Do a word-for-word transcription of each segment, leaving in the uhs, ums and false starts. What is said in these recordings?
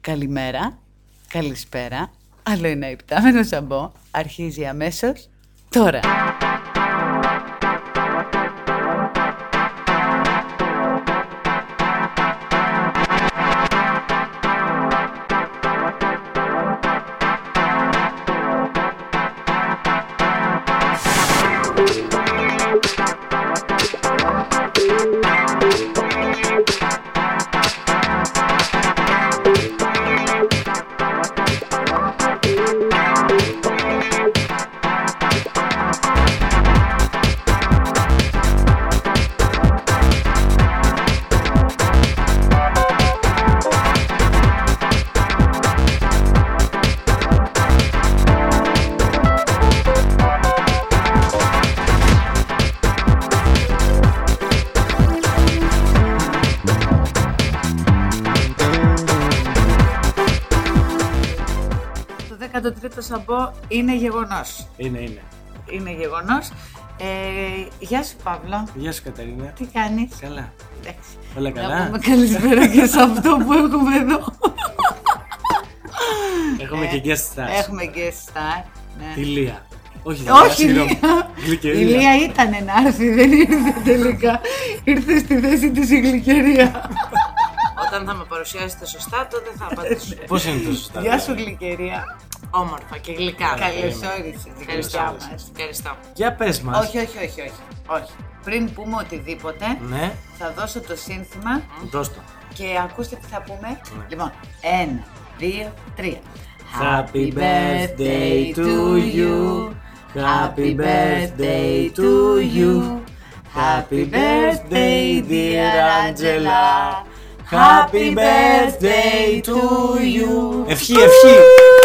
Καλημέρα, καλησπέρα. Άλλο ένα υπτάμενο σαμπό αρχίζει αμέσως τώρα. Το τρίτο σαμπό είναι γεγονός. Είναι, είναι. Είναι γεγονός. Ε, γεια σου Παύλο. Γεια σου Καταρίνα. Τι κάνεις? Καλά. Εντάξει. Όλα καλά. Να πούμε καλησπέρα και σε αυτό που έχουμε εδώ. Έχουμε ε, και guest stars. Έχουμε guest star. Ναι. Τη Λία. Όχι, Όχι, η Λία ήταν να έρθει, δεν ήρθε τελικά. Ήρθε στη θέση της η Γλυκερία. Όταν θα με παρουσιάσετε σωστά, τότε θα απαντήσω. Πώς είναι το σωστά? Γεια σου Γλυκερία. Όμορφα και γλυκά. Καλώς όρισες. Ευχαριστώ. Ευχαριστώ. Για πες μας. Όχι, όχι, όχι, όχι, όχι. Πριν πούμε οτιδήποτε, ναι, θα δώσω το σύνθημα. Δώσ' το. Και ακούστε τι θα πούμε. Ναι. Λοιπόν, ένα, δύο, τρία. Happy birthday to you. Happy birthday to you. Happy birthday dear Angela. Happy birthday to you. Ευχή, ευχή.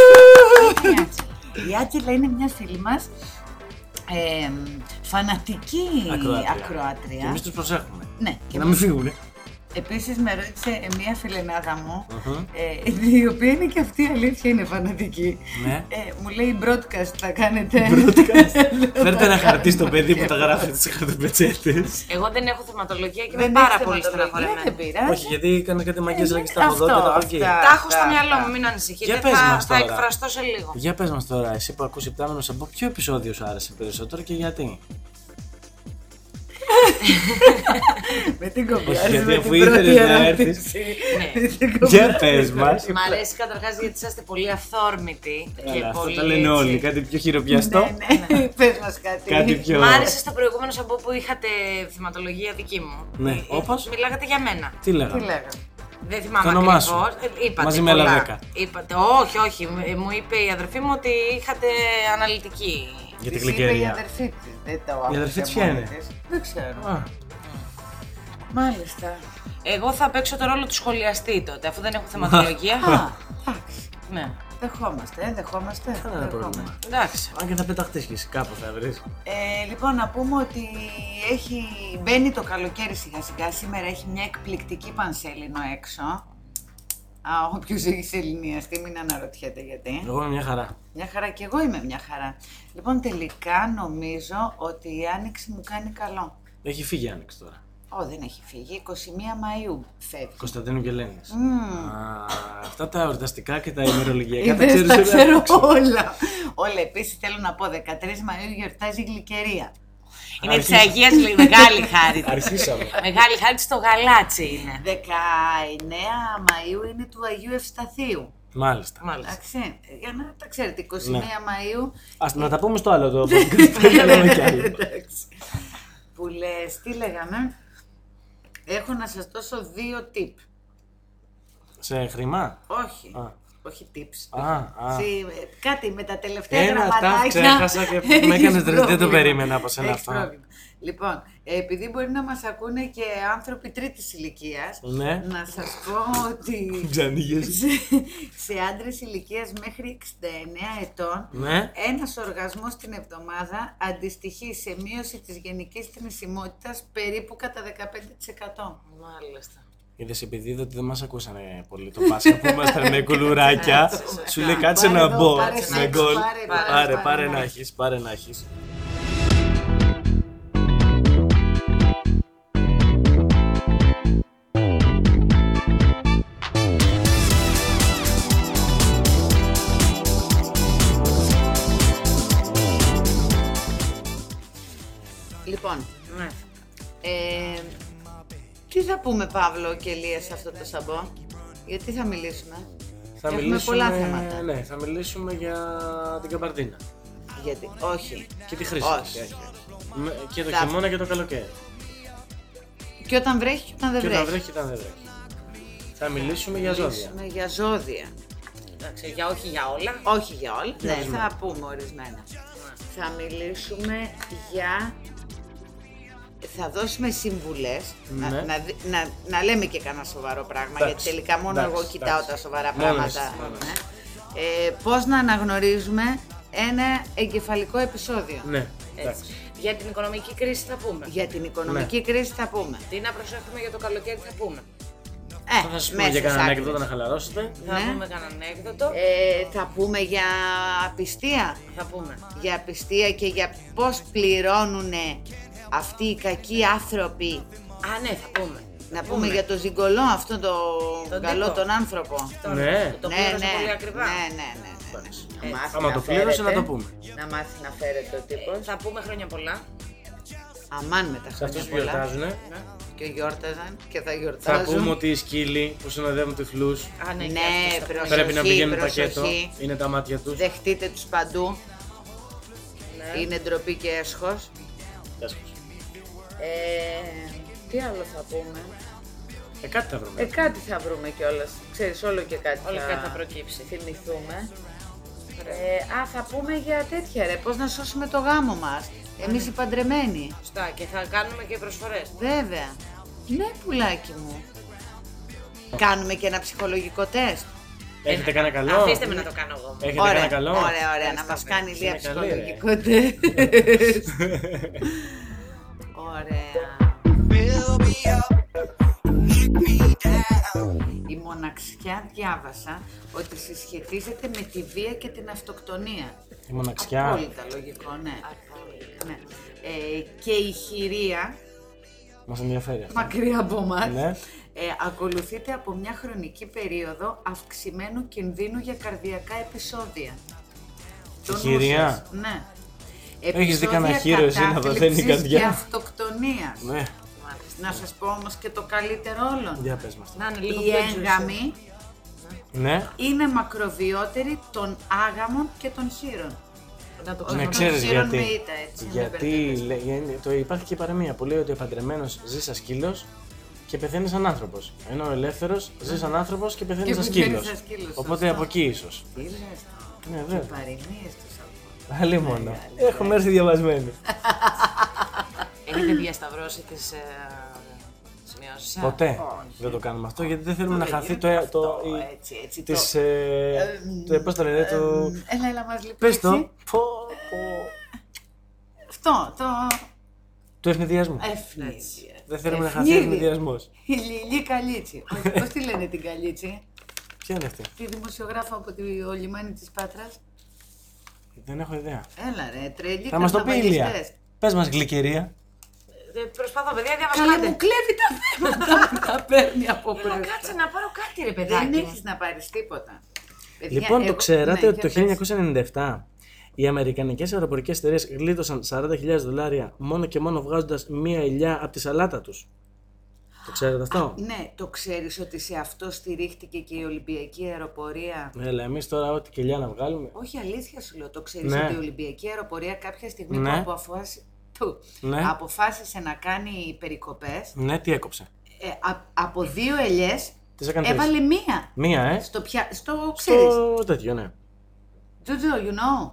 Η Άντζελα είναι μια φίλη μας, ε, φανατική Ακροάτρια. ακροάτρια. Και εμείς τους προσέχουμε. Ναι. Και να μην φύγουνε. Επίσης με ρώτησε μια φιλενάδα μου, Uh-huh. ε, η οποία είναι και αυτή αλήθεια είναι φανατική. Ναι. Ε, μου λέει broadcast θα κάνετε. Broadcast. Φέρτε ένα χαρτί στο παιδί που τα γράφετε στις χαρτοπετσέτες. Εγώ δεν έχω θεματολογία και Δεν είμαι πάρα έχεις πολύ θεματολογία, στεναχωρεμένη. δεν πειράζει. Όχι, γιατί έκανε κάτι μαγκές λέγει στα αυτό, ογδόντα και τα αυτά. βγει. Τα έχω στο Αυτά, μυαλό αυτά. μου, μην ανησυχείτε. Για πες Θα, μας θα τώρα. εκφραστώ σε λίγο. Για πες μας τώρα, εσύ που ακούς υπτάμενο σαμπό, ποιο επεισόδιο σου άρεσε περισσότερο και γιατί? Με την κοπιά. Όχι, γιατί αφού ήθελες να έρθεις. Για πες μας. Μ' αρέσει καταρχάς γιατί είσαστε πολύ αυθόρμητοι. Και Καλά, αυτό πολύ τα λένε έτσι. όλοι, κάτι πιο χειροπιαστό. Ναι, ναι. Πες μας κάτι. Κάτι πιο... Μ' άρεσε στο προηγούμενο σαμπό που είχατε θεματολογία δική μου. Ναι, Ε, όπως? Μιλάγατε για μένα. Τι Τι λέγαμε? λέγαμε. Δεν θυμάμαι Το όνομά σου. ακριβώς. Ε, είπατε Μαζί με άλλα πολλά. δέκα. Είπατε, όχι, όχι. Μ- Μου είπε η αδερφή μου ότι είχατε αναλυτική. Για την Της είπε η γλυκερία. αδερφή της. Δεν το Η αδερφή άκουσε της ποια μόνη είναι? της. Δεν ξέρω. Α, Μάλιστα. Εγώ θα παίξω το ρόλο του σχολιαστή τότε, αφού δεν έχω θεματολογία. Α, εντάξει. Ναι. Δεχόμαστε, ε, δεχόμαστε. κανένα δεχόμαστε. πρόβλημα. Εντάξει. Αν και θα πεταχτείς και εσύ κάπου θα βρεις. Ε, λοιπόν, να πούμε ότι έχει, μπαίνει το καλοκαίρι σιγά σιγά. Σήμερα έχει μια εκπληκτική πανσέλινο έξω. Α, όποιος έχει σεληνιαστεί, μην αναρωτιέται γιατί. Εγώ είμαι μια χαρά. Μια χαρά και εγώ είμαι μια χαρά. Λοιπόν, τελικά νομίζω ότι η άνοιξη μου κάνει καλό. Έχει φύγει η Άνοιξη τώρα. Ω, δεν έχει φύγει. εικοστή πρώτη Μαΐου φεύγει. Κωνσταντίνου και Ελένης. Μμμ. Α, αυτά τα εορταστικά και τα ημερολογιακά τα Είδες, ξέρεις τα όλα. ξέρω όλα. Όλα. Επίσης θέλω να πω, δεκατρείς Μαΐου γιορτάζει η Γλυκερία. Είναι της Αρχίσαμε. Αγίας Γλυ- Μεγάλη χάρη. Αρχίσαμε. Μεγάλη χάρη στο γαλάτσι είναι. δεκαεννέα Μαΐου είναι του Αγίου Ευσταθίου. Μάλιστα. Μάλιστα. Εντάξει, για να τα ξέρετε, εικοστή Ναι. πρώτη Μαΐου. Ας να τα πούμε στο άλλο το podcast. Για να λέμε κι άλλο. Εντάξει. Που λες, τι λέγαμε. Έχω να σας δώσω δύο tip. Σε χρήμα. Όχι. Α. Όχι tips. Α, α. Σι- κάτι με τα τελευταία Ένα τάφ γραμματάκια. ξέχασα και με Έχεις έκανες δεν το πρόβλημα. περίμενα από σένα Έχεις αυτό. πρόβλημα. Λοιπόν, ε, επειδή μπορεί να μας ακούνε και άνθρωποι τρίτης ηλικίας, Ναι. να σας πω ότι Ξανήγες. σε, σε άντρες ηλικίας μέχρι εξήντα εννέα ετών, Ναι. ένας οργασμός την εβδομάδα αντιστοιχεί σε μείωση της γενικής θνησιμότητας περίπου κατά δεκαπέντε τοις εκατό. Μάλιστα. Είδες, επειδή είδα ότι δεν μας ακούσανε πολύ το Πάσχα που ήμασταν με κουλουράκια, σου λέει κάτσε Πάρε να εδώ, μπω πάρε με σεξ, γκολ. πάρε, πάρε, Πάρε, πάρε πάρε να να έχεις. έχεις, πάρε να έχεις. θα πούμε, Παύλο και Λία, σε αυτό το σαμπό? Γιατί θα μιλήσουμε? Θα Έχουμε μιλήσουμε, πολλά θέματα. Ναι, θα μιλήσουμε για την καμπαρδίνα. Γιατί, όχι. Και τη χρήση Όχι, της. όχι, όχι. Με- Και το Θα- χειμώνα και το καλοκαίρι. Και όταν βρέχει και όταν δεν Και βρέχει. όταν βρέχει και όταν δεν βρέχει. Θα μιλήσουμε για Θα ζώδια. μιλήσουμε για ζώδια. Εντάξει, για όχι για όλα. Όχι για όλα. Ναι, ορισμένα. θα πούμε ορισμένα. Θα μιλήσουμε για... Θα δώσουμε συμβουλές, να, Ναι. να, δι- να, να λέμε και κανένα σοβαρό πράγμα, Εντάξει, γιατί τελικά μόνο εντάξει, εγώ κοιτάω εντάξει. τα σοβαρά Μόνο πράγματα. εσύ, μόνο Ναι. Ε, πώς να αναγνωρίζουμε ένα εγκεφαλικό επεισόδιο. Ναι, Έτσι. εντάξει. Για την οικονομική κρίση θα πούμε. Για την οικονομική Ναι. κρίση θα πούμε. Τι να προσέχουμε για το καλοκαίρι θα πούμε. Ε, Θα σας πούμε μέσα για κανένα σ' ανέκδοτο άκρες. να χαλαρώσετε. Θα Ναι. πούμε κανένα ανέκδοτο. Ε, θα πούμε για απιστία. Θα πούμε. Για απιστία και για πώς πληρώνουν αυτοί οι κακοί άνθρωποι. Α, ναι, θα πούμε. Να πούμε για το ζιγκολό, αυτό το Τον καλό τύπο. τον άνθρωπο. Τον- Ναι. Το ναι, πλήρωσε ναι, πολύ ακριβά. ναι, ναι, ναι, ναι. Εντάξει. Να μάθει Άμα να το πλήρωσε, φέρεται, να το πούμε. Να μάθει να φέρεται ο τύπος. Θα πούμε χρόνια πολλά. Αμάν με τα Σε χρόνια αυτούς που πολλά. γιορτάζουν, Και γιόρταζαν και θα θα γιορτάζουν. πούμε ότι οι σκύλοι που συνοδεύουν τυφλούς Α, ναι, Ναι, και αυτός θα πούμε. προσοχή, πρέπει να πηγαίνουν προσοχή. πακέτο. Είναι τα μάτια τους. Δεχτείτε τους παντού. Ναι. Είναι ντροπή και έσχος. Γεια σας. Ε, τι άλλο θα πούμε? Ε, κάτι θα βρούμε. Ε, κάτι θα βρούμε κιόλας. Ξέρεις, όλο και κάτι Όλο θα, κάτι θα προκύψει. θυμηθούμε. Ε, α, θα πούμε για τέτοια ρε, πώς να σώσουμε το γάμο μας. Εμείς οι παντρεμένοι. Σωστά, και θα κάνουμε και προσφορές. Βέβαια. Ναι, πουλάκι μου. Κάνουμε και ένα ψυχολογικό τεστ. Έχετε κανένα καλό? Αφήστε με να το κάνω εγώ. Έχετε Ωραία, κανένα καλό? ωραία, ωραία. Να Ευχαριστώ, μας κάνει είναι λίγα καλή, ρε. ψυχολογικό τεστ. Ωραία. Η μοναξιά διάβασα ότι συσχετίζεται με τη βία και την αυτοκτονία. Η μοναξιά. Απόλυτα λογικό, ναι. ναι. Ε, και η χειρία, Μας ενδιαφέρει αυτό. μακριά από μας, Ναι. ε, ακολουθείται από μια χρονική περίοδο αυξημένου κινδύνου για καρδιακά επεισόδια. Το νου χειρία. σας, ναι. Έχεις δει κανένα Επεισόδια χείρο εσύ να κατάθλιψης παθαίνει η καρδιά? και αυτοκτονίας. Ναι. Να σας πω όμως και το καλύτερο όλων. Για πες μας. Να είναι λίγο Οι πιο juicy. έγγαμοι Ναι. είναι μακροβιότεροι των άγαμων και των χείρων. Να το Ναι, ξαναδώ. ξέρεις χείρων γιατί. με ήττα, έτσι, μην Γιατί μπερδεύεσαι. λέ- είναι- το, υπάρχει και η παροιμία που λέει ότι ο παντρεμένος ζει σαν σκύλος και πεθαίνει σαν άνθρωπος. Ενώ ο ελεύθερος ζει σαν άνθρωπος και πεθαίνει Και σαν πεθαίνει σκύλος. σαν σκύλος, Οπότε σωστά. από εκεί ίσως. Τι λες, Ναι, οι βέβαια. παροιμίες τους από. Άλλη μόνο. Έχουμε έρθει διαβασμένοι. Έχετε διασταυρώσει τις ε, σημειώσεις σας? Ποτέ δεν το κάνουμε αυτό γιατί δεν θέλουμε να χαθεί το. γίνεται το, αυτό, η- έτσι, έτσι, της, το- ε, το- πώς το λένε, το. Ε, Έλα, έλα, μας Πες το. λυπήσει. Πω, πω. Αυτό, το Του ευνηδιασμού. ευνίδια. Δεν θέλουμε να χαθεί ο Ευνίδι. ευνηδιασμός. Η Λιλή Καλίτσι. Όχι, πώς τη λένε την Καλίτσι? Ποια είναι αυτή? Τη δημοσιογράφο από τη λιμάνι της Πάτρας. Δεν έχω ιδέα. Έλα ρε, τρελή Θα μας το πει η Ηλία. καρναβαλιστές. Πες μας γλυκερία. Ε, Προσπαθώ, παιδιά, Καλέ διαβάστε. μου κλέβει τα θέματα, μου τα παίρνει από Έλα, μπροστά. κάτσε να πάρω κάτι, ρε Δεν παιδάκι μου. έχεις να πάρεις τίποτα. Παιδιά, Λοιπόν, το εγώ- ξέρατε ναι, ότι το για χίλια εννιακόσια ενενήντα επτά οι αμερικανικές αεροπορικές εταιρείες γλίτωσαν σαράντα χιλιάδες δολάρια μόνο και μόνο βγάζοντας μία ελιά από τη σαλάτα τους. Το ξέρετε αυτό? πες. Ναι, το ξέρεις ότι σε αυτό στηρίχτηκε και η Ολυμπιακή Αεροπορία. Έλα, εμείς τώρα ό,τι και ελιά να βγάλουμε. Όχι, αλήθεια σου λέω. Το ξέρεις Ναι. ότι η Ολυμπιακή Αεροπορία κάποια στιγμή Ναι. που αποφάσισε, που Ναι. αποφάσισε να κάνει περικοπές, Ναι, τι έκοψε. ε, α- από δύο ελιές Τις έκανε τρεις. έβαλε μία. Μία, ε. Στο, πια... στο ξέρεις. Στο τέτοιο, ναι. Τζοτζο, you know.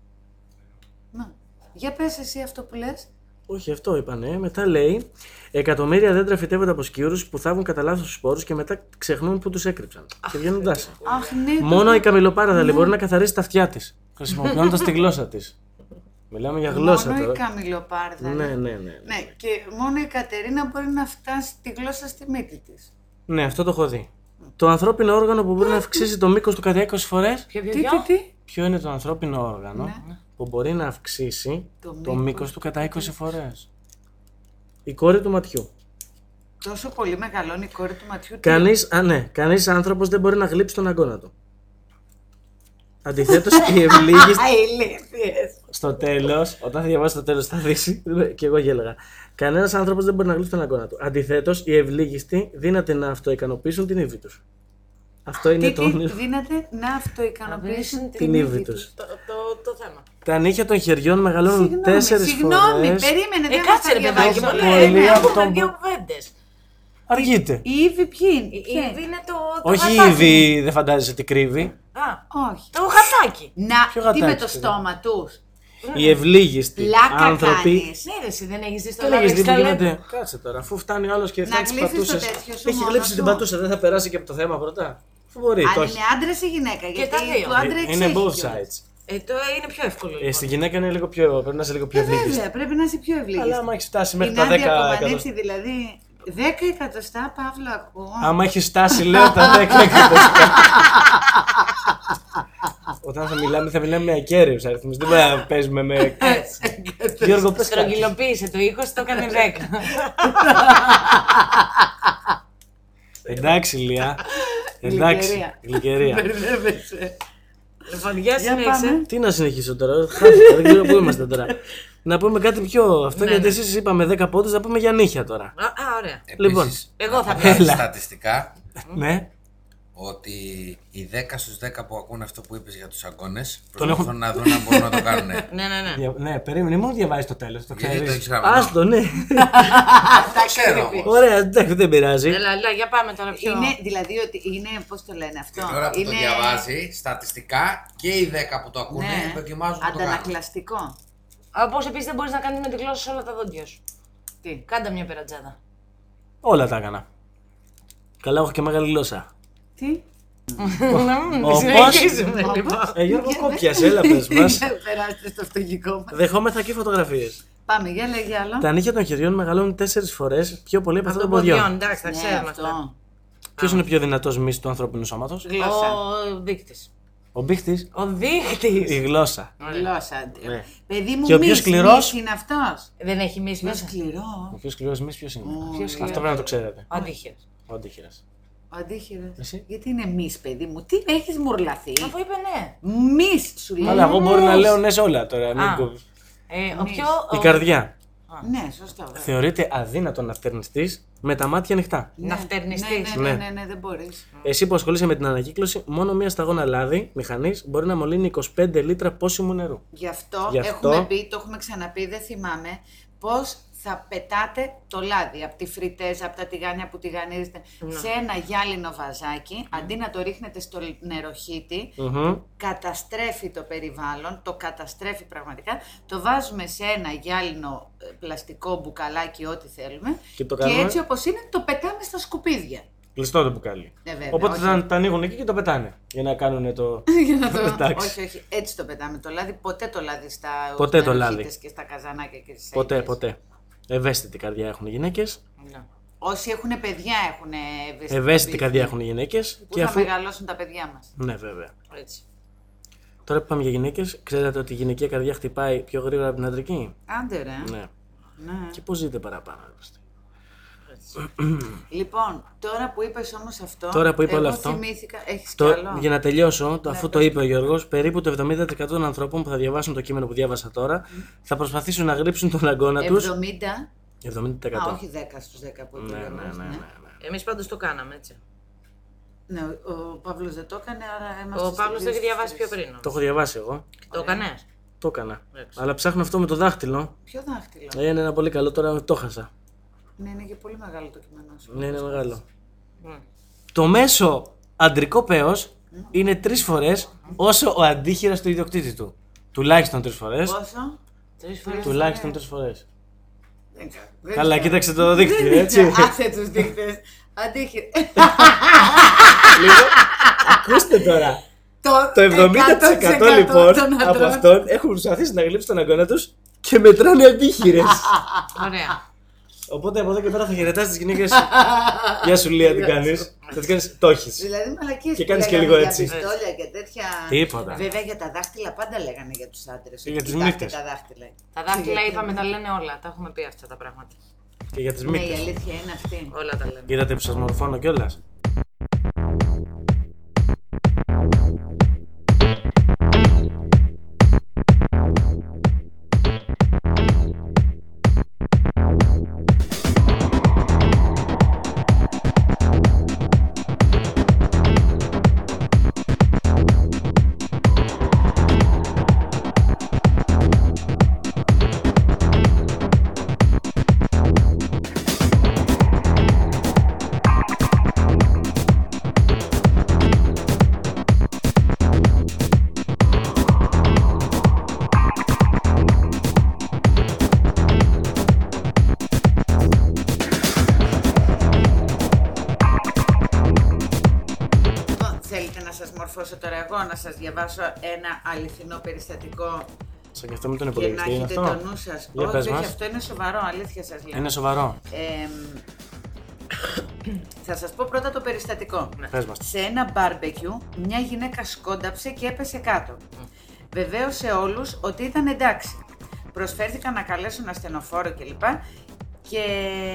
Να. Για πες εσύ αυτό που λες. Όχι, αυτό είπανε. Μετά λέει: εκατομμύρια δέντρα φυτεύονται από σκιούρους που θάβουν κατά λάθος τους σπόρους και μετά ξεχνούν που τους έκρυψαν. Και βγαίνουν τάση. Αχ, ναι. το- Μόνο η καμιλοπάραδαλη μπορεί να καθαρίσει τα αυτιά της, χρησιμοποιώντας τη γλώσσα της. Μιλάμε για γλώσσα Μόνο η τώρα. Καμιλοπάρδα. Ναι, ναι, ναι. ναι. Ναι, και μόνο η Κατερίνα μπορεί να φτάσει τη γλώσσα στη μύτη της. Ναι, αυτό το έχω δει. Το ανθρώπινο όργανο που μπορεί να αυξήσει το μήκος του κατά είκοσι φορές. Ποιο, ποιο, Τι, ποιο? τι, τι. Ποιο είναι το ανθρώπινο όργανο Ναι. που μπορεί να αυξήσει Το το, μήκος μήκος του κατά είκοσι φορές. Η κόρη του ματιού. Τόσο πολύ μεγαλώνει η κόρη του ματιού. τι- Κανείς, α, ναι, κανείς άνθρωπος δεν μπορεί να γλύψει τον αγκώνα του. Αντιθέτως, η ευλίγιστη. Ηλίθιες. Στο τέλος, όταν θα διαβάσει το τέλος, θα δεις. Και εγώ γέλαγα. Κανένας άνθρωπος δεν μπορεί να γλύψει τον αγώνα του. Αντιθέτως, οι ευλίγιστοι δύναται να αυτοικανοποιήσουν την ύβη τους. Αυτό είναι Τι, το τι όνειρο. δύναται να αυτοικανοποιήσουν Την ύβη τους. Το, το, το θέμα. Τα νύχια των χεριών μεγαλώνουν Συγγνώμη, τέσσερις συγγνώμη, φορές. περίμενε, Ε, δεν κάτσε θα ρε παιδάκι, διαβάσω. πολύ πολύ είναι. από Έχουμε τον- δύο κουβέντες. Αργείται. Η Ήβη ποιοι είναι, Η ποια Ήβη είναι? είναι το. το Όχι η γατάκι. Ήβη, δεν φαντάζεσαι τι κρύβει. Α, Όχι. το γατάκι. Να, Ποιο τι με γατάκι, το παιδί? στόμα τους. Οι ευλίγιστοι Πλάκα άνθρωποι. κάνεις. Ναι, ρε, εσύ δεν έχει δει στο Το λέγες Λάβρεξ τι που Ταλέντο. γίνεται. Κάτσε τώρα, αφού φτάνει ο άλλος και Να θα τις γλύφεις το πατούσες. τέτοιο σου Έχει μόνο γλύψει σου. την πατούσα, δεν θα περάσει και από το θέμα πρώτα. Αφού μπορεί, το Αν έχει. είναι άντρας ή γυναίκα, γιατί τα δύο. του άντρα Ε, εξέχει Είναι both κιόλας. sides. Ε, το είναι πιο εύκολο. Ε, Λοιπόν. στη γυναίκα είναι λίγο πιο, πρέπει να είσαι λίγο πιο Ε, ευλίγιστη. βέβαια, πρέπει να είσαι πιο ευλίγιστη. Αλλά άμα έχει φτάσει Η μέχρι τα Νάντια δέκα Κομανέτσι εκατοστά. δηλαδή δέκα εκατοστά, Παύλο, ακούω. Άμα έχει φτάσει, λέω τα δέκα εκατοστά. Όταν θα μιλάμε, θα μιλάμε με ακέραιους αριθμούς. Δεν μπορεί να παίζουμε με. Γιώργο, πες κάτι. Στρογγυλοποίησε το είκοσι, το έκανε δέκα. Εντάξει, Λία. Εντάξει. Γλυκερία. Γλυκερία. Μπερδεύεσαι. Λοιπόν, γεια Για συνέχισε. πάμε. Τι να συνεχίσω τώρα, χάθηκα, δεν ξέρω πού είμαστε τώρα. Να πούμε κάτι πιο αυτό, Ναι, γιατί ναι. εσείς είπαμε δέκα πόντους, να πούμε για νύχια τώρα. Α, α, ωραία. Λοιπόν. Επίσης, Εγώ θα να πω. πω Έλα. στατιστικά Ναι. ότι οι δέκα στους δέκα που ακούν αυτό που είπες για τους αγκώνες Τον προσπαθούν να δουν αν μπορούν να το κάνουν. Ναι, ναι, ναι. Δια- Ναι, περίμενε, μόνο διαβάζει το τέλος. Το Γιατί το ξέρεις. έχεις γραμμένο. Άστο, ναι. Το ξέρω όμως. Ωραία, εντάξει, δεν πειράζει. Έλα, έλα, για πάμε τώρα πιο. Είναι δηλαδή ότι είναι, πώς το λένε αυτό. Και τώρα που είναι το διαβάζει, στατιστικά και οι δέκα που το ακούνε ναι, δοκιμάζουν να το κάνουν. αντανακλαστικό. Όπως επίσης δεν μπορείς να κάνεις με τη γλώσσα σε όλα τα δόντια σου. Τι. Κάντε μια περατζάδα. Όλα τα έκανα. Καλά, έχω και μεγάλη γλώσσα. Τι. Όπως- Συνεχίζουμε λοιπόν. Ε, Γιώργο, κόπιασε, έλα πες μας. Περάστε στο φτωχικό μας. Δεχόμεθα και φωτογραφίες. Πάμε, για λέγε άλλο. Τα νύχια των χεριών μεγαλώνουν τέσσερις φορές πιο πολύ από αυτά Αυτό των το ποδιόν, ποδιών. εντάξει, τα Ναι, ξέρουμε αυτά. αυτό. Ποιος είναι ο πιο δυνατός μυς του ανθρώπινου σώματος? Γλώσσα. Ο δείκτης. Ο μπίχτης. Ο δείκτης. Η γλώσσα. Γλώσσα. Ναι. Παιδί μου, Και ο πιο μυς, σκληρός? μυς είναι αυτός. Δεν έχει μυς Πιο μέσα. σκληρό. Ο πιο σκληρός μυς ποιος είναι? Πιο Αυτό πρέπει να το ξέρετε. Ο αντίχειρος. Ο αντίχειρας. Ο αντίχειρος. Εσύ? Γιατί είναι μυς, παιδί μου. Τι έχεις μουρλαθεί. Αφού είπε ναι. Μυς σου λέει. Αλλά εγώ μπορεί να λέω ναι σε όλα τώρα. μην Α. κόβεις. Ε, ο πιο. Η ο- καρδιά. Ναι, σωστό. βέβαια. Θεωρείται αδύνατο να φτερνιστείς με τα μάτια ανοιχτά. Να Ναι, φτερνιστείς. Ναι, ναι, Ναι. ναι, ναι, δεν μπορείς. Εσύ που ασχολείσαι με την ανακύκλωση, μόνο μία σταγόνα λάδι μηχανής μπορεί να μολύνει είκοσι πέντε λίτρα πόσιμου νερού. Γι' αυτό, Γι' αυτό- έχουμε πει, το έχουμε ξαναπεί, δεν θυμάμαι, πώς θα πετάτε το λάδι από τη φριτέζα, από τα τηγάνια που τηγανίζετε, σε ένα γυάλινο βαζάκι, αντί να το ρίχνετε στο νεροχύτη, Μμμ. καταστρέφει το περιβάλλον, το καταστρέφει πραγματικά, το βάζουμε σε ένα γυάλινο ε, πλαστικό μπουκαλάκι, ό,τι θέλουμε, Και το κάνουμε? έτσι όπως είναι το πετάμε στα σκουπίδια. Κλειστό το μπουκάλι. Ε, βέβαια, Οπότε όχι. θα τα ανοίγουν εκεί και το πετάνε. Για να κάνουν το. Για να το... Εντάξει. όχι, όχι, έτσι το πετάμε το λάδι, ποτέ το λάδι στα Ποτέ το νεροχύτες λάδι. και στα καζανάκια και στις Ποτέ, αίγες. ποτέ. Ευαίσθητη καρδιά έχουν οι γυναίκες. Ναι. Όσοι έχουν παιδιά έχουν ευαίσθητη, Ευαίσθητη καρδιά έχουν οι γυναίκες. Πού θα μεγαλώσουν τα παιδιά μας. Ναι, βέβαια. Έτσι. Τώρα που πάμε για γυναίκες, ξέρετε ότι η γυναικεία καρδιά χτυπάει πιο γρήγορα από την αντρική. Άντε ρε. Ναι. Ναι. Και πώς ζείτε παραπάνω, ρε. Λοιπόν, τώρα που είπες όμως αυτό, Τώρα που είπα εγώ όλο αυτό, θυμήθηκα, έχεις Το, κι άλλο. για να τελειώσω, το, Ναι, αφού το πες. είπε ο Γιώργος, περίπου το εβδομήντα τοις εκατό των ανθρώπων που θα διαβάσουν το κείμενο που διάβασα τώρα θα προσπαθήσουν να γρύψουν τον αγώνα τους. εβδομήντα, εβδομήντα τοις εκατό. α, όχι δέκα στους δέκα που είπε Ναι, ο ναι, Γιώργος, ναι, ναι. ναι, ναι. Εμείς πάντως το κάναμε έτσι. Ναι, ο, ο Παύλος δεν το έκανε, άρα είμαστε Ο στις Παύλος το δύο έχει διαβάσει στις πιο τρεις. πριν. Το έχω διαβάσει εγώ. Το έκανες. Το έκανα. Εντάξει. Αλλά ψάχνω αυτό με το δάχτυλο. Ποιο δάχτυλο. Ε, είναι ένα πολύ καλό, τώρα το χάσα. Ναι, είναι και πολύ μεγάλο το κείμενό σου. Ναι, είναι μεγάλο. Μμ. Το μέσο αντρικό πέος είναι τρεις φορές όσο ο αντίχειρας του ιδιοκτήτη του. Τουλάχιστον τρεις φορές. Πόσο? Τρεις φορές. Τουλάχιστον τρεις φορές. Δεν ξέρω. Δεν Καλά, ξέρω. κοίταξε το δίκτυο, Δεν έτσι. ξέρω. Άσε τους δείκτες. Αντίχειρα. Λίγο. Ακούστε τώρα. Το εβδομήντα τοις εκατό λοιπόν από αυτόν έχουν προσπαθήσει να γλύψουν τον αγώνα τους και μετράνε αντίχειρες. Ωραία. Οπότε από εδώ και πέρα θα χαιρετάς τις γυναίκες. Γεια σου Λία, τι κάνεις. Θα τις κάνεις το έχεις. Δηλαδή μαλακίες Και που κάνεις και λέγανε λίγο για έτσι. πιστόλια και τέτοια. Τίποτα. Βέβαια για τα δάχτυλα πάντα λέγανε για τους άντρες. Και για τις Κοιτάξτε νύχτες. τα δάχτυλα. Τα δάχτυλα Γιατί- είπαμε, τα λένε όλα. Τα έχουμε πει αυτά τα πράγματα. Και για τις Ναι, η μύτες. αλήθεια είναι αυτή. Όλα τα λένε. Είδατε που σας μορφώνω κιόλας. σηκώσω τώρα εγώ να σας διαβάσω ένα αληθινό περιστατικό. Σαν και αυτό με τον Και να υπολογιστή είναι έχετε αυτό. το νου σας. Για Όχι, πες όχι, μας. αυτό είναι σοβαρό, αλήθεια σας λέω. Είναι σοβαρό. Ε, θα σας πω πρώτα το περιστατικό. Πες μας. Σε ένα μπάρμπεκιου μια γυναίκα σκόνταψε και έπεσε κάτω. Βεβαίωσε όλους ότι ήταν εντάξει. Προσφέρθηκαν να καλέσουν ασθενοφόρο κλπ. Και...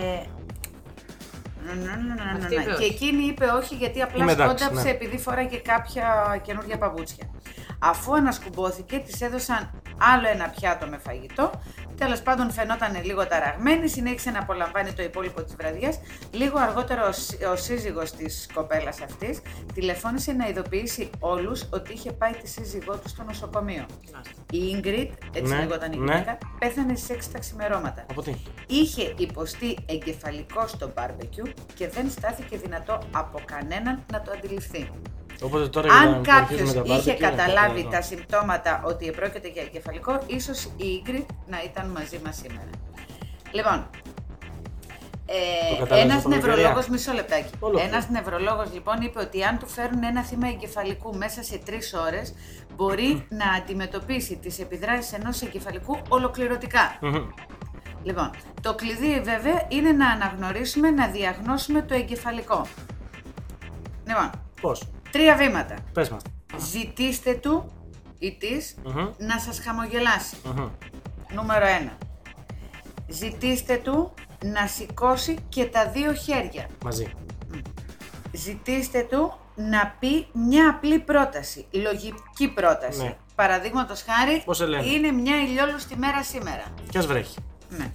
Αυτή είπε Και όχι. εκείνη είπε όχι γιατί απλά Είμαι εντάξει, σκόνταψε ναι. επειδή φοράγε κάποια καινούργια παπούτσια. Αφού ανασκουμπόθηκε, της έδωσαν άλλο ένα πιάτο με φαγητό. Τέλος πάντων, φαινόταν λίγο ταραγμένη, συνέχισε να απολαμβάνει το υπόλοιπο της βραδιάς. Λίγο αργότερα, ο, σύ- ο σύζυγος της κοπέλας αυτής τηλεφώνησε να ειδοποιήσει όλους ότι είχε πάει τη σύζυγό του στο νοσοκομείο. Η Ingrid, έτσι Ναι, λεγόταν η ναι. γυναίκα, πέθανε στις έξι τα ξημερώματα. Από τι. Είχε υποστεί εγκεφαλικό στο μπάρμπεκιου και δεν στάθηκε δυνατό από κανέναν να το αντιληφθεί. Οπότε τώρα για Αν να κάποιος αρχίσουμε τα είχε barbecue, είναι καταλάβει αυτό. τα συμπτώματα ότι επρόκειται για εγκεφαλικό, ίσως η Ingrid να ήταν μαζί μας σήμερα. Λοιπόν, Το ε, κατάλαβες ένας από την νευρολόγος, ευκαιρία. μισό λεπτάκι, Όλο ένας αυτό. νευρολόγος λοιπόν είπε ότι αν του φέρουν ένα θύμα εγκεφαλικού μέσα σε τρεις ώρες, μπορεί να αντιμετωπίσει τις επιδράσεις ενός εγκεφαλικού ολοκληρωτικά. Μμμ. Λοιπόν, το κλειδί βέβαια είναι να αναγνωρίσουμε, να διαγνώσουμε το εγκεφαλικό. Λοιπόν, Πώς. τρία βήματα. Πες μας. Ζητήστε του ή της Μμμ. να σας χαμογελάσει. Μμμ. Νούμερο ένα. Ζητήστε του να σηκώσει και τα δύο χέρια. Μαζί. Ζητήστε του να πει μια απλή πρόταση, λογική πρόταση. Ναι. Παραδείγματος χάρη, Πώς σε λένε? είναι μια ηλιόλουστη μέρα σήμερα. Κι ας βρέχει. Ναι.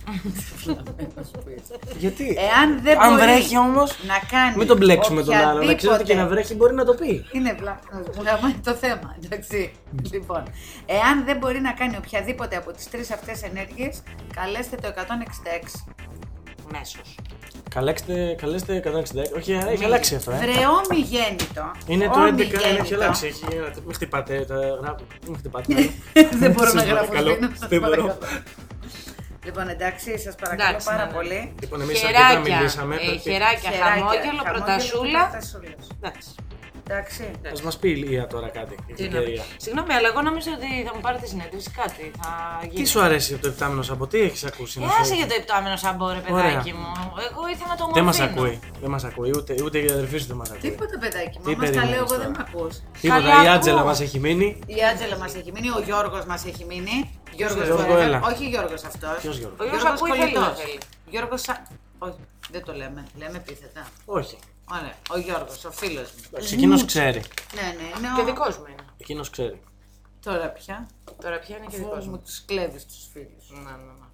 Γιατί. Εάν δεν Αν μπορεί βρέχει όμως, να κάνει μην τον μπλέξουμε τον άλλο. Να ξέρετε οποιαδήποτε- και να βρέχει μπορεί να το πει. Είναι βλάβη το θέμα, εντάξει. Λοιπόν, εάν δεν μπορεί να κάνει οποιαδήποτε από τις τρεις αυτές ενέργειες, καλέστε το εκατόν εξήντα έξι. Μέσος. Καλέξτε, καλέστε εκατόν εξήντα έξι. Όχι, έχει αλλάξει αυτό. Ε. Βρεόμη γέννητο. Είναι το έντεκα, δεν έχει ομιγέννητο. αλλάξει. Έχει... Μην χτυπάτε. Τα... γρά- Μην χτυπάτε. Δεν μπορώ να Σας γράφω παρακαλώ. σβήνω, σας Δεν μπορώ. παρακαλώ. Λοιπόν, εντάξει, σας παρακαλώ Εντάξει, πάρα ναι, ναι. πολύ. Λοιπόν, εμείς αρκετά Χεράκια, μιλήσαμε. ε, πρέπει- χεράκια, χαμόγελο, πρωτασούλα. πρωτασούλας. Εντάξει. Εντάξει. Ας μας πει η Λία τώρα κάτι. η Τι να ευκαιρία. πει. Συγγνώμη, αλλά εγώ νόμιζα ότι θα μου πάρετε συνέντευξη κάτι. Θα γίνει. Τι σου αρέσει από το επτάμινο από τι έχεις ακούσει? να Ε, σου- άσε για το επτάμενο σαμπόρε, παιδάκι μου. Εγώ ήθελα το Δεν μας μορφίνο. ακούει. Δεν μας ακούει. Ούτε, ούτε η αδερφή σου δεν μας ακούει. Τίποτα παιδάκι μου, Τι άμα στα περιμένεις λέω εγώ τώρα? δεν με ακούς. Τίποτα. Καλά Η Άντζελα ακούω. μας έχει μείνει. Η Άντζελα μας έχει μείνει, ο Γιώργος μας έχει μείνει. Γιώργος, Γιώργο, βέβαια. έλα. Όχι Γιώργος αυτός. Ποιος Γιώργο? Ο Γιώργος ακούει, θέλει, Κολλητός. δεν θέλει. Γιώργος Σα... Όχι, δεν το λέμε. Λέμε επίθετα. Όχι. Ωραία. Ο Γιώργος, ο φίλος μου. Εντάξει, εκείνος ξέρει. Ναι, ναι, είναι Και ο... δικός μου είναι. Εκείνος ξέρει. Τώρα πια. Τώρα πια είναι και Αφού δικός μου μου. τους κλέβεις τους φίλους. Να, να, να.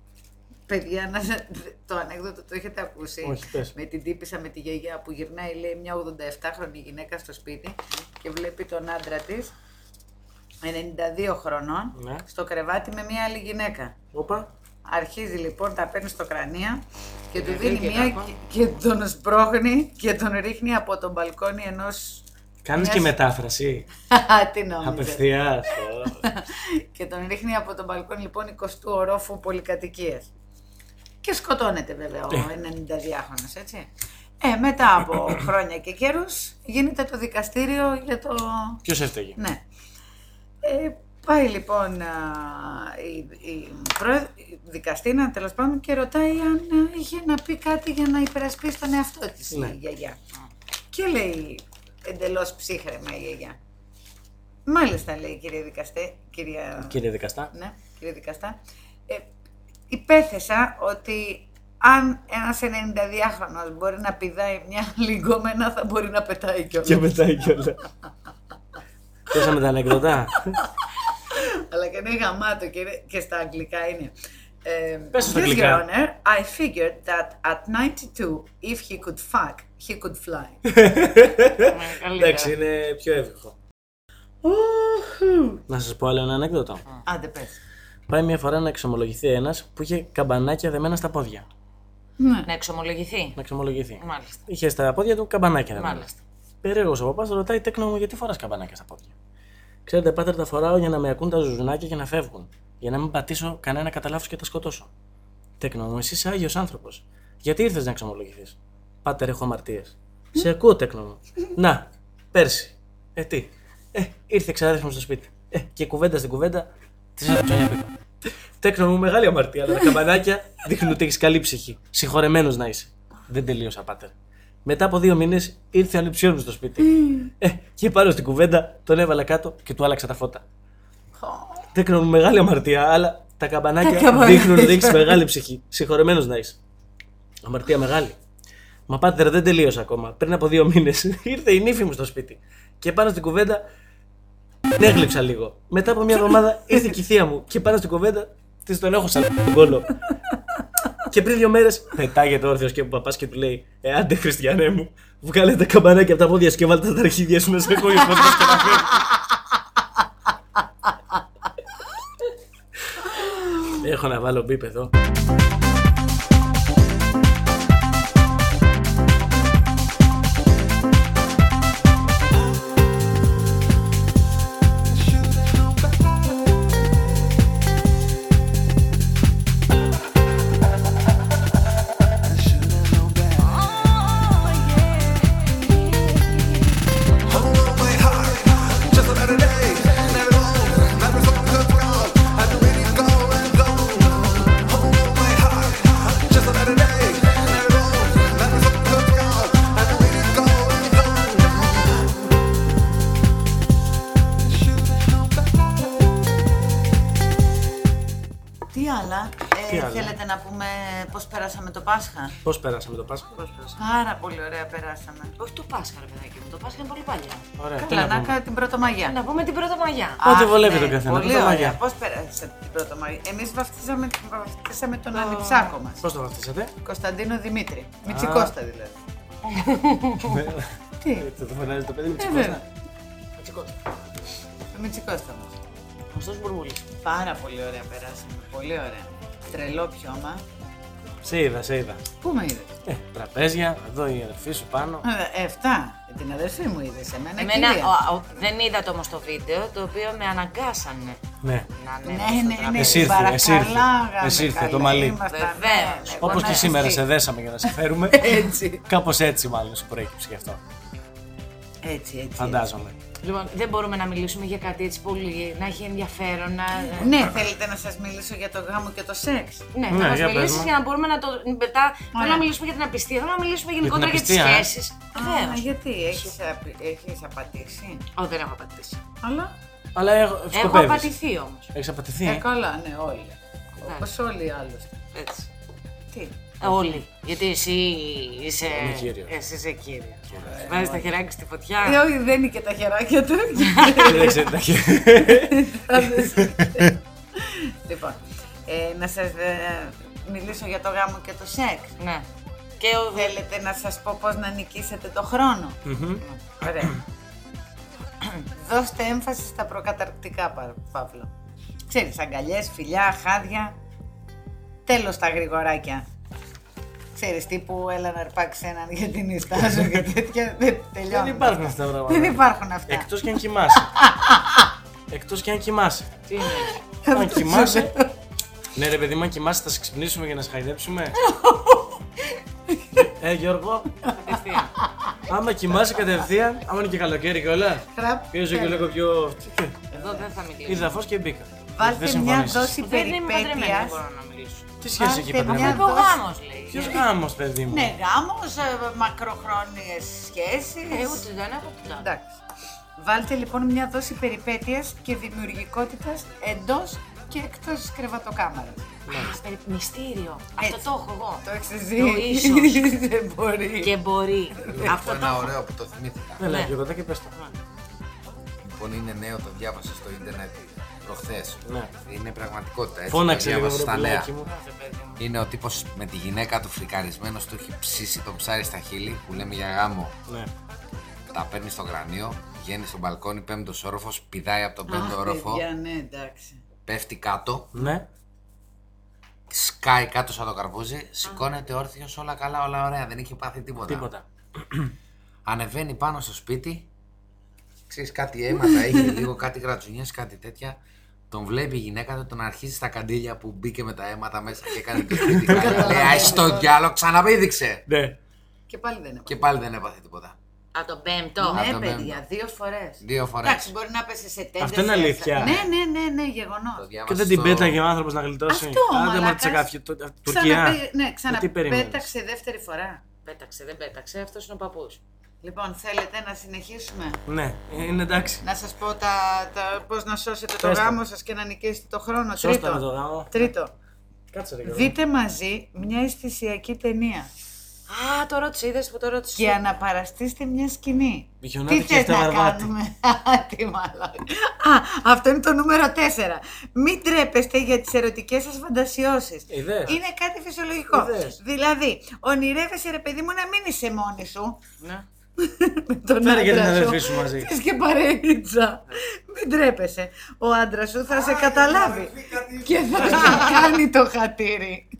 Παιδιά, να... το ανέκδοτο το έχετε ακούσει. Όχι, πες. Με την τύπισσα με τη γιαγιά που γυρνάει, λέει, μια ογδονταεφτάχρονη γυναίκα στο σπίτι και βλέπει τον άντρα της, ενενήντα δύο χρονών, Ναι. στο κρεβάτι με μια άλλη γυναίκα. Όπα. Αρχίζει λοιπόν, τα παίρνει στο κρανία και του Ε, δίνει και μία κάπου. και, και τον σπρώχνει και τον ρίχνει από τον μπαλκόνι ενός... Κάνεις μιας- και μετάφραση. Τι νόμιζες. Απευθείας. Και τον ρίχνει από τον μπαλκόνι λοιπόν εικοστού ορόφου πολυκατοικίας. Και σκοτώνεται βέβαια ο ενενηνταδυάχρονος, έτσι. Ε, μετά από χρόνια και καιρούς γίνεται το δικαστήριο για το... Ποιος έφταιγε? Ναι. Ε, πάει λοιπόν α, η, η, πρόεδ- η δικαστήνα τέλος πάντων και ρωτάει αν α, είχε να πει κάτι για να υπερασπίσει τον εαυτό της Ναι. η γιαγιά. Και λέει εντελώς ψύχρεμα η γιαγιά. Μάλιστα, λέει, κύριε δικαστέ, κυρία... Κύριε δικαστά. Ναι, κύριε δικαστά. Ε, υπέθεσα ότι αν ένας ενενηνταδυάχρονος μπορεί να πηδάει μια λιγκόμενα, θα μπορεί να πετάει κιόλας. Και πετάει κιόλα. Πέσαμε τα ανεκδοτά. Αλλά και είναι γαμάτο και, είναι- και στα αγγλικά είναι. Ε, Πες στα yes, αγγλικά. Your Honor, I figured that at ninety-two, if he could fuck, he could fly. Εντάξει, είναι πιο εύκολο. Να σας πω άλλο ένα ανέκδοτο. Άντε πες. Πάει μια φορά να εξομολογηθεί ένας που είχε καμπανάκια δεμένα στα πόδια. Ναι. Να εξομολογηθεί. Να εξομολογηθεί. Μάλιστα. Είχε στα πόδια του καμπανάκια δεμένα. Μάλιστα. Περίεργος ο παπάς ρωτάει, τέκνο μου, γιατί φοράς καμπανάκια στα πόδια? Ξέρετε, πάτερ, τα φοράω για να με ακούν τα ζουζουνάκια και να φεύγουν. Για να μην πατήσω κανένα κατά λάθος και τα σκοτώσω. Τέκνο μου, εσύ είσαι άγιος άνθρωπος. Γιατί ήρθες να εξομολογηθείς? Πάτερ, έχω αμαρτίες. Σε ακούω, τέκνο μου. Να, πέρσι. Ε, τι. ήρθε ξαδέρφη μου στο σπίτι. Ε, και κουβέντα στην κουβέντα, τη έδωσα ψώνια πίπα. Τέκνο μου, μεγάλη αμαρτία, αλλά τα καμπανάκια δείχνουν ότι έχει καλή ψυχή. Συγχωρεμένος να είσαι. Δεν τελείωσα, πάτερ. Μετά από δύο μήνες ήρθε ο ανιψιός μου στο σπίτι. Ε, και πάνω στην κουβέντα τον έβαλα κάτω και του άλλαξα τα φώτα. Τέκνο μου, μεγάλη αμαρτία, αλλά τα καμπανάκια δείχνουν ότι έχει μεγάλη ψυχή. Συγχωρεμένος να είσαι. Αμαρτία μεγάλη. Μα πάτερ, δεν τελείωσα ακόμα. Πριν από δύο μήνες ήρθε η νύφη μου στο σπίτι. Και πάνω στην κουβέντα την έγλειψα λίγο. Μετά από μια εβδομάδα ήρθε και η θεία μου. Και πάνω στην κουβέντα τη τον έχω σαν τον κόλλο. Και πριν δύο μέρες πετάγεται όρθιος και ο παπάς και του λέει: Ε, άντε Χριστιανέ μου, βγάλε τα καμπανάκια από τα πόδια σου και βάλτε τα αρχίδια σου να σε έχω ήρθος και να φέρει. Έχω να βάλω μπίπ εδώ. Θέλετε να πούμε πώς πέρασαμε το Πάσχα? Πώς πέρασαμε το Πάσχα? Πάρα πολύ ωραία περάσαμε. Όχι το Πάσχα, ρε παιδάκι μου. Το Πάσχα είναι πολύ παλιά. Ωραία. Καλά, να κάνουμε την Πρωτομαγιά. Να πούμε την Πρωτομαγιά. Ό,τι βολεύει τον καθένα. Πολύ ωραία. Πώς πέρασατε την Πρωτομαγιά? Εμείς βαφτίσαμε, βαφτίσαμε τον το... ανιψάκο μας. Πώς το βαφτίσατε? Κωνσταντίνο Δημήτρη. Μητσικώστα δηλαδή. Τι? Το φωνάζει το παιδί Μητσικώστα. Το Μητσικώστα μας. Γνωστός Μπουρμπούλης. Πάρα πολύ ωραία περάσαμε. Πολύ ωραία. Τρελό πιώμα. Σε είδα, σε είδα. Πού με είδες? Ε, τραπέζια, εδώ η αδερφή σου πάνω. Ε, εφτά. Την αδερφή μου είδες, εμένα, εμένα ο, ο, δεν είδατε όμως το βίντεο, το οποίο με αναγκάσανε. Ναι. Να ναι, ναι, ναι, εσύ ήρθε, εσύ ήρθε. Εσύ ήρθε, το μαλλί. Βεβαίως. Όπως και σήμερα σε δέσαμε για να σε φέρουμε. Έτσι. Κάπως έτσι μάλλον σου προέκυψε γι' αυτό. Έτσι, έτσι. Φαντάζομαι. Λοιπόν, δεν μπορούμε να μιλήσουμε για κάτι έτσι πολύ, να έχει ενδιαφέρον. Να... Ναι, θέλετε να σας μιλήσω για το γάμο και το σεξ? Ναι, ναι, να μας μιλήσεις για να μπορούμε να το. Μετά θέλω να μιλήσουμε για την απιστία, θέλω να μιλήσουμε γενικότερα για, για τις σχέσεις. Α, γιατί, έχεις, απ... έχεις απατήσει? Όχι, δεν έχω απατήσει. Αλλά. Αλλά έχω, έχω απατηθεί όμως. Έχεις απατηθεί? Ε, καλά, ναι, όλοι. Όπως όλοι οι άλλοι. Έτσι. Τι? Όλοι. Γιατί εσύ είσαι. Εσύ είσαι κύριο. Βάζεις τα χεράκια στη φωτιά. Ε, όχι, δεν είναι και τα χεράκια του. Δεν ξέρει τα χεράκια. Λοιπόν, να σας μιλήσω για το γάμο και το σεξ. Ναι. Θέλετε να σας πω πώς να νικήσετε το χρόνο? Ωραία. Δώστε έμφαση στα προκαταρκτικά, Παύλο. Ξέρεις, αγκαλιές, φιλιά, χάδια. Τέλος τα γρηγοράκια. Ξέρεις, τύπου έλα να αρπάξει έναν για την ιστάζω και τέτοια. Δεν τελειώνουν. Δεν υπάρχουν αυτά τα πράγματα. Δεν υπάρχουν αυτά. Εκτός και αν κοιμάσαι. Εκτός και αν κοιμάσαι. Τι είναι? Αν κοιμάσαι. Ναι, ρε παιδί μου, αν κοιμάσαι θα σε ξυπνήσουμε για να σε χαϊδέψουμε. Ε, Γιώργο. Κατευθείαν. Άμα κοιμάσαι κατευθείαν, άμα είναι και καλοκαίρι και όλα. Και όσο και λίγο πιο. Εδώ δεν θα μιλήσω. Είδα φως και μπήκα. Βάλτε μια δόση περιπέτειας. Δεν μπορώ να μιλήσω. Τι σχέση έχει παντρεμένη? Είπε ο γάμος, λέει. Ποιος γάμος, παιδί μου? Ναι, γάμος, μακροχρόνιες σχέσεις. Ε, ούτε δεν έχω τίποτα. Εντάξει. Βάλτε λοιπόν μια δόση περιπέτειας και δημιουργικότητας εντός και εκτός κρεβατοκάμαρας. Μυστήριο. Αυτό το έχω εγώ. Το έχεις εσύ. Το ίσως. Δεν μπορεί. Και μπορεί. Αυτό είναι ένα ωραίο που το θυμήθηκα. Ναι, λέει, εγώ και πες το. Λοιπόν, είναι νέο, το διάβασα στο ίντερνετ προχθές. Ναι. Είναι πραγματικότητα. Έτσι, φώναξε λίγο στα νέα. μου. Είναι ο τύπος με τη γυναίκα του φρικαρισμένος, του έχει ψήσει το ψάρι στα χείλη που λέμε για γάμο. Ναι. Τα παίρνει στο κρανίο, βγαίνει στο μπαλκόνι, πέμπτος όροφος, πηδάει από τον πέμπτο όροφο. Για ναι, εντάξει. Πέφτει κάτω. Ναι. Σκάει κάτω σαν το καρπούζι, σηκώνεται όρθιος, όλα καλά, όλα ωραία, δεν είχε πάθει τίποτα. Τίποτα. Ανεβαίνει πάνω στο σπίτι, ξέρεις κάτι αίματα, έχει λίγο κάτι γρατζουνιές, κάτι τέτοια. Τον βλέπει η γυναίκα του, τον αρχίζει στα καντήλια που μπήκε με τα αίματα μέσα και έκανε το σπίτι. Λέει, άι στο διάλογο, ξαναπήδηξε. Ναι. Και πάλι δεν έπαθε. Και πάλι δεν έπαθε τίποτα. Α, τον πέμπτο. Ναι, τον παιδιά, πέμπτο. δύο φορές. Δύο φορές. Εντάξει, μπορεί να πέσει σε τέντε. Αυτό είναι αλήθεια. Ναι, ναι, ναι, ναι, γεγονός. Το διάβασα Και δεν την στο- πέταγε ο άνθρωπος να γλιτώσει. Αυτό, Άντε μαλάκας. μάτισε κάποιο. το- Τουρκία. Ξαναπέ- Ναι, τι περιμένεις? ξαναπέταξε δεύτερη φορά. Πέταξε, δεν πέταξε, αυτός είναι ο παππούς. Λοιπόν, θέλετε να συνεχίσουμε. Ναι, είναι εντάξει. Να σας πω τα, τα, πώς να σώσετε το Πες το. γάμο σας και να νικήσετε το χρόνο. Σώστα Τρίτο. με το γάμο. Τρίτο. Κάτσε ρε Γιώργο. Δείτε μαζί μια αισθησιακή ταινία Α, το ρώτησε, είδες που το ρώτησε. και αναπαραστήστε μια σκηνή. Γιονάτη Τι και θες εφτά να βαρβάτη. κάνουμε? Α, τι μαλάκα. Α, αυτό είναι το νούμερο τέσσερα. Μην τρέπεστε για τις ερωτικές σας φαντασιώσεις. Είδες. Είναι κάτι φυσιολογικό. Είδες. Δηλαδή, ονειρεύεσαι ρε παιδί μου να μην είσαι μόνη σου. Ναι. Με τον Φέρε και την άντρα αδερφή σου μαζί. Θες και παρείτσα. Μην τρέπεσαι. Ο άντρας σου θα σε καταλάβει και θα σου κάνει το χατήρι.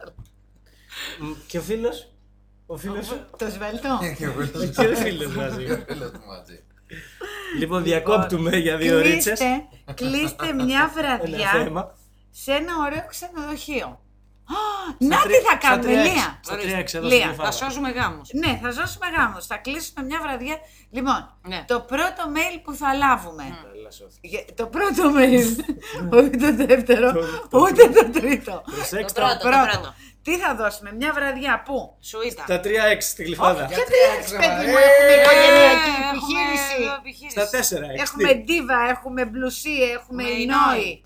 Μ, Και ο φίλος. Ο φίλος σου. Το σβέλτο. Και ο φίλος Και ο φίλος μαζί. Και ο φίλος του μαζί. Λοιπόν, διακόπτουμε για δύο ρίτσες. Κλείστε, κλείστε μια Ένα βραδιά θέμα. σε ένα ωραίο ξενοδοχείο. Α, Στα να τρι- τι θα στα κάνουμε, τρία έξι. Λία. Στα τρία έξι εδώ Λία, στην Θα Κεφάλα. σώζουμε γάμους. Ναι, θα ζώσουμε γάμος. Θα κλείσουμε μια βραδιά. Λοιπόν, Ναι. το πρώτο mail που θα λάβουμε. Καλά, σώθη. Για- Το πρώτο mail, όχι το δεύτερο, Το- ούτε το τρίτο. Προσέξτε. Το πρώτο. πρώτο. Τι θα δώσουμε, μια βραδιά πού? Σουίτα. Τα τρία έξι στην κλειφάδα. Και τι τρία έχεις, έξι, παιδί μου, ε, έχουμε ε, οικογενειακή Έχουμε επιχείρηση. επιχείρηση. Στα τέσσερα έξι. Έχουμε ντίβα, έχουμε μπλουσί, έχουμε Με ινόη. ινόη.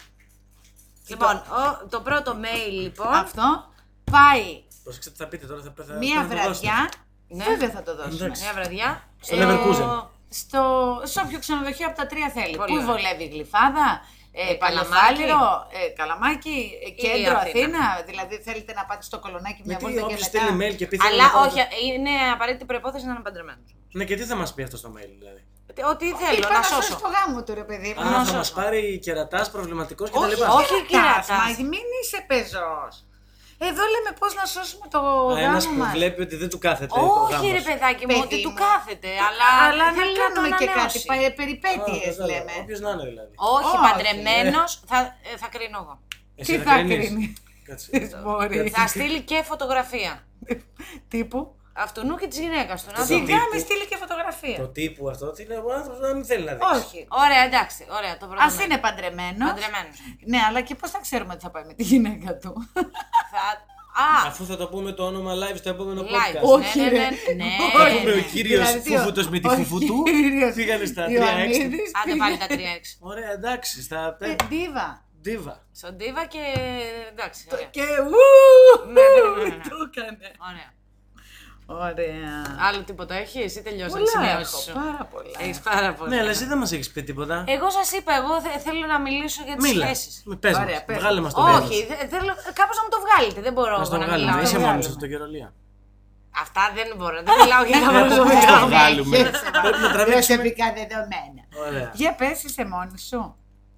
Λοιπόν, ο- το πρώτο mail λοιπόν. Αυτό πάει Προσέξτε τι θα πείτε τώρα. Θα, θα, μία θα το δώσετε. βραδιά. Ναι. Βέβαια θα το δώσουμε. Εντάξει. Μια βραδιά. Στο Leverkusen. ο- Στο, σε όποιο ξενοδοχείο από τα τρία θέλει. Πολύ Πού ωραία. βολεύει, Γλυφάδα, ε, Ε, Παλαιοφάλιρο, ε, Καλαμάκι, ε, κέντρο, Αθήνα. Αθήνα. Δηλαδή θέλετε να πάτε στο Κολονάκι μια Γιατί βόλτα και όποιος μετά. στέλνει mail και πει θέλει Αλλά να πάω όχι, το- είναι απαραίτητη προπόθεση να είναι παντρεμένο. Ναι, και τι θα μας πει αυτό στο mail δηλαδή. Ό,τι θέλω, Είπα να να σώσει σώσω. το γάμο του ρε παιδί μου. Α, να θα σώσω. μας πάρει κερατάς, προβληματικός κτλ. Όχι, όχι, όχι κερατάς. Μα μην είσαι πεζός. Εδώ λέμε πώς να σώσουμε το Ένας γάμο που μας. βλέπει ότι δεν του κάθεται ο Όχι γάμος. ρε παιδάκι μου, Παιδί ότι του μου. κάθεται. Αλλά, Αλλά να θέλει κάνουμε το και κάτι ανανεώσει. πα- Α, περιπέτειες κατάλαβα. λέμε. Όποιος να είναι δηλαδή. Όχι, Όχι. παντρεμένο θα, ε, θα κρίνω εγώ. Εσύ Τι θα θα κρίνεις? κρίνει. Κάτσε. Μπορεί. Θα στείλει και φωτογραφία. Τύπου. Αυτού νου και τη γυναίκα του. να Το δω. Σιγά τύπου. με στείλει και φωτογραφία. Το τύπου αυτό, τι είναι ο άνθρωπος να μην θέλει να δείξει. Όχι. Ωραία, εντάξει, ωραία. Το πρώτο Ας mail. είναι παντρεμένος. Παντρεμένος. Ναι, αλλά και πώς θα ξέρουμε ότι θα πάει με τη γυναίκα του. Θα... Α, Αφού θα το πούμε το όνομα live στο επόμενο Live. podcast. Όχι, ναι, ρε. ναι, ναι. Θα Όχι. πούμε ο κύριος Δηλαδή, ο- Φούφουτος με τη ο Φουφουτού κύριος πήγανε στα τρία έξι. Ιωαννίδης άντε πήγε- πάλι τα τρία έξι. Ωραία, εντάξει, στα Ε, πέντε. Ντίβα. Ντίβα. Στον Τίβα και εντάξει. Ωραία. Και ου, Ναι, ναι, ναι, ναι. το έκανε. Ωραία. Ωραία. Άλλο τίποτα έχεις ή τελειώσαν Πολλά τις σημειώσεις έχω, σου. πάρα πολλά. Έχεις πάρα πολύ. Ναι, αλλά εσύ δεν μας έχεις πει τίποτα. Εγώ σας είπα, εγώ θε- θέλω να μιλήσω για τις Μίλα. σχέσεις. Μη πες Ωραία, μας. πες. Βγάλε μας το μέρος. Όχι, θε- θέλω κάπως να μου το βγάλετε. Δεν μπορώ Να εγώ στο να βγάλουμε. μιλάω. Είσαι βγάλουμε. μόνος σου στο καιρολία. Αυτά δεν μπορώ. Δεν μιλάω για τα Πώς το προσωπικά. βγάλουμε. Πρέπει να τραβήξουμε. Προσωπικά δεδομένα. Ωραία. Για πες, είσαι μόνη σου.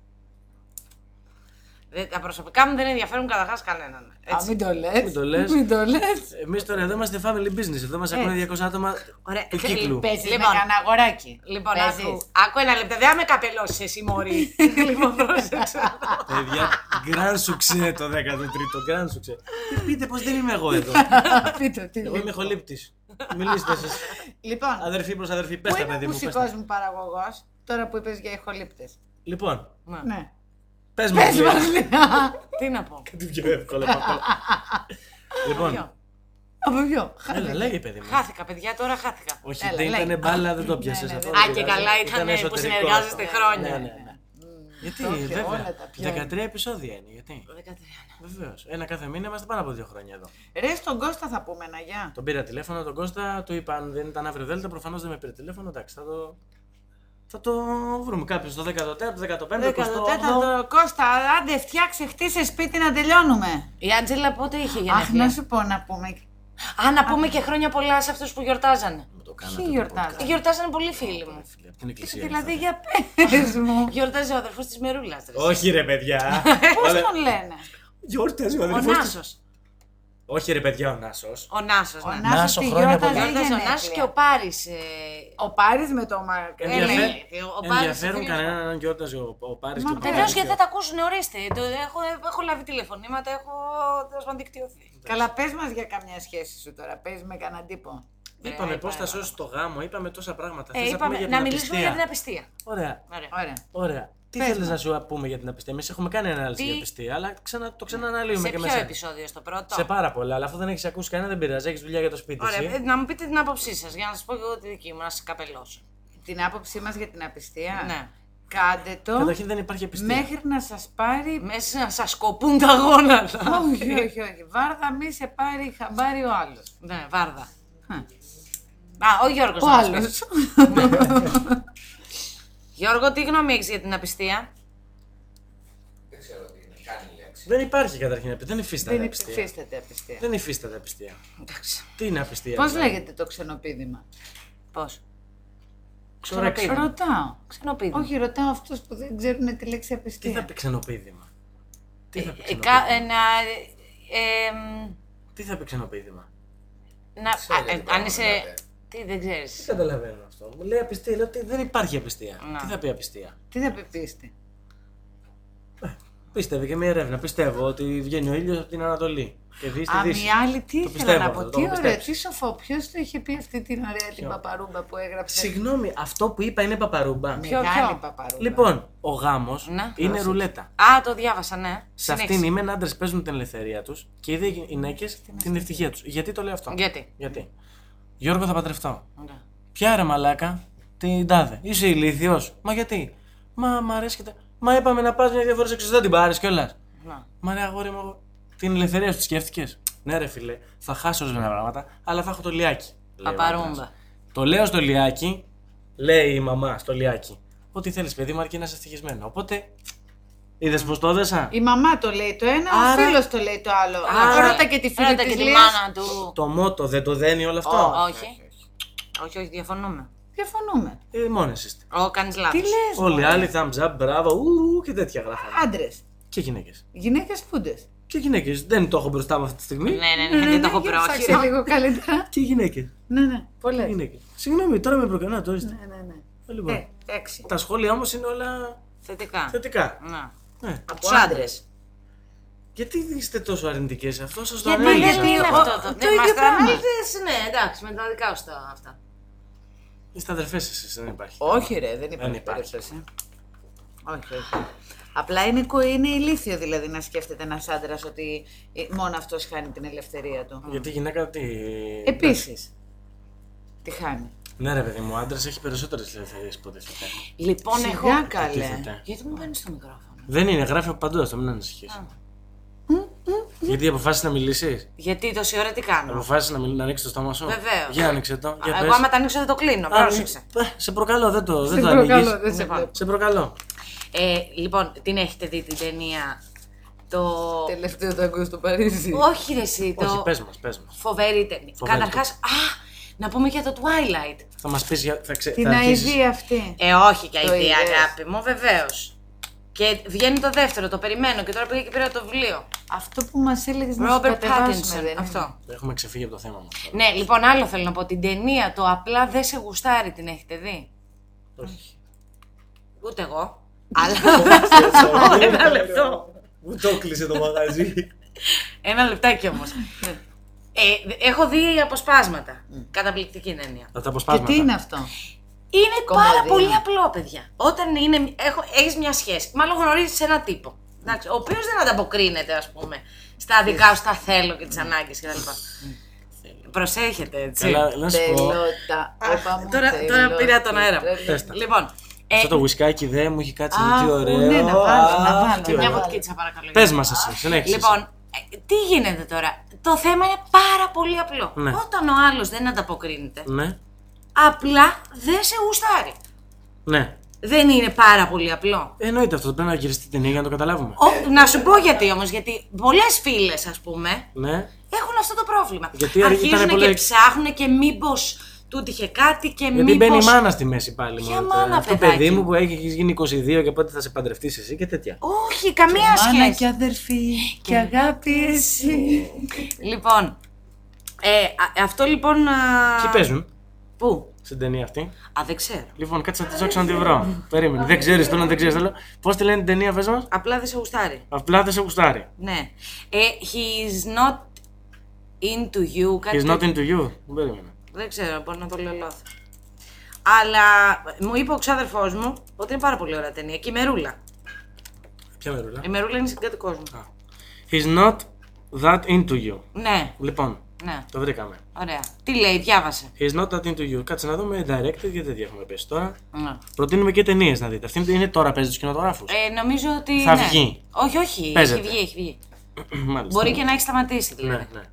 Δεν- Τα προσωπικά μου δεν ενδιαφέρουν καταρχάς κανέναν. Α, Έτσι. μην το λες. Μην το λες. Μην το λες. Εμείς τώρα εδώ είμαστε family business. Εδώ μας ακούνε διακόσια άτομα Ωραία. του Θέλει- κύκλου. Παίζεις με Λοιπόν. κανένα αγοράκι. Λοιπόν, Παίζεις. άκου, άκου ένα λεπτό. Δεν θα με καπελώσεις εσύ, Μωρή. Λοιπόν, πρόσεξε. Παιδιά, γκραν σου ξέ το δέκατο τρίτο. Γκραν σου ξέ. Πείτε πως δεν είμαι εγώ εδώ. Πείτε τι. Εγώ είμαι χολύπτης. Μιλήστε εσείς. Λοιπόν, Αδερφή προς αδερφή. Πες πού τα είναι ο παιδί μου. πες μουσικός τα. μου παραγωγός, τώρα που είπες για ηχολήπτες. Λοιπόν, Ναι. πες μας. Πες Λέα. μας Λέα. Τι να πω. Τι πιο εύκολο από αυτό. Λοιπόν, Ποιο? Από ποιο. έλα, λέγε παιδί μου. Χάθηκα, παιδιά, τώρα χάθηκα. Όχι, Έλα, δεν λέγε. ήταν μπάλα, δεν το Ναι, πιάσες ναι, αυτό. ναι. Α, δεν και πειράζει. καλά ήταν που εσωτερικό συνεργάζεστε αυτό. χρόνια. Ναι, ναι, ναι. Γιατί, Το είχε όλα βέβαια. τα πιο- δεκατρία επεισόδια είναι, γιατί. δεκατρία. Βεβαίως. Ένα κάθε μήνα είμαστε πάνω από δύο χρόνια εδώ. Ρε, στον Κώστα θα πούμε ένα γεια. Τον πήρα τηλέφωνο, τον Κώστα, του είπα αν δεν ήταν αύριο Δέλτα, προφανώς δεν με πήρε τηλέφωνο. Εντάξει, θα το. Θα το βρούμε κάποιο στο δέκατο τέταρτο, δέκατο πέμπτο, εικοστό όγδοο. δεκατέταρτο Κώστα, άντε φτιάξε, χτίσε σπίτι να τελειώνουμε. Η Άντζελα πότε είχε Αχ, γενέθλια. να σου πω να πούμε. Α, να πούμε και χρόνια πολλά σε αυτούς που γιορτάζανε. Μου το κάνατε Ποιοι το γιορτάζουν? podcast. Γιορτάζανε πολλοί φίλοι μου. Φίλε, από την εκκλησία. Δηλαδή ήρθατε. για πες μου. Γιορτάζει ο αδερφός της Μερούλας. ρε. Όχι ρε παιδιά. Πώς Ωραία. τον λένε. Γιόρταζε ο Ο αδερφός της. Νάσος. Όχι ρε παιδιά, ο Νάσος. Ο Νάσος, Ο ναι. Νάσο, Νάσος τη χρόνια γιόρταζε πολλά. Γιορτάζει ο γενέθλια. Νάσος και ο Πάρης. ε, Ο Πάρης με το μακρύ. Ενδιαφέ- ναι, ο Πάρης Ενδιαφέρουν ο φίλος κανέναν αν γιόρταζε ο, ο Πάρης Μα και ο βεβαίως, Βεβαίως Πάρης. γιατί θα τα ακούσουν, ορίστε. Το, έχω, έχω λάβει τηλεφωνήματα, έχω τέλος πάντων δικτυωθεί. Καλά, πες μας για καμιά σχέση σου τώρα. Πες με κανέναν τύπο. Είπαμε πώς θα σώσεις το γάμο, είπαμε τόσα πράγματα. Ε, Θες να είπαμε, πούμε για να την μιλήσουμε για απιστία. την απιστία. Ωραία. Ωραία. Ωραία. Ωραία. Τι Πες θέλεις μας. να σου πούμε για την απιστία? Εμείς έχουμε κάνει ανάλυση Τι- για απιστία, αλλά ξανα, το ξανααναλύουμε Σε και ποιο μέσα. επεισόδιο, στο πρώτο? Σε πάρα πολλά, αλλά αφού δεν έχεις ακούσει κανένα δεν πειράζει, έχεις δουλειά για το σπίτι. Ωραία, εσύ. ε, να μου πείτε την άποψή σας, για να σας πω και εγώ τη δική μου, να σας καπελώσω. Την άποψή μας για την απιστία. Ναι. Κάντε το Καταρχήν δεν υπάρχει απιστία. μέχρι να σας πάρει. Μέσα να σας κοπούν τα γόνατα. όχι, όχι, όχι. Βάρδα, μη σε πάρει χαμπάρι ο άλλος. Ναι, βάρδα. Χα. Α, ο Γιώργος. Ο να μας άλλος. πει. Γιώργο, τι γνώμη έχεις για την απιστία? Δεν ξέρω τι είναι. Κάνει λέξη. Δεν υπάρχει καταρχήν απιστία. Δεν υφίσταται Δεν απιστία. υφίσταται απιστία. Δεν υφίσταται απιστία. Εντάξει. Τι είναι απιστία? Πώς δηλαδή? λέγεται το ξενοπίδημα? Πώς? Ξορέξιμο. Ξενοπίδημα. Ρωτάω. Ξενοπίδημα. Όχι, ρωτάω αυτούς που δεν ξέρουν τη λέξη Τι απιστία. θα πει ξενοπίδημα? Τι θα πει Ε, κα- ε, ξενοπίδημα? να, ε, εμ, Τι θα πει ξενοπίδημα? να, Ξέρω α, τι ε, αν πράγμα είσαι. μιλάτε. Τι δεν Δεν ξέρεις. καταλαβαίνω αυτό. Μου λέει απιστία, λέω ότι δεν υπάρχει απιστία. Να. Τι θα πει απιστία? Τι θα πει πίστη? Πίστευε και μια έρευνα. Πιστεύω ότι βγαίνει ο ήλιος από την Ανατολή και δει στη Α, Δύση. μια άλλη τι Το ήθελα πιστεύω να αυτό, πω. το Τι έχω ωραία, πιστέψει. τι σοφό. Ποιος το είχε πει αυτή την ωραία την Ποιο? παπαρούμπα που έγραψε? Συγγνώμη, αυτό που είπα είναι παπαρούμπα. Ποιο, Μεγάλη ποιο? παπαρούμπα. Λοιπόν, ο γάμος Ναι. είναι ρουλέτα. Α, το διάβασα, ναι. Σε αυτήν οι μεν άντρες παίζουν την ελευθερία τους και οι δε γυναίκες την ευτυχία τους. Γιατί το λέω αυτό? Γιατί? Γιατί. Γιώργο, θα παντρευτώ. Ναι. Ποια ρε μαλάκα, την τάδε. Είσαι ηλίθιος. Μα γιατί? Μα μ' αρέσει και τα. Μα είπαμε να πας μια-δύο φορές έξω, δεν την πάρεις κιόλας. Να. Μα ρε αγόρι μου, εγώ- την ελευθερία σου τη σκέφτηκες? Ναι, ρε φίλε, θα χάσω ορισμένα πράγματα, αλλά θα έχω το λιάκι. λέει ο Παπαρούμπα. άντρας. Το λέω στο λιάκι, λέει η μαμά στο λιάκι. Ό,τι θέλεις, παιδί μου, αρκεί να είσαι ευτυχισμένο. Οπότε, είδες πως το έδεσα. Η μαμά το λέει το ένα, Άρα- ο φίλος το λέει το άλλο. Άρα- Ρώτα και τη φίλη Ρώτα της και τη Λίας. μάνα του. Το μότο δεν το δένει όλο αυτό. Ω, όχι. Όχι, όχι, διαφωνούμε. Διαφωνούμε. Ε, μόνες είστε. Ω, κάνεις Τι λάθος. λες? Όλοι οι άλλοι thumbs up, μπράβο, ου, και τέτοια γράφανε. Άντρες. Και γυναίκες. Γυναίκες φούντες. Και γυναίκες. Δεν το έχω μπροστά μου αυτή τη στιγμή. Ναι, ναι, ναι, δεν το έχω για ψάξε πρόχειρο. λίγο καλύτερα. Και γυναίκες. Ναι, ναι, πολλές. Γυναίκες. Συγγνώμη, τώρα με προκαλώ, το ορίστε. Ναι, ναι, ναι. Ε, Λοιπόν, Ε, έξι. τα σχόλια όμως είναι όλα Θετικά. θετικά. Να. Ναι. Από τους άντρες. Γιατί είστε τόσο αρνητικές, αυτό σας το Γιατί, ανέλησα. γιατί είναι Ο- αυτό ο- το. το Δεν ίδιο μας τα πράγμα. ανάλυσες, ναι, εντάξει, με τα δικά σου τα αυτά. Είστε αδερφές εσείς, δεν υπάρχει. Όχι ρε, δεν υπάρχει υπάρχει. περίπτωση. Όχι, όχι. Απλά είναι, κο- είναι ηλίθιο δηλαδή να σκέφτεται ένας άντρας ότι ε, μόνο αυτός χάνει την ελευθερία του. Γιατί η γυναίκα τι. Επίσης, τι χάνει. Ναι, ρε παιδί μου, ο άντρας έχει περισσότερες ελευθερίες από ό,τι θέλετε. Λοιπόν, Σιγά έχω. καλέ. Υποτίθεται. Γιατί μου παίρνεις το μικρόφωνο? Δεν είναι, γράφει από παντού αυτό, μην ανησυχείς. Γιατί αποφάσισες να μιλήσεις. Γιατί τόση ώρα τι κάνω? Αποφάσισες να, μιλ... να ανοίξεις το στόμα σου. Βεβαίως. Για άνοιξε το. Για Εγώ πες. άμα τα ανοίξω δεν το κλείνω, Α, πρόσεξε. ε, Σε προκαλώ, δεν το, δεν Σε το προκαλώ, ανοίγεις. δεν σε Λοιπόν. βλέπω. Σε προκαλώ. Ε, λοιπόν, την έχετε δει την ταινία. Το. Τελευταίο ταγκό στο Παρίσι. Όχι, ρε, εσύ. Το. Όχι, πες μας, πες μας. Φοβερή ταινία. Φοβερή Καταρχάς, α, να πούμε για το Twilight. Θα μας πεις για. Θα ξε... Την θα αρχίσεις- αηδία αυτή. Ε, όχι και Το αηδία, είδες? αγάπη μου, βεβαίω. Και βγαίνει το δεύτερο, το περιμένω και τώρα πήγα και πήρα το βιβλίο. Αυτό που μας έλεγες να σου Robert κατεβάσουμε, Pattinson, δεν είναι? αυτό. Έχουμε ξεφύγει από το θέμα μας. Ναι, λοιπόν, άλλο θέλω να πω. Την ταινία, το απλά δεν σε γουστάρει, την έχετε δει? Όχι. Ούτε εγώ. Αλλά. Ένα λεπτό. Μου το κλείσε το μαγαζί. Ένα λεπτάκι όμως. Ε, έχω δει αποσπάσματα. Καταπληκτική ταινία. Θα τα Και αποσπάσματα. τι είναι αυτό? Είναι Κομμωδία. πάρα πολύ απλό, παιδιά. Όταν είναι, έχω, έχεις μια σχέση, μάλλον γνωρίζεις έναν τύπο, εντάξει, ο οποίος δεν ανταποκρίνεται, ας πούμε, στα δικά σου τα θέλω και τις ανάγκες κτλ. Προσέχετε, έτσι. Καλά, να σου πω. Τελώτα. Όπα μου, τώρα- τελώτα, τώρα πήρα τον αέρα. τελώτα. Πες τα. Λοιπόν, ε, Αυτό το ουισκάκι δε μου έχει κάτσει Α, τι ου, ωραίο. ναι, να βάλω, να Αχ, βάλω, τι να μια ωραίο. βάλω. βοτκίτσα παρακαλώ. Πες μας εσύ, συνέχισε. Λοιπόν, ε, τι γίνεται τώρα. Το θέμα είναι πάρα πολύ απλό. Ναι. Όταν ο άλλος δεν ανταποκρίνεται, Ναι, απλά δεν σε γουστάρει. ναι. Δεν είναι πάρα πολύ απλό. Εννοείται αυτό, πρέπει να γυριστεί την ταινία για να το καταλάβουμε. Ο, να σου πω γιατί όμως, γιατί πολλές φίλες, ας πούμε, Ναι. έχουν αυτό το πρόβλημα. Γιατί αρχίζουν ήταν και πολύ- ψάχνουν και μήπως τούτο είχε κάτι και Γιατί μήπως... μπαίνει η μάνα στη μέση πάλι. Ποια μόνο. μάνα, Αυτό παιδάκι παιδί μου μου? που έχει έχεις γίνει είκοσι δύο και πότε θα σε παντρευτείς εσύ και τέτοια. Όχι, καμία Μάνα σχέση. και αδερφή και αγάπη εσύ. Λοιπόν, ε, α- αυτό λοιπόν... α, Τι παίζουν Πού? στην ταινία αυτή. Α, δεν ξέρω. Λοιπόν, κάτσε να τη ψάξω να τη βρω. Περίμενε. Δεν ξέρει τώρα, δεν ξέρει. Πώ τη λένε την ταινία, πες μας. Απλά δεν σε γουστάρει. Απλά δεν σε γουστάρει. Ναι. Ε, he's not into you. Κάτι He's not τέτοιο. into you. Δεν περίμενε. Δεν ξέρω, μπορεί να το λέω λάθος. Αλλά μου είπε ο ξάδερφός μου ότι είναι πάρα πολύ ωραία ταινία. Και η Μερούλα. Ποια Μερούλα? Η Μερούλα είναι συγκατοικός μου. Ah. He's not that into you. Ναι, Λοιπόν, ναι. το βρήκαμε. Ωραία. Τι λέει, διάβασε. He's not that into you. Κάτσε να δούμε directed γιατί δεν έχουμε πέσει τώρα. Ναι. Προτείνουμε και ταινίες να δείτε. Αυτή είναι τώρα, παίζει τους κινηματογράφους. Ε, νομίζω ότι. Θα ναι. βγει. Όχι, όχι. Παίζεται. Έχει βγει, έχει βγει. Μάλιστα. Μπορεί και να έχει σταματήσει δηλαδή. Ναι, ναι.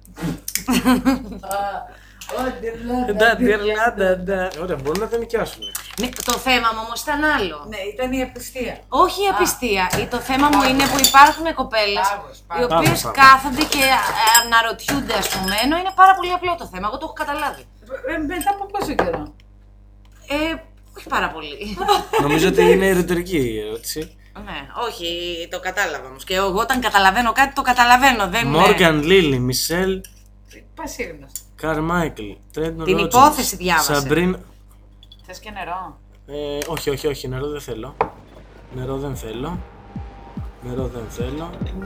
Ωραία, μπορούν να τα νοικιάσουν. Ναι, το θέμα μου όμως ήταν άλλο. Ναι, ήταν η απιστία. Όχι η απιστία. Ή το θέμα μου είναι που υπάρχουν κοπέλες Πάγος, οι πάγος. οποίες Πάγος, πάγος. κάθονται και ε, αναρωτιούνται, ας πούμε, ενώ είναι πάρα πολύ απλό το θέμα. Εγώ το έχω καταλάβει. Ε, μετά από πόσο καιρό? Ε, όχι πάρα πολύ. Νομίζω ότι είναι ρητορική η ερώτηση. Ναι, όχι, το κατάλαβα όμως. Και εγώ όταν καταλαβαίνω κάτι, το καταλαβαίνω. Δεν είναι. Morgan Lily, Michelle Πασίγνωστο. Carmichael, Trenton Την Rogers, υπόθεση διάβασε. Sabrina. Θες και νερό? Ε, όχι, όχι, όχι, νερό δεν θέλω. Νερό δεν θέλω. Νερό δεν θέλω.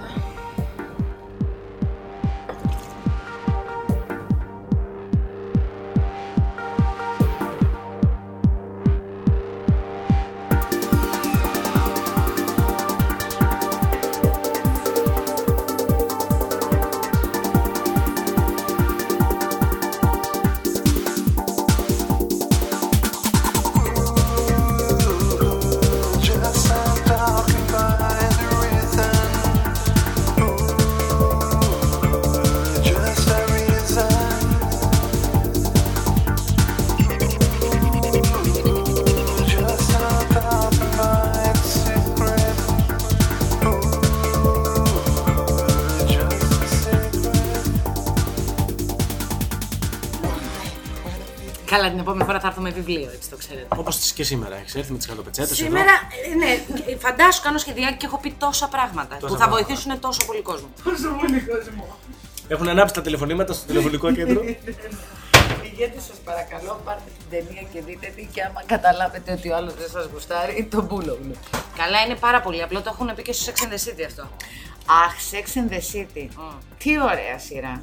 Καλά, την επόμενη φορά θα έρθω με βιβλίο, έτσι το ξέρετε. Όπως και σήμερα, έχεις έρθει με τις κατοπετσέτες Σήμερα, ε, ναι, φαντάσου κάνω σχεδιάκι και έχω πει τόσα πράγματα Τόσα που θα πράγματα. βοηθήσουν τόσο πολύ κόσμο. Πόσο πολύ κόσμο. Έχουν ανάψει τα τηλεφωνήματα στο τηλεφωνικό κέντρο. Πηγαίνετε σας παρακαλώ, πάρτε την ταινία και δείτε τι και άμα καταλάβετε ότι ο άλλος δεν σας γουστάρει, τον Μπούλογλου. Καλά, είναι πάρα πολύ απλό, το έχουν πει και στο Sex and the City αυτό. Αχ, Sex and the City. Mm. Τι ωραία σειρά.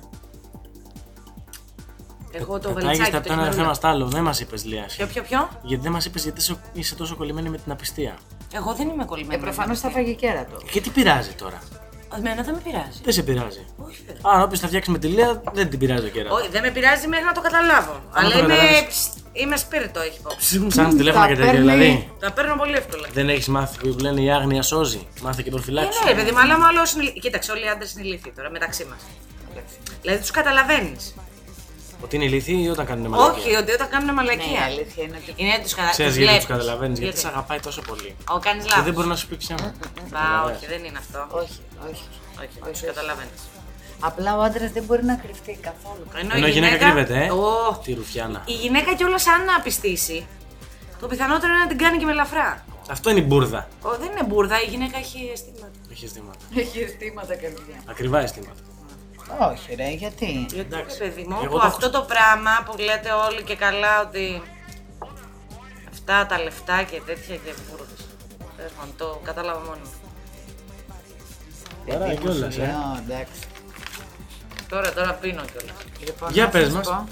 Εγώ το Κατάγεστε βελιτσάκι από το το ένα χειμερούλα. θέμα στο άλλο. Δεν μας είπες, Λία. Ποιο, ποιο, ποιο. Γιατί δεν μας είπες γιατί είσαι- είσαι τόσο κολλημένη με την απιστία. Εγώ δεν είμαι Ε, κολλημένη. προφανώς θα φάγει κέρατο. Και τι πειράζει τώρα. Εμένα δεν με πειράζει. Δεν σε πειράζει. Όχι, βέβαια. Αν όποιος θα φτιάξει με τη Λία, δεν την πειράζει το κέρατο. Όχι, δεν με πειράζει μέχρι να το καταλάβω. Αλλά το είμαι, καταλάβεις. ψ, είμαι σπίρτο, έχει υπόψη. Σαν τηλέφωνα Τα και τέτοια, παίρνει. δηλαδή. Τα παίρνω πολύ εύκολα. Δεν έχεις μάθει που λένε η άγνοια σώζει. Μάθε και Ε, προφυλάξει. ναι, ρε παιδί μου, αλλά μάλλον είναι. Κοίταξε, όλοι οι άντρες είναι ηλίθιοι τώρα μεταξύ μας. Δηλαδή τους καταλαβαίνεις. Ότι είναι ηλίθιοι ή όταν κάνουν μαλακία. Όχι, ότι όταν κάνουν Ναι, η μαλακία. αλήθεια είναι ότι. Είναι τους καταλαβαίνεις. Ξέρεις γιατί τους καταλαβαίνεις, γιατί σε αγαπάει τόσο πολύ. Ο κάνεις Και λάθος. δεν μπορεί να σου πει ξένα. Α, όχι, δεν είναι αυτό. Όχι, όχι. Όχι, δεν τους καταλαβαίνεις. Απλά ο άντρας δεν μπορεί να κρυφτεί καθόλου. Ενώ η γυναίκα κρύβεται, ε. Ω, Τη ρουφιάνα. η γυναίκα κιόλας αν να απιστήσει, το πιθανότερο είναι να την κάνει και με ελαφρά. Αυτό είναι η μπουρδα. Ω, δεν είναι μπουρδα, η γυναίκα έχει αισθήματα. Έχει αισθήματα. Έχει αισθήματα καρδιά. Ακριβά αισθήματα. Όχι, ρε, γιατί. Γιατί, Εντάξει. ρε παιδί μου, Εγώ που το αυτό έχω- το πράγμα που λέτε όλοι και καλά ότι αυτά τα λεφτά και τέτοια και μπουρδες. Τέλος πάντων, το κατάλαβα μόνο μου. Ωραία, Παιδί μου, κιόλας, σου ε. λέω, εντάξει. Τώρα, τώρα πίνω κιόλας. Λοιπόν, Για να πες σας μας. πω.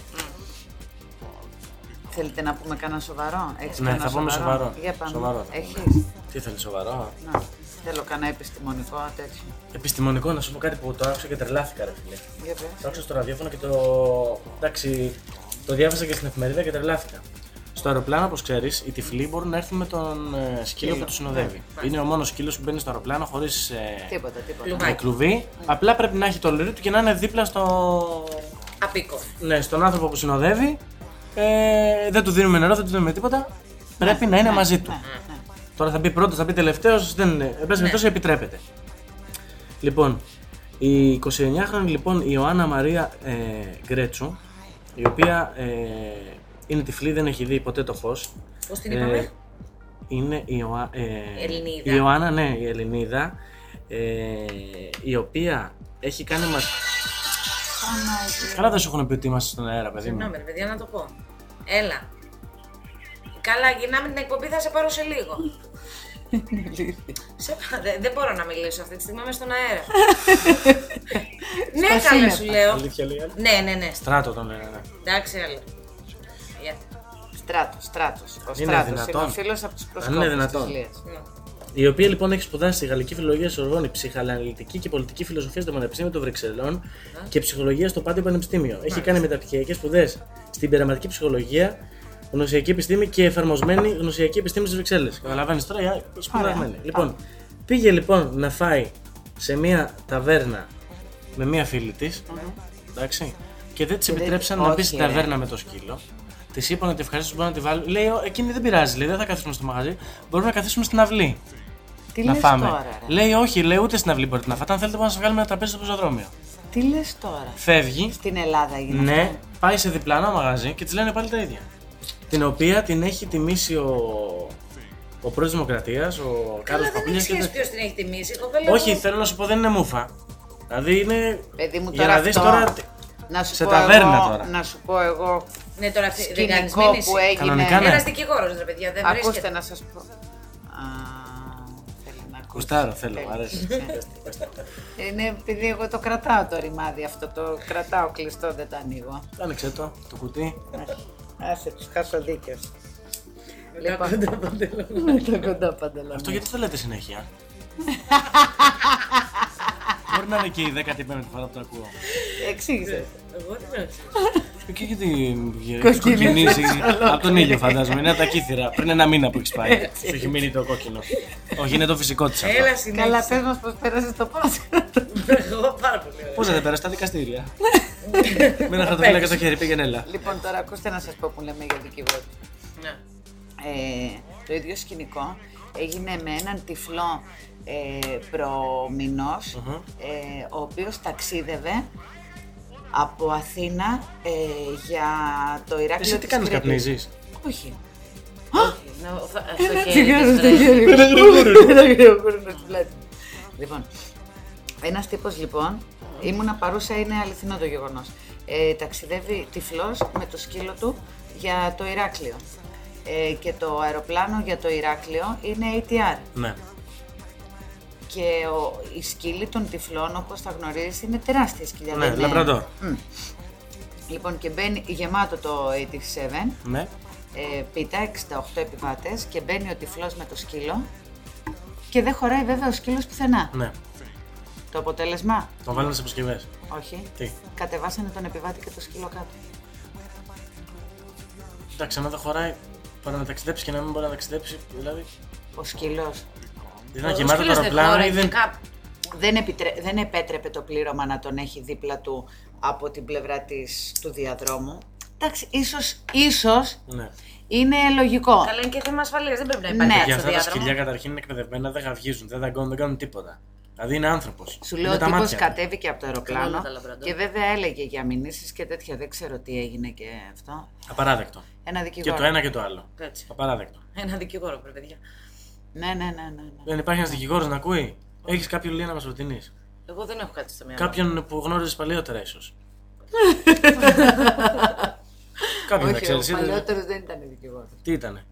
Θέλετε να πούμε κανένα σοβαρό? Έχεις Ναι, κανένα θα πούμε σοβαρό. Για πάμε. Σοβαρό θα Έχεις. Τι θέλει, σοβαρό. Να. Θέλω κανένα επιστημονικό τέτοιο. Επιστημονικό, να σου πω κάτι που το άκουσα και τρελάθηκα, ρε φίλε. Για πες. Το άκουσα στο ραδιόφωνο και το. Εντάξει, το διάβασα και στην εφημερίδα και τρελάθηκα. Στο αεροπλάνο, όπως ξέρεις, οι τυφλοί μπορούν να έρθουν με τον ε, σκύλο που του συνοδεύει. Είναι ο μόνος σκύλος που μπαίνει στο αεροπλάνο χωρίς ε, Τίποτα, τίποτα. Κλουβάκι. με κλουβί. Απλά πρέπει να έχει το λουρί του και να είναι δίπλα στο. Απίκο. Ναι, στον άνθρωπο που συνοδεύει. Ε, δεν του δίνουμε νερό, δεν του δίνουμε τίποτα. Πρέπει να είναι μαζί του. Ναι. Τώρα θα μπει πρώτος, θα μπει τελευταίος, δεν είναι. Εν πάση περιπτώσει επιτρέπεται. Λοιπόν, η εικοσιεννιάχρονη λοιπόν η Ιωάννα Μαρία ε, Γκρέτσου, η οποία ε, είναι τυφλή, δεν έχει δει ποτέ το φως. Πώς την είπαμε? Ε, είναι η, Ιωα... ε, Ελληνίδα. η Ιωάννα, ναι, η Ελληνίδα, ε, η οποία έχει κάνει μας... Καλά δεν σου έχουν πει ότι είμαστε στον αέρα, παιδί μου. Συγγνώμη, ρε παιδιά, να το πω. Έλα. Καλά, γυρνάμε την εκπομπή, θα σε πάρω σε λίγο. σε... δε- δεν μπορώ να μιλήσω αυτή τη στιγμή, είμαι στον αέρα. ναι, καλά σύννεφα. σου λέω. Αλήθεια λέει άλλη. Ναι, ναι, ναι. Στράτο τον λένε, ναι. Εντάξει, άλλο. Στράτος, Στράτος. Ο Είναι Στράτος είναι δυνατόν? ο φίλος από τους είναι προσκόπους της δυνατόν? Λίας. Η οποία λοιπόν έχει σπουδάσει στη Γαλλική Φιλολογία στη Σορβόνη, ψυχαναλυτική και πολιτική φιλοσοφία στο Πανεπιστήμιο των Βρυξελών και ψυχολογία στο Πάντιο Πανεπιστήμιο. Έχει κάνει μεταπτυχιακές σπουδές στην πειραματική ψυχολογία, γνωσιακή επιστήμη και εφαρμοσμένη γνωσιακή επιστήμη στις Βρυξέλλες. Καταλαβαίνεις τώρα, η σπουδασμένη. Λοιπόν, πήγε λοιπόν να φάει σε μια ταβέρνα με μια φίλη της. Εντάξει. Και δεν της επιτρέψαν να μπει στην ταβέρνα με το σκύλο. Τη είπαν ότι ευχαρίστω μπορούν να τη βάλουν. Λέει, εκείνη δεν πειράζει, λέει, δεν θα καθίσουμε στο μαγαζί. Μπορούμε να καθίσουμε στην αυλή. Τι να λες φάμε. τώρα, ρε? Λέει, όχι, λέει, ούτε στην αυλή μπορείτε να φάτε. Αν θέλετε, μπορούμε να σα βγάλουμε ένα τραπέζι στο πεζοδρόμιο. Τι λες τώρα? Φεύγει. Στην Ελλάδα γίνεται. Ναι, αυτό? πάει σε διπλανό μαγαζί και τη λένε πάλι τα ίδια. Την οποία την έχει τιμήσει ο, ο πρόεδρος Δημοκρατίας, ο Κάρλος Δεν Παπούλιας. έχει σχέση ποιος την έχει τιμήσει. η κοπέλα Όχι, μου- θέλω να σου πω, δεν είναι μούφα. Δηλαδή είναι. Παιδί μου, για τώρα να δεις αυτό, τώρα. να σου σε πω ταβέρνα εγώ, τώρα. Να σου πω εγώ Ναι, τώρα αυτή δεν σκηνικό κάνεις που μήνυση. έγινε. Κανονικά, ναι. Ένας δικηγόρος, ρε παιδιά, δεν Ακούστε βρίσκεται. να σας πω. Α, θέλει να ακούσει. Γουστάρω, θέλω, Θέλει. μου αρέσει. Είναι επειδή εγώ το κρατάω το ρημάδι αυτό, το κρατάω κλειστό, δεν το ανοίγω. Άνοιξε το, το κουτί. Άσε τους χασοδίκες. Με τα κοντά παντελόνια. Με τα κοντά παντελόνια. Αυτό γιατί το λέτε συνέχεια. Μπορεί να είναι και η δέκατη πέμπτη φορά που το ακούω. Εξήγησε. Εγώ τι να ξέρω. Και γιατί κοκκινίζει από τον ήλιο, φαντάζομαι. Είναι από τα κύθυρα. Πριν ένα μήνα που έχει πάει. Σου έχει μείνει το κόκκινο. Όχι, είναι το φυσικό τη αυτό. Έλα Καλά, συνέχισε. πες μας πώς πέρασες το Πάσχα. Εγώ πάρα πολύ ωραία. Πώ δεν πέρασε στα δικαστήρια. Με ένα χαρτοφύλακα στο χέρι, πήγαινε έλα. Λοιπόν, τώρα ακούστε να σας πω που λέμε για δικηγόρο. Ναι. Ε, το ίδιο σκηνικό έγινε με έναν τυφλό ε, προμηνός, ε, ο οποίος ταξίδευε από Αθήνα ε, για το Ηράκλειο Εσύ τι της κάνεις, Κρήτης. καπνίζεις? Όχι. Να- θα- Στο Ένα χέρι τσιγάρο της στο τρέχει. χέρι. Ένα γρήγορο στην πλάτη. Λοιπόν, ένας τύπος λοιπόν, ήμουνα παρούσα, είναι αληθινό το γεγονός. Ε, ταξιδεύει τυφλός με το σκύλο του για το Ηράκλειο. Ε, και το αεροπλάνο για το Ηράκλειο είναι έι τι αρ. Ναι. Και ο, η σκύλη των τυφλών, όπως θα γνωρίζεις, είναι τεράστια σκυλιά. Ναι, δεν είναι- λαμπραντόρ. Μμ. Λοιπόν, και μπαίνει γεμάτο το ογδόντα επτά, Ναι. ε, πίτα, εξήντα οκτώ επιβάτες, και μπαίνει ο τυφλός με το σκύλο και δεν χωράει βέβαια ο σκύλος πουθενά. Ναι. Το αποτέλεσμα, Τον βάλανε σε αποσκευές. όχι, Τι. κατεβάσανε τον επιβάτη και το σκύλο κάτω. Εντάξει, αν δεν χωράει, μπορεί να ταξιδέψει και να μην μπορεί να ταξιδέψει. Δηλαδή. Ο σκύλος Ήταν Ο γεμάτο το σκύλος δεν αεροπλάνο χώραγε ή δεν. κάπου. δεν, επιτρέ... δεν επέτρεπε το πλήρωμα να τον έχει δίπλα του από την πλευρά της, του διαδρόμου. Εντάξει, ίσως, ίσως Ναι. είναι λογικό. Καλά, είναι και θέμα ασφαλείας, δεν πρέπει να Ναι. υπάρχει Για στο αυτά τα διάδρομο. σκυλιά καταρχήν είναι εκπαιδευμένα, δεν γαυγίζουν, δεν δαγκώνουν, δεν κάνουν τίποτα. Δηλαδή είναι άνθρωπος. Σου Είναι λέω ο τα τύπος μάτια του. κατέβηκε από το αεροπλάνο Καλά τα λαμπραντόρ. και βέβαια έλεγε για μηνύσεις και τέτοια, δεν ξέρω τι έγινε και αυτό. Απαράδεκτο. Ένα Και δικηγόρο. το ένα και το άλλο. Έτσι. Απαράδεκτο. Ένα δικηγόρο πρέπει, παιδιά. Ναι, ναι, ναι, ναι, ναι. Δεν υπάρχει ένα δικηγόρο να ακούει. Έχει κάποιον λέει να μα προτείνει. Εγώ δεν έχω κάτι στο μυαλό. Κάποιον που γνώριζε παλιότερα, ίσω. Κάποιον να Όχι, ο ξέρει. παλιότερος δεν ήταν δικηγόρος. Τι ήτανε.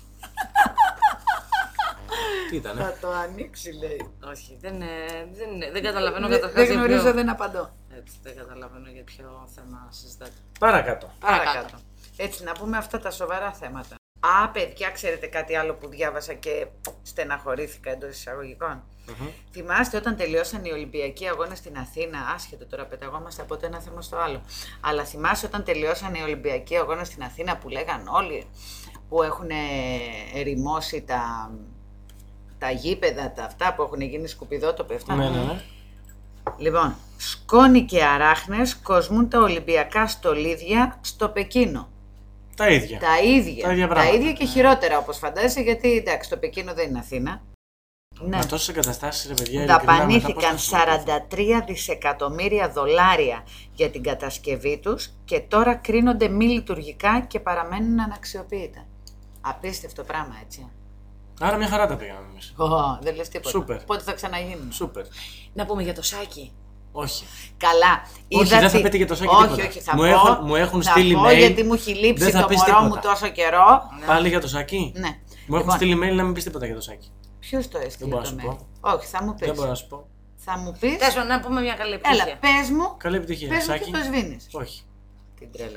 Τι ήτανε. Θα το ανοίξει, λέει. Όχι, δεν, ε, δεν, δεν καταλαβαίνω Δεν, καταρχάς δεν για γνωρίζω, ποιο- δεν απαντώ. Έτσι, δεν καταλαβαίνω για ποιο θέμα συζητάτε. Παρακάτω. Παρακάτω. Έτσι, να πούμε αυτά τα σοβαρά θέματα. Α, παιδιά, ξέρετε κάτι άλλο που διάβασα και στεναχωρήθηκα εντός εισαγωγικών. Θυμάστε όταν τελειώσαν οι Ολυμπιακοί Αγώνες στην Αθήνα, άσχετο τώρα πεταγόμαστε από το ένα θέμα στο άλλο. Αλλά θυμάσαι όταν τελειώσαν οι Ολυμπιακοί Αγώνες στην Αθήνα που λέγαν όλοι που έχουν ερημώσει τα, τα γήπεδα, τα αυτά που έχουν γίνει σκουπιδότοποι αυτά. Ναι, ναι, ναι. Λοιπόν, σκόνη και αράχνες κοσμούν τα Ολυμπιακά στολίδια στο Πεκίνο. Τα ίδια. Τα ίδια. Τα ίδια τα πράγματα. ίδια και χειρότερα όπως φαντάζεσαι, γιατί εντάξει, το Πεκίνο δεν είναι Αθήνα. Ναι. Με τόσες εγκαταστάσεις, ρε παιδιά, ειλικρινά, μετά Δαπανήθηκαν πώς θα σου το πω. σαράντα τρία δισεκατομμύρια δολάρια για την κατασκευή τους και τώρα κρίνονται μη λειτουργικά και παραμένουν αναξιοποιητά. Απίστευτο πράγμα, έτσι. Άρα μια χαρά τα πήγαμε εμείς. Ω, δεν λες τίποτα. Σούπερ. Πότε θα ξαναγίνουν. Σούπερ. Να πούμε για το σάκι. Όχι. Καλά. Όχι, είδα δεν θα τι- πείτε για το σάκι όχι, τίποτα. όχι, θα Μου πω, έχουν- μου έχουν θα στείλει πω, mail. γιατί μου έχει λείψει Δεν θα το πεις μωρό τίποτα. μου τόσο καιρό. Πάλι για το σάκι. Ναι. Μου έχουν στείλει mail να μην πεις τίποτα για το σάκι. Ποιος το έστειλε μπορώ το να σου mail? πω. Όχι, θα μου πεις. Δεν μπορώ να σου πω. Θα μου πεις. Τέλος πάντων, να πούμε μια καλή Έλα, επιτυχία. πες μου. Καλή επιτυχία. Πες μου Σάκι. και το σβήνεις. Όχι. Την τρέλα μου.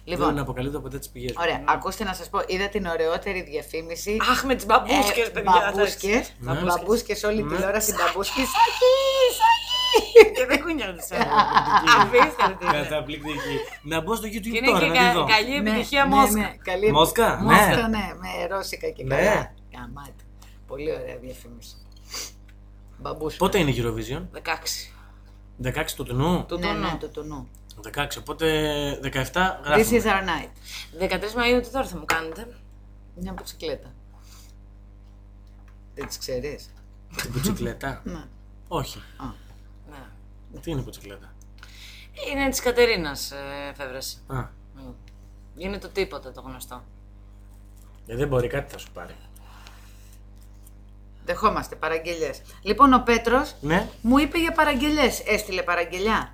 Λοιπόν, Δεν αποκαλύπτω ποτέ τις πηγές μου. ωραία, ακούστε να σας πω, είδα την ωραιότερη διαφήμιση. Αχ, με τις μπαμπούσκες, Ε, παιδιά. μπαμπούσκες, Ναι. μπαμπούσκες, όλη Ναι. τηλεόραση μπαμπούσκες. Σάκη, Σάκη. Και δεν κουνιάζεσαι. Απίστευτη. Καταπληκτική. Να μπω στο Και YouTube είναι τώρα και να τη κα- δω. καλή Ναι, επιτυχία ναι, Μόσχα. ναι, καλή- Μόσχα, ναι. Μόσχα, ναι, με ρώσικα και Ναι. καλά. Γαμάτι. Πολύ ωραία διαφήμιση. Μπαμπούσκα. Πότε είναι η Eurovision? δεκαέξι. δεκαέξι του τουνού. Του Ναι, τουνού. ναι, του τουνού. δεκαέξι, οπότε δεκαεπτά This γράφουμε. is our night. δεκατρείς Μαΐου τι τώρα θα μου κάνετε? Μια μπουτικλέτα. Δεν τις ξέρεις? Την πουτσικλέτα. Ναι. Όχι. Ναι. Τι είναι πουτσικλέτα? Είναι της Κατερίνας, ε, εφεύρεση. Α, Mm. Είναι το τίποτα το γνωστό. ε, δεν μπορεί, κάτι θα σου πάρει. Δεχόμαστε παραγγελιές. Λοιπόν, ο Πέτρος Ναι. μου είπε για παραγγελιές. Έστειλε παραγγελιά.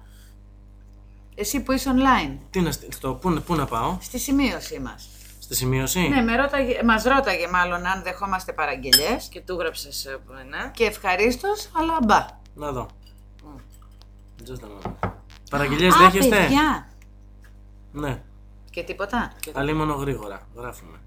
Εσύ που είσαι online. Τι να, στείλω, στο, πού, πού να πάω? Στη σημείωσή μας. Στη σημείωση. Ναι, με ρώταγε, μας ρώταγε μάλλον αν δεχόμαστε παραγγελιές. Και του γράψες, ε, που είναι. Και ευχαρίστως, αλλά μπα. Να δω. Just a moment. Παραγγελίες Α, δέχεστε? παιδιά. Ναι. Και τίποτα. Αλίμονο γρήγορα. Γράφουμε.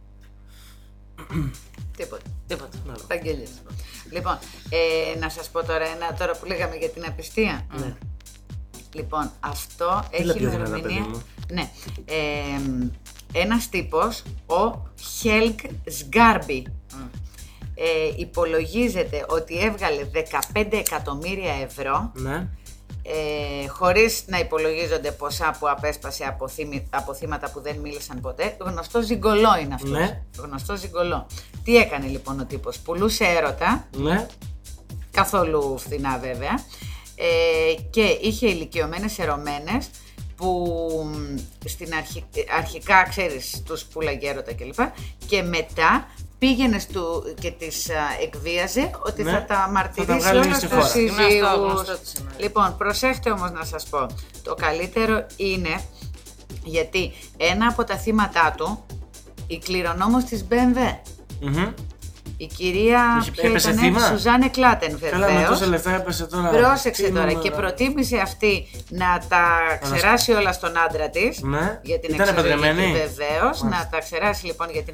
Τίποτα. Τίποτα. Να δω. Παραγγελίες. Λοιπόν, ε, να σας πω τώρα ένα, τώρα που λέγαμε για την απιστία. Ναι. Λοιπόν, αυτό Έλα έχει πιο δυνατά, ημερομηνία. παιδί μου. Ναι. Ε, ένας τύπος, ο Χέλγκ Σγκάρμπι. Ε, υπολογίζεται ότι έβγαλε δεκαπέντε εκατομμύρια ευρώ, Ναι. ε, χωρίς να υπολογίζονται ποσά που απέσπασε από, θύμη, από θύματα που δεν μίλησαν ποτέ. Γνωστό ζιγκολό είναι αυτός. Ναι. Γνωστό ζιγκολό. Τι έκανε λοιπόν ο τύπος? Πουλούσε έρωτα, Ναι. καθόλου φθηνά βέβαια, ε, και είχε ηλικιωμένες ερωμένες που μ, στην αρχι, αρχικά, ξέρεις, τους πουλάγε έρωτα κλπ. Και μετά πήγαινε στου, και τις α, εκβίαζε ότι Ναι, θα τα θα τα μαρτυρήσει βγάλει όλα στη στους χώρα. Γνωστό, σύζυγους. γνωστό της είναι. Λοιπόν, προσέχτε όμως να σας πω, το καλύτερο είναι γιατί ένα από τα θύματά του, η κληρονόμος της μπι εμ ντάμπλιου, Μμμ. η κυρία Είχε- ποια έπεσε ήτανε? θύμα? Σουζάνε Κλάτεν, Καλά, με βεβαίως. τόσα λεφτά έπεσε τώρα. Πρόσεξε Τι τώρα, νούμερο. και προτίμησε αυτή να τα ξεράσει όλα στον άντρα της. Ναι. Για την Ήταν εξωζυγική, παντρεμένη? βεβαίως, να τα ξεράσει λοιπόν για την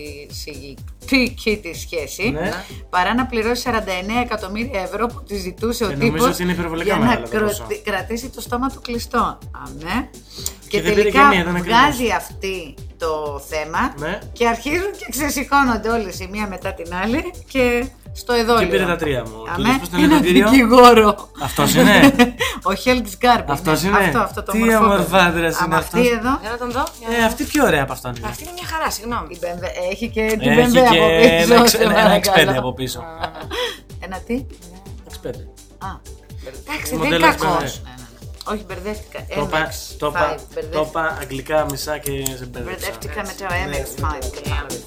εξωζυγική της σχέση, Ναι. παρά να πληρώσει σαράντα εννέα εκατομμύρια ευρώ που τη ζητούσε ο Ε, νομίζω τύπος ότι είναι υπερβολικά για να μεγάλο το κρο- ποσό. κρατήσει το στόμα του κλειστό. Αμέ. Και, δεν πήρε τελικά και μία, ήταν ακριβώς. βγάζει αυτή το θέμα Ναι. και αρχίζουν και ξεσηκώνονται όλες η μία μετά την άλλη και στο εδόλιο. Και πήρε τα τρία μου. Αμέ, Κύριος, πώς τον λέει έναν τον κύριο? δικηγόρο. Αυτός είναι. Ο Χέλγκ Γκάρμπι. Αυτός ναι. είναι. Αυτό, αυτό το Τι μορφό ομορφάντρας παιδί. είναι Άμα αυτή αυτός. εδώ. Για να τον δω. για να Ε, δω. αυτή πιο ωραία από αυτόν είναι. Αυτή είναι μια χαρά, συγγνώμη. Η μπι εμ ντάμπλιου έχει και την Έχει μπι εμ ντάμπλιου και από πίσω. ένα εξ- σε ένα παρακαλώ. εξ πέντε από πίσω. Ένα τι? εξ πέντε. Α, Εντάξει, δεν Μοντέλο είναι εξ πέντε. κακός. ναι, ναι, ναι. Όχι, μπερδεύτηκα. Το είπα- εμ εξ το είπα- φάιβ, το μπερδεύτηκα. είπα αγγλικά μισά και σε μπέρδεψα. Μπερδεύτηκα με το εμ εξ φάιβ. κατάλαβες.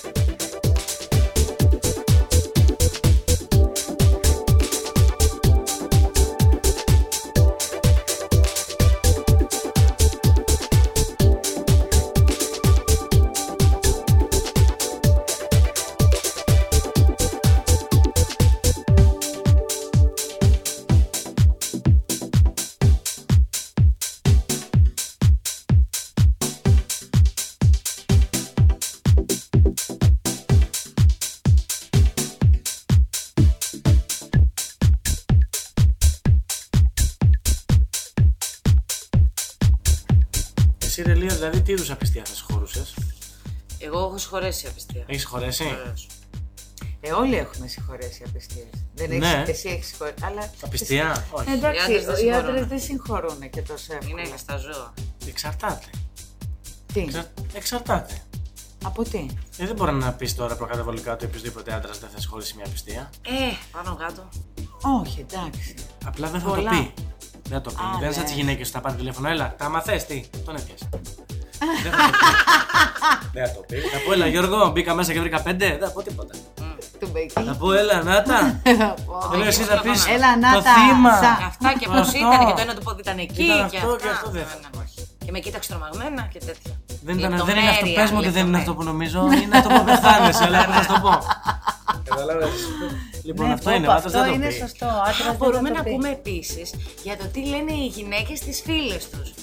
Εσύ ρε Λία, δηλαδή τι είδους απιστία θα συγχωρούσες? Εγώ έχω συγχωρέσει απιστία. Έχεις χωρέσει? Βεβαίως. Ε, όλοι έχουμε συγχωρέσει απιστίες. Δεν έχεις, Ναι. εσύ έχεις συγχωρέσει. Αλλά... Απιστία? Όχι. Ε, εντάξει, Οι άντρες δεν οι συγχωρούν. άντρες δεν συγχωρούν και τόσο εύκολα. Είναι στα ζώα. Εξαρτάται. Τι, Εξα- Εξαρτάται. από τι. Ε, δεν μπορεί να πεις τώρα προκαταβολικά ότι οποιοδήποτε άντρας δεν θα συγχωρήσει μια απιστία. Ε, πάνω κάτω. Όχι, εντάξει. Απλά δεν θα Πολλά. το πει. Δεν θα το πει. Α, δεν είναι σαν ναι. τις γυναίκες που θα πάρει τηλέφωνο. Έλα, τα μαθες τι. Τον έπιασε. Δεν θα το πει. Δεν θα το πει. Θα πω, έλα Γιώργο, μπήκα μέσα και βρήκα πέντε. Δεν θα πω τίποτα. Του μπέκι. Θα πω, έλα, Νάτα. Πω. Λέω, εσύ θα πεις Έλα, το Νάτα, θύμα. σα- Αυτά και Το πώ αυτό. ήταν και το ένα του πόδι ήταν εκεί. Ήταν και αυτό αυτά. και αυτό δεν Ναι, θα- ναι. Και με κοίταξε τρομαγμένα και τέτοια. Δεν, ήταν, δεν είναι Λεπτομέρεια, αυτό, πες μου ότι δεν είναι λεπτομέρεια. αυτό που νομίζω. Είναι αυτό που αισθάνεσαι, αλλά θα το πω. Καταλάβες. Λοιπόν, Ναι, αυτό πω, είναι. πω, ο άντρας αυτό δεν το είναι πει. σωστό. ο άντρας δεν Μπορούμε θα το να πει. πούμε επίση για το τι λένε οι γυναίκε στι φίλε του.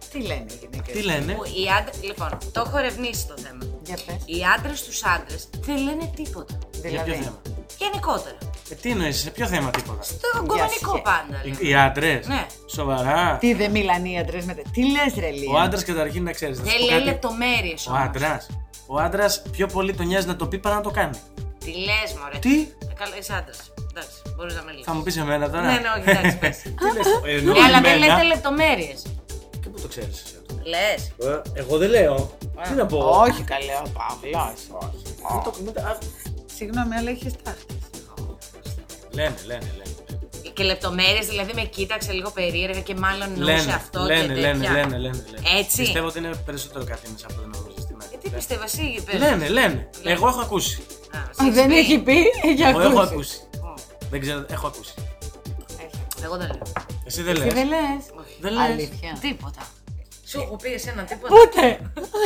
Τι λένε οι γυναίκες? Τι λένε? Που οι άντρες, λοιπόν, το έχω ερευνήσει το θέμα. Για πες. Οι άντρες στους άντρες δεν λένε τίποτα. Για ποιο Δηλαδή, θέμα? Γενικότερα. Ε, τι εννοείς, σε ποιο θέμα τίποτα? Το κομμενικό σχέ- πάντα. Οι, λέμε. οι άντρες. Ναι. Σοβαρά. τι δεν μιλάνε οι άντρες μετά. Τι λες ρε Λία? Ο άντρας καταρχήν να ξέρεις. θα σου Δεν πω λέει κάτι. λεπτομέρειες Ο όμως. άντρας. Ο άντρας πιο πολύ τον νοιάζει να το πει παρά να το κάνει. Τι λες μωρέ. Τι? Ε, Καλά, είσαι άντρας. Εντάξει, μπορείς να με λύσεις. Θα μου πεις εμένα τώρα. Ναι, ναι, όχι, εντάξει, πες. Τι λες? Ε, εννοώ Ναι, αλλά δεν εμένα. λέτε λεπτομέρειες. Και πού το ξέρεις εσύ αυτό? Λες. Ε, Εγώ δεν λέω. Τι να πω. Όχι καλέ, ο Παύλος. Μην το- μην το- α, Συγγνώμη, αλλά έχεις τάχτες. Λένε, λένε, λένε. Και λεπτομέρειες, δηλαδή με κοίταξε λίγο περίεργα και μάλλον εννοούσε Λένε, αυτό λένε, και λένε, τέτοια. λένε, λένε, λένε. Έτσι. Πιστεύω ότι είναι περισσότερο κάτι μέσα από το νομίζεις στην Ε, άκρη. τι πιστεύω, εσύ πες. Λένε, λένε. Λένε. Εγώ έχω ακούσει. Α, Α, εσύ δεν πει. έχει πει, έχει Εγώ έχω ακούσει. ακούσει. Δεν ξέρω, έχω ακούσει. Εγώ δεν λέω. Εσύ δεν Εσύ λες. δεν λες. Δεν λες. Αλήθεια. Τίποτα. Σου έχω πει εσένα τίποτα. Πότε.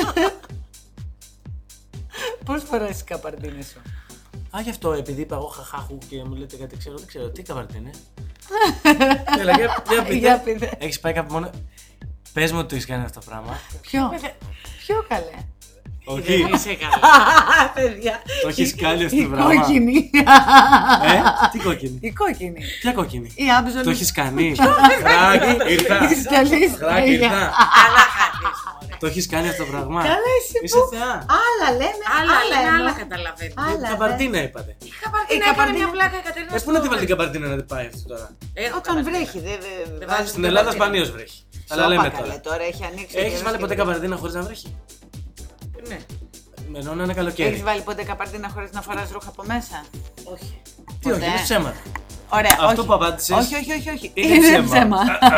Πώς φοράς τις καπαρδίνες σου? Α, γι' αυτό επειδή είπα εγώ χαχάχου και μου λέτε κάτι ξέρω, δεν ξέρω. Τι καβαρτί είναι. Έλα, για, για πείτε. Για πείτε. Έχεις πάει κάπου μόνο. Πες μου ότι το έχεις κάνει αυτό το πράγμα. Ποιο? Ποιο καλέ? Όχι. Δεν είσαι καλά. Παιδιά. Το έχεις κάνει αυτό Η το πράγμα. κόκκινη. Ε, τι κόκκινη. Η κόκκινη. Ποια κόκκινη. Η άμπζολη. Το έχεις κάνει. Χράκ, ήρθα. Έχεις καλή Χράκ, συνέχεια. ήρθα. Καλά χάθεις. Το έχεις κάνει αυτό το πράγμα. Καλά εσύ Είσαι που. θεά. Άλλα λένε, Άλλα άλλα λένε, άλλα εννοώ. καταλαβαίνω. Άλλα, Καπαρτίνα είπατε. Η Καπαρτίνα Η έκανε Καπαρτίνα- μια πλάκα Κατερίνα. Ε, πού να τη βάλει την καπαρτίνα να την πάει αυτή τώρα. Έχω Όταν Καπαρτίνα. βρέχει, δεν δεν Δεν βάζεις βάζεις Στην την Ελλάδα καπαρτίνα. σπανίως βρέχει. Αλλά Σώπα, λέμε καλέ, τώρα. τώρα έχει ανοίξει. Έχεις βάλει ποτέ καπαρτίνα χωρίς να βρέχει. Ναι. Ενώ να είναι καλοκαίρι. Έχεις βάλει ποτέ καπαρτίνα χωρίς να φοράς ρούχα από μέσα? Όχι. Τι όχι, ποτέ. είναι ψέματα. Ωραία, Αυτό όχι. που απάντησες Όχι, όχι, όχι, όχι. είναι ψέμα.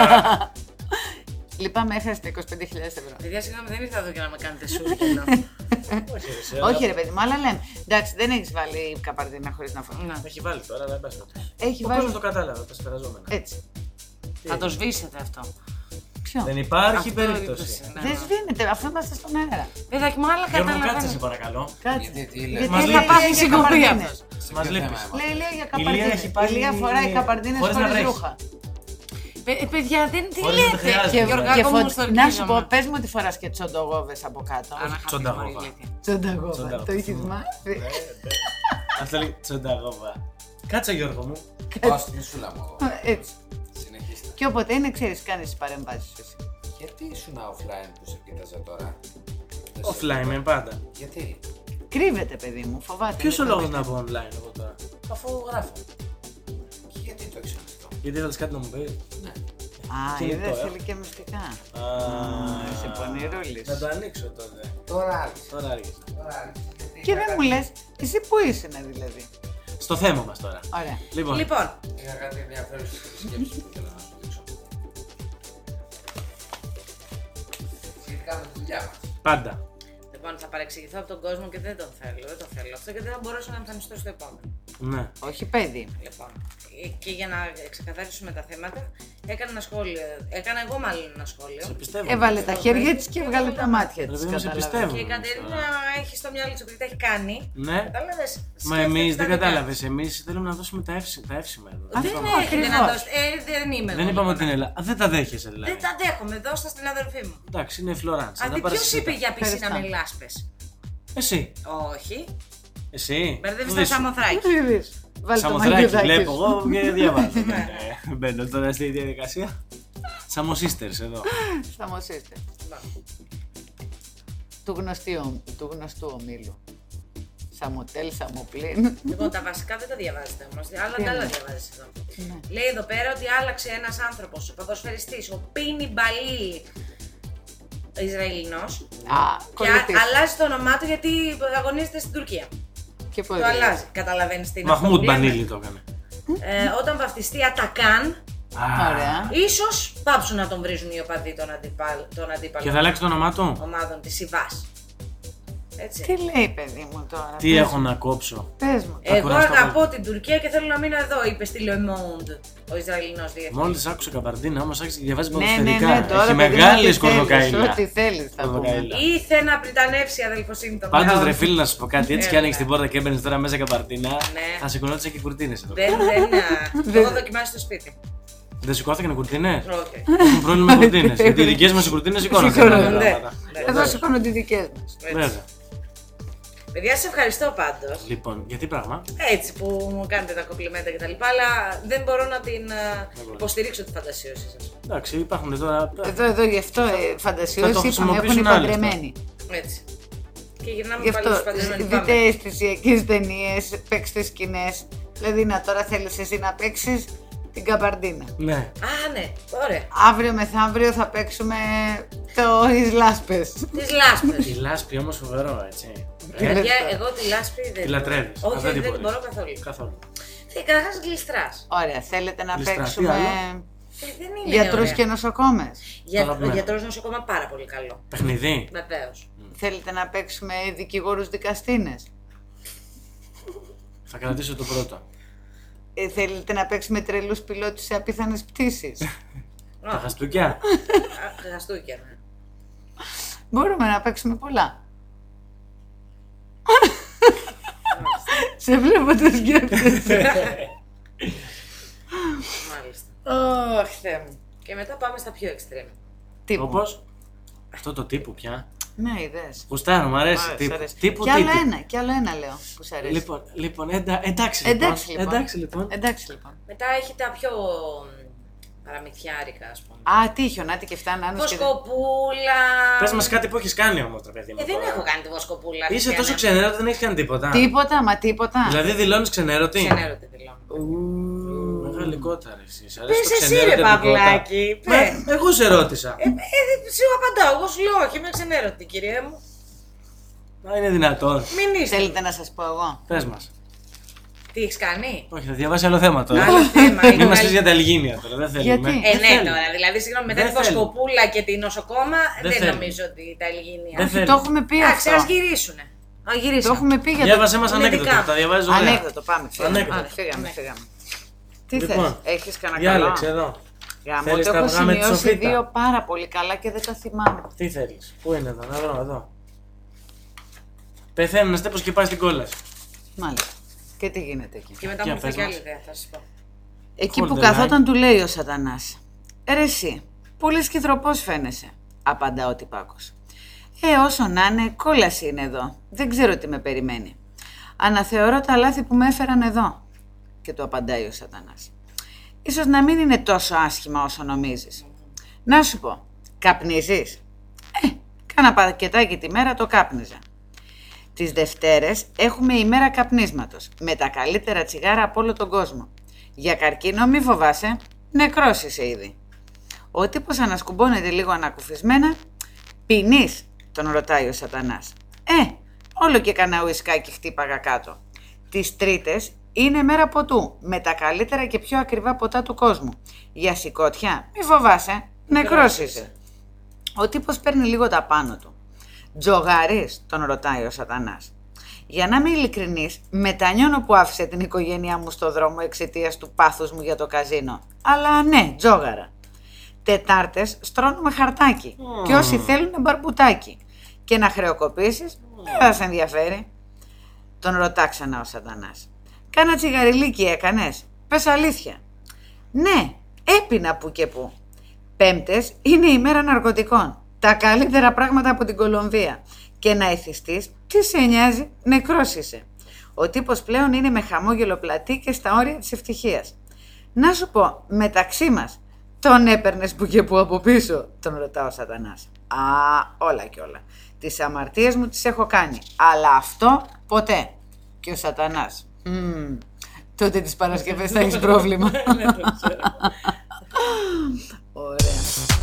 Λυπάμαι, έχασετε είκοσι πέντε χιλιάδες ευρώ. Παιδιά, συγγνώμη, δεν ήρθα εδώ για να με κάνετε σούρκινο. Όχι, ρε, σε- Όχι ρε παιδί μου, αλλά λέμε. Εντάξει, δεν έχεις βάλει καπαρτίνα χωρίς να φοράς. Να. Έχει βάλει τώρα, αλλά δεν πας. Έχει Ο βάλει. κόσμος το κατάλαβε, τα σπεραζόμενα. Έτσι. Θα το σβήσετε αυτό. Ποιο? Δεν υπάρχει Αυτό περίπτωση. είπες, ναι. Δεν σβήνεται, αφού είμαστε στον αέρα. Παιδάκι μου, άλλα Γιώργο, κάτσε σε καταλαβαίνω. παρακαλώ. Κάτσε. Γιατί, τι Γιατί λέτε. Μας θα λείπει. πάθει Για συγκοπή καπαρτίνα. αυτός. Μας ποιο λείπεις. θέμα Λέει, λέει για Η Λία καπαρτίνες. έχει πάει Η Λία φοράει καπαρτίνες χωρίς να χωρίς βρέχει. ρούχα. Παι- ε, Παιδιά, δεν τι Χωρίς να το λέτε. χρειάζεται. Και, Γιωργάκο και μου, φω- να σου στορκίζομαι. πω, πες μου ότι φοράς και τσοντογόβες από κάτω. Α, να χαθείς Τσονταγόβα. πολύ ηλίθεια. Τσοντογόβα, Τσονταγόβα. το έχεις μάθει. Αυτό λέει τσονταγόβα. Κάτσε Γιώργο μου. Πάω στην Ισούλα μου. Έτσι. Συνεχίστε. Και όποτε είναι, ξέρεις, κάνεις τις παρεμβάσεις σου εσύ. Γιατί ήσουν offline που σε κοίταζα τώρα. Δεν σε- Offline με πάντα. Γιατί. Κρύβεται, παιδί μου, φοβάται. Ποιος ο δεν το λόγος δείχνει. να πω online εγώ τώρα. Αφού γράφω. Και γιατί το έχεις ανοιχτό. Γιατί ήθελες κάτι να μου πεις. Ναι. Α, κινητό, είδες, ε. θέλει και μυστικά. Α, είσαι πονηρούλης. Να το ανοίξω τότε. Τώρα άρχισε. Τώρα άργησα. Τώρα άρχισε. γιατί Και είχα δεν κάτι- μου λες, εσύ πού είσαι δηλαδή. Στο θέμα μας τώρα. Ωραία. Λοιπόν, Λοιπόν, Είχα κάτι ενδιαφέρουσες σκέψεις που ήθελα να σου δείξω. Σχετικά με τη δουλειά μας. πάντα. λοιπόν, θα παρεξηγηθώ από τον κόσμο και δεν τον θέλω. Δεν το θέλω αυτό και δεν θα μπορέσω να εμφανιστώ στο επόμενο. Ναι. Όχι, παιδί. Λοιπόν, ε, και για να ξεκαθαρίσουμε τα θέματα, έκανα ένα σχόλιο. Έκανα εγώ μάλλον ένα σχόλιο. Σε πιστεύω. Έβαλε τα χέρια της και έβγαλε τα μάτια Ρε της. παιδί μου, σε καταλαβαίνεις. πιστεύω. Και η Κατερίνα έχει στο μυαλό της ότι τα έχει κάνει. Ναι. Κατάλαβες. Μα Σκέφτεται εμείς τα δεν δικά κατάλαβες. της. Εμείς θέλουμε να δώσουμε τα εύσημα, τα εύσημα εδώ. Δεν Αυτό έχετε να ακριβώς. δώσετε. Ε, δεν είμαι εγώ. Δεν είπαμε λοιπόν. ότι είναι Ελλάδα. Α, δεν τα δέχεσαι δηλαδή. Δεν τα δέχομαι. Δώστα στην αδερφή μου. Εντάξει, είναι η Φλωράντσα. Αντί ποιο είπε για πισίνα με λάσπες. Εσύ. Όχι. Εσύ. Μπερδεύεις Δες τα σου. σαμοθράκι. Είδες. Βάλε το Σαμοθράκι μαγιουδάκι βλέπω σου. εγώ και διαβάζω. Ε, Μπαίνω τώρα στη διαδικασία. Σαμο Sisters εδώ. Σταμωσίστε. Του γνωστού, του γνωστού ομίλου. Σαμοτέλ, Σαμοπλίν. Λοιπόν, τα βασικά δεν τα διαβάζετε όμως. Άλλα Τι τα άλλα εννοείς? διαβάζεις εδώ. Ναι. Λέει εδώ πέρα ότι άλλαξε ένας άνθρωπος, ο ποδοσφαιριστής, ο Πίνι Μπαλίλ, Ισραηλινός. Α, Και κολλητής. α- αλλάζει το όνομά του γιατί αγωνίζεται στην Τουρκία. Και πώς Το λέει. αλλάζει. Καταλαβαίνεις τι είναι. Μαχμούτ αυτό που λέμε? Μπανίλη το έκανε. Ε, όταν βαφτιστεί Ατακάν, Ωραία. ίσως πάψουν να τον βρίζουν οι οπαδοί των, αντιπάλ, των Και αντίπαλων θα αλλάξει το όνομά του. ομάδων της Ιβάς. Έτσι. Τι λέει, παιδί μου τώρα. Τι πες έχω μου. να κόψω. Πες μου. Θα Εγώ κουραστώ αγαπώ την Τουρκία και θέλω να μείνω εδώ, είπε στη Le Monde ο Ισραηλινός διεθνής. Μόλι άκουσα καπαρτίνα, όμω άρχισε και διαβάζει Ναι, ναι, ποδοσφαιρικά. ναι, τώρα Έχει παιδί μου, μεγάλη ό,τι σκορδοκαίλα. θέλεις, Ό,τι θέλεις θα πούμε. Σκορδοκαίλα. Ήθε να πριτανεύσει η αδελφοσύνη των Πάντω, λαών. ρε φίλε, να σου πω κάτι. Έτσι Ε, κι άνοιξε ναι. την πόρτα και έμπαινε τώρα μέσα καπαρτίνα, Ναι. θα σηκωνόντουσαν και κουρτίνε εδώ. Δεν, δεν, α, το έχω δοκιμάσει στο σπίτι. Δεν σηκώθηκαν οι κουρτίνες. Όχι. Έχουν πρόβλημα με κουρτίνες. Γιατί οι δικές μας οι κουρτίνες σηκώνονται. Σηκώνονται. Ναι. Εδώ σηκώνονται οι δικές μας. Βέβαια. Παιδιά, σε ευχαριστώ πάντως. Λοιπόν, γιατί πράγμα. Έτσι που μου κάνετε τα κομπλιμέντα κτλ. Αλλά δεν μπορώ να την ε, υποστηρίξω τη φαντασίωση σας. Εντάξει, υπάρχουν τώρα. Εδώ, εδώ, γι' αυτό ε, Θα το φαντασιώσεις είπαμε, έχουν χρησιμοποιήσουν άλλοι παντρεμένοι. Έτσι. Και γυρνάμε Γι' πάλι αυτό στους παντρεμένους. δείτε αισθησιακές ταινίες, παίξτε σκηνές. Δηλαδή, να τώρα θέλεις εσύ να παίξεις την καμπαρντίνα. Ναι. Α, ναι, ωραία. Αύριο μεθαύριο θα παίξουμε το τις λάσπες. Τις λάσπες. Η λάσπη όμως φοβερό, έτσι. Τι Ε, λες? Παιδιά, εγώ τη λάσπη δεν. Τη λατρεύεις. Όχι, Α, δεν, την δεν μπορείς. μπορώ καθόλου. Καθόλου. Και καταρχάς γλιστράς. Ωραία, θέλετε να Λιστρά, τι παίξουμε άλλο? Ε, δεν είναι γιατρούς ωραία. και νοσοκόμες. Για, ο Αγαπημένο. γιατρός νοσοκόμα πάρα πολύ καλό. Παιχνιδί. Βεβαίως. Θέλετε να παίξουμε δικηγόρους δικαστίνες. Θα κρατήσω το πρώτο. Ε, θέλετε να παίξουμε τρελούς πιλότους σε απίθανες πτήσεις. Τα χαστούκια. Α, Χαστούκια, ναι. Μπορούμε να παίξουμε πολλά. Σε βλέπω το σκέφτεσαι. Μάλιστα. Ωχ, Θεέ μου. Και μετά πάμε στα πιο extreme. Τύπου. Όπως αυτό το τύπου πια. Ναι, είδες. Γουστάρω, μου αρέσει. Μ' άρεσε, Τύπου, αρέσει. τύπου Κι άλλο τύπου. ένα, κι άλλο ένα λέω που σ' αρέσει. Λοιπόν, λοιπόν εντα, εντάξει, λοιπόν. Εντάξει λοιπόν. Εντάξει λοιπόν. Εντάξει λοιπόν. Μετά έχει τα πιο μ, παραμυθιάρικα, ας πούμε. Α, τι χιονάτι και φτάνει άνω και... Βοσκοπούλα. Πες μας κάτι που έχεις κάνει όμως, το παιδί μου. Ε, δεν τώρα. έχω κάνει τη βοσκοπούλα. Είσαι Χριστιανέ. τόσο ξενέρωτη, δεν έχεις κάνει τίποτα. Τίποτα, μα τίποτα. Δηλαδή δηλώνεις ξενέρωτη. Ξενέρωτη δηλώνω. Μεγαλικότερα εσύ. Σ' αρέσει Πες το εσύ ξενέρωτη ρε αντικότητα. Παυλάκη. Μα, Πες. εγώ σε ρώτησα. Ε, ε, σου απαντάω, εγώ σου λέω όχι, είμαι ξενέρωτη, κυρία μου. Μα είναι δυνατόν. Μην είστε. Θέλετε να σας πω εγώ. Πες μας. Τι έχεις κάνει. Όχι, θα διαβάσει άλλο θέμα τώρα. Άλλο θέμα. είναι Μην μας καλή- πεις για τα Αιγίνια τώρα, δεν θέλουμε. Γιατί? Ε, Δεν ναι, θέλουμε. τώρα. Δηλαδή, συγγνώμη, μετά Δεν τη θέλουμε. βοσκοπούλα και την νοσοκόμα, Δεν δεν, θέλουμε. νομίζω ότι τα Ελληνία. Δεν Όχι, θέλει. το έχουμε πει Εντάξει, αυτό. ας γυρίσουνε. Α, Το γυρίσαμε. έχουμε πει για το... Διάβασέ μας Είναι ανέκδοτο, δικά. τα διαβάζεις ωραία. Ανέκδοτο, πάμε. Φύγαμε, Ανέκδοτο. Άντε, φύγαμε, φύγαμε. Τι Λοιπόν, θες, έχεις κανένα καλό. Διάλεξε εδώ. Γάμο, Θέλεις το τα έχω αυγά με τη σημειώσει σοφίτα? δύο πάρα πολύ καλά και δεν τα θυμάμαι. Τι θέλεις, πού είναι εδώ, να βρω εδώ. Πεθαίνω να στέπω και πάει στην κόλαση. Μάλιστα. Και τι γίνεται εκεί. Και μετά Για μου ήρθε πες και άλλη μας. ιδέα, θα σας πω. Εκεί Hold που the καθόταν του λέει ο Σατανάς. Ρε εσύ, πολύ σκυθροπός φαίνεσαι, απαντά ο τυπάκος. Ε, όσο να είναι, κόλαση είναι εδώ. Δεν ξέρω τι με περιμένει. Αναθεωρώ τα λάθη που με έφεραν εδώ. Και του απαντάει ο Σατανάς. Ίσως να μην είναι τόσο άσχημα όσο νομίζεις. Να σου πω, καπνίζεις? Ε, κάνα πακετάκι τη μέρα το κάπνιζα. Τις Δευτέρες έχουμε ημέρα καπνίσματος, με τα καλύτερα τσιγάρα από όλο τον κόσμο. Για καρκίνο μη φοβάσαι, νεκρός είσαι ήδη. Ο τύπος ανασκουμπώνεται λίγο ανακουφισμένα. Πίνεις, τον ρωτάει ο Σατανάς. Ε, όλο και κανένα ουισκάκι χτύπαγα κάτω. Τις Τρίτες είναι μέρα ποτού, με τα καλύτερα και πιο ακριβά ποτά του κόσμου. Για σηκώτια, μη φοβάσαι, νεκρός είσαι. Ο τύπος παίρνει λίγο τα πάνω του. Τζογάρης, τον ρωτάει ο Σατανάς. Για να είμαι ειλικρινής, μετανιώνω που άφησε την οικογένειά μου στο δρόμο εξαιτίας του πάθους μου για το καζίνο. Αλλά ναι, τζόγαρα. Τετάρτες στρώνουμε χαρτάκι και όσοι θέλουν μπαρμπουτάκι. Και να χρεοκοπήσεις, δεν θα σε ενδιαφέρει. Τον ρωτά ξανά ο Σατανάς. Κάνα τσιγαριλίκι έκανες, πες αλήθεια. Ναι, έπινα που και που. Πέμπτες είναι η μέρα ναρκωτικών. Τα καλύτερα πράγματα από την Κολομβία. Και να εθιστείς, τι σε νοιάζει, νεκρός είσαι. Ο τύπος πλέον είναι με χαμόγελο πλατή και στα όρια της ευτυχίας. Να σου πω, μεταξύ μας, τον έπαιρνες που και που από πίσω, τον ρωτά ο Σατανάς. Α, όλα και όλα. Τις αμαρτίες μου τις έχω κάνει, αλλά αυτό ποτέ. Και ο Σατανάς. Μμμ, τότε τις Παρασκευές θα έχεις πρόβλημα. Ωραία.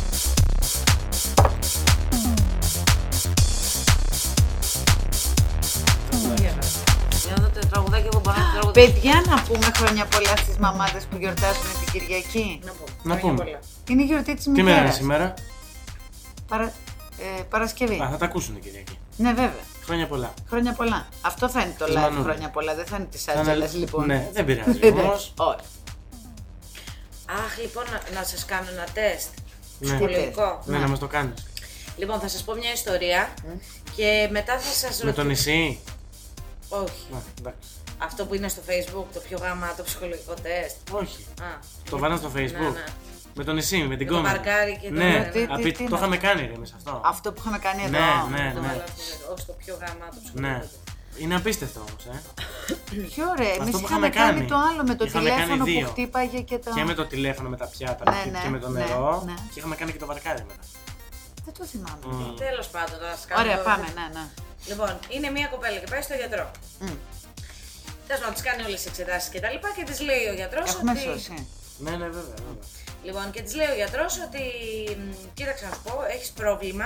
Για να δω το τραγουδάκι, εγώ μπορώ να το τραγουδήσω. Παιδιά, να πούμε χρόνια πολλά στις μαμάδες που γιορτάζουν την Κυριακή. Να πω. Να Χρόνια πούμε. πολλά. Είναι η γιορτή της Τι μέρα είναι μητέρας. σήμερα? Παρα... Ε, Παρασκευή. Α, θα τα ακούσουν Κυριακή. Ναι, βέβαια. Χρόνια πολλά. Χρόνια πολλά. Αυτό θα είναι το Της live Μανούλας. χρόνια πολλά. Δεν θα είναι της Θα είναι- Άτζελας, λοιπόν. Ναι, δεν πειράζει Εντάξει, όμως. όχι. Αχ, λοιπόν, να, να σας κάνω ένα τεστ. Ναι. Ψυχολογικό. Ναι, να μας το κάνεις. Λοιπόν, θα σας πω μια ιστορία και μετά θα σας Με το ρωτήσω. νησί. Όχι. Να, εντάξει. Αυτό που είναι στο Facebook, το πιο γαμάτο ψυχολογικό τεστ. Όχι. Α, Το βάλαμε στο Facebook. ναι, ναι. Με τον νησί, με την Με το κόμμα. παρκάρι και το- Ναι, ναι, τι- απει- τι το είναι είχαμε αυτό? κάνει ρε εμείς αυτό. Αυτό που είχαμε κάνει εδώ. Ναι, ναι, Το ναι. βάλα αυτό, ως το πιο γαμάτο ψυχολογικό Ναι. τεστ. Είναι απίστευτο όμως, ε. Πιο ωραία. Εμείς Αυτό που είχαμε είχαμε κάνει κάνει. το άλλο με το Είχαμε κάνει τηλέφωνο που δύο. χτύπαγε και το. Και με το τηλέφωνο, με τα πιάτα Ναι, ναι, και με το ναι, νερό. ναι. Και είχαμε κάνει και το βαρκάρι μετά. Δεν το θυμάμαι. Μμ. Τέλος πάντων, θα σας κάνω Ωραία, το- πάμε, ναι, ναι. Λοιπόν, είναι μια κοπέλα και πάει στο γιατρό. Μμ. Τέλος πάντων, της κάνει όλες τις εξετάσεις και τα λοιπά και της λέει ο γιατρός Έχουμε ότι... σώσει. Ναι, ναι, βέβαια. βέβαια. Λοιπόν, και της λέει ο γιατρός ότι μ, κοίταξε να σου πω, έχεις πρόβλημα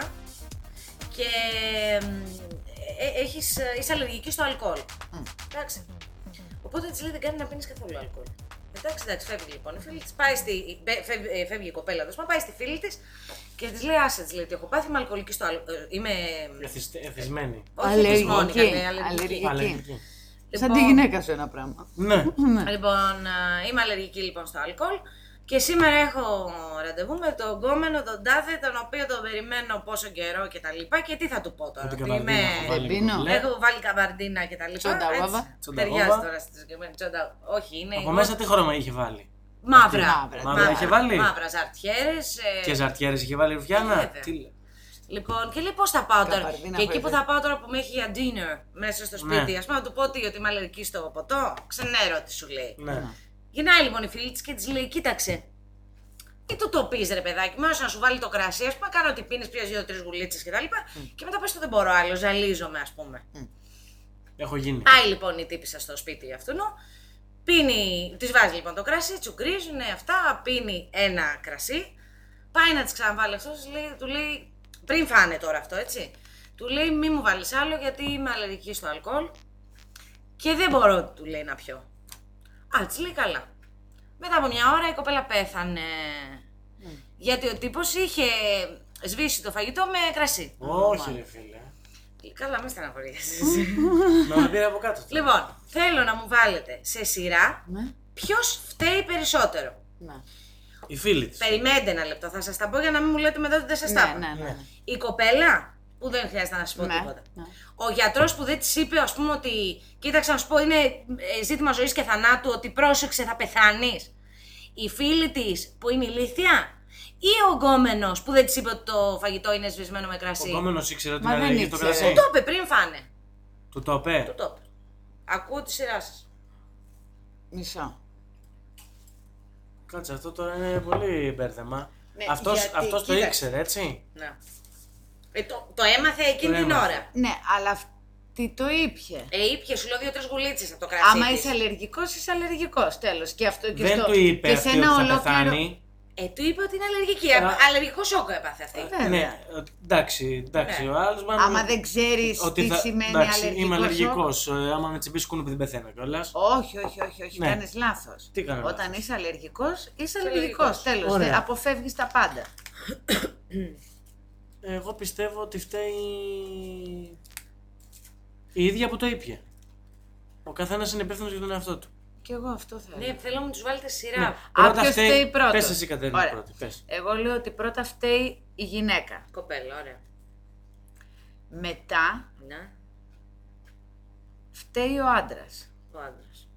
και μ, ε, έχεις, ε, είσαι αλλεργική στο αλκοόλ. Εντάξει. Οπότε της λέει δεν κάνει να πίνεις καθόλου αλκοόλ. Εντάξει, εντάξει, φεύγει λοιπόν η φίλη της, πάει στη, μπε- φεύγει, ε, φεύγει η κοπέλα τους, πάει στη φίλη της και της λέει άσε, της λέει ότι έχω πάθει με αλκοολική στο αλκοόλ. Είμαι... Εθισ- Εθισμένη. Όχι Αλλεργική, εθισμόνη, είναι αλλεργική. αλλεργική. Αλλεργική. Σαν τη γυναίκα σου ένα πράγμα. Ναι. Λοιπόν, ε, είμαι αλλεργική λοιπόν στο αλκοόλ και σήμερα έχω ραντεβού με τον γκόμενο, τον τάδε, τον οποίο τον περιμένω πόσο καιρό και τα λοιπά και τι θα του πω τώρα. Με την ότι καμπαρδίνα είμαι- έχω βάλει πίνω. κουμπλέ. Έχω βάλει καμπαρντίνα και τα λοιπά. Τσονταγόβα. έτσι. Τσονταγόβα. Ταιριάζει τώρα στη συγκεκριμένη τσοντα. Όχι, είναι. Από μέσα τι χρώμα είχε βάλει. Μαύρα. Μαύρα. Μαύρα είχε βάλει. Μαύρα, ζαρτιέρες. ε, Και ζαρτιέρες είχε βάλει Ρουφιάνα. βέβαια. Τι λέει. Λοιπόν, και λέει πώ θα πάω τώρα. Καμπαρδίνα Και εκεί που βέβαια. θα πάω τώρα που με έχει για dinner μέσα στο σπίτι, Ναι. α πούμε, να του πω τι, ότι είμαι αλλεργική στο ποτό. Ξενέρω τι σου λέει. Ναι. Γυρνάει λοιπόν η φίλη τη και τη λέει: Κοίταξε, τι του το πει, ρε παιδάκι, μόνο να σου βάλει το κρασί, α πούμε, κάνω ότι πίνει, πιέζει δύο-τρει γουλίτσε κτλ. Mm. Και μετά πες το δεν μπορώ άλλο, ζαλίζομαι, α πούμε. Mm. Έχω γίνει. Πάει λοιπόν η τύπισσα στο σπίτι αυτού, πίνει, τη βάζει λοιπόν το κρασί, τσουκρίζουνε αυτά, πίνει ένα κρασί, πάει να τη ξαναβάλει αυτό, του λέει, πριν φάνε τώρα αυτό, έτσι. Του λέει: Μη μου βάλει άλλο γιατί είμαι αλλεργική στο αλκοόλ και δεν μπορώ, του λέει, να πιω. Α, της λέει καλά. Μετά από μια ώρα η κοπέλα πέθανε. Mm. Γιατί ο τύπος είχε σβήσει το φαγητό με κρασί. Όχι, ρε φίλε. Καλά, μην στεναχωριέσαι. Να με πήρε από κάτω. Λοιπόν, θέλω να μου βάλετε σε σειρά Ναι. ποιος φταίει περισσότερο. Ναι. Η φίλη της. Περιμένετε ένα λεπτό, θα σας τα πω για να μην μου λέτε μετά ότι δεν σας τα Ναι, είπα. ναι, ναι. Η κοπέλα που δεν χρειάζεται να σας πω Ναι, τίποτα. ναι. Ο γιατρός που δεν της είπε, ας πούμε, ότι κοίταξε να σου πω, είναι ε, ζήτημα ζωής και θανάτου, ότι πρόσεξε, θα πεθάνεις. Η φίλη της που είναι ηλίθια, ή ο γκόμενος που δεν της είπε ότι το φαγητό είναι σβησμένο με κρασί. Ο επόμενος ήξερε ότι Μα είναι δεν αλλεργική στο ήξερε. κρασί. Του το είπε πριν φάνε. Του το είπε. Του το είπε. Ακούω τη σειρά σας. Μισό. Κάτσε, αυτό τώρα είναι πολύ μπέρδεμα. Ναι, Αυτός, γιατί, αυτός το κοίταξε. ήξερε, έτσι. Ναι. Ε, το, το έμαθε εκείνη Το την έμαθε. ώρα. Ναι, αλλά αυτή το ήπια. Ε, ήπια σου λέω δύο-τρει γουλίτσες από το κρασί. Άμα της. είσαι αλλεργικός, είσαι αλλεργικός. Τέλος. Και αυτό και Δεν στο... του είπε και αυτή σε ότι ένα θα ολόκληρο... πεθάνει. Ε, του είπε ότι είναι αλλεργική. Α. Αλλεργικό σόκο έπαθε αυτή. Βέβαια. Ναι, ότι- εντάξει, εντάξει. Ναι. Ο άλλος μάλλον. Άμα δεν ξέρεις ότι τι θα- σημαίνει εντάξει, αλλεργικό είμαι σοκ. αλλεργικός. ε, Άμα με τσιμπήσει κούνο που δεν πεθαίνω κιόλας. Όχι, όχι, όχι, όχι. Ναι. Κάνεις λάθος. Τι κάνω Όταν λάθος? είσαι αλλεργικός, είσαι αλλεργικός. αλλεργικός. Τέλος. Ωραία. Δεν αποφεύγεις τα πάντα. Εγώ πιστεύω ότι φταίει η ίδια που το ήπια. Ο καθένας είναι υπεύθυνος για τον εαυτό του. Και εγώ αυτό θέλω. Ναι, θέλω να μου του βάλετε σειρά. Ναι. Α, Πρώτα ποιος φταίει- φταίει πρώτος. Πες εσύ, Κατερίνα, Ωραία. πρώτη. Πες. Εγώ λέω ότι πρώτα φταίει η γυναίκα. Κοπέλα, ωραία. Μετά Ναι, φταίει ο άντρας. ο άντρας.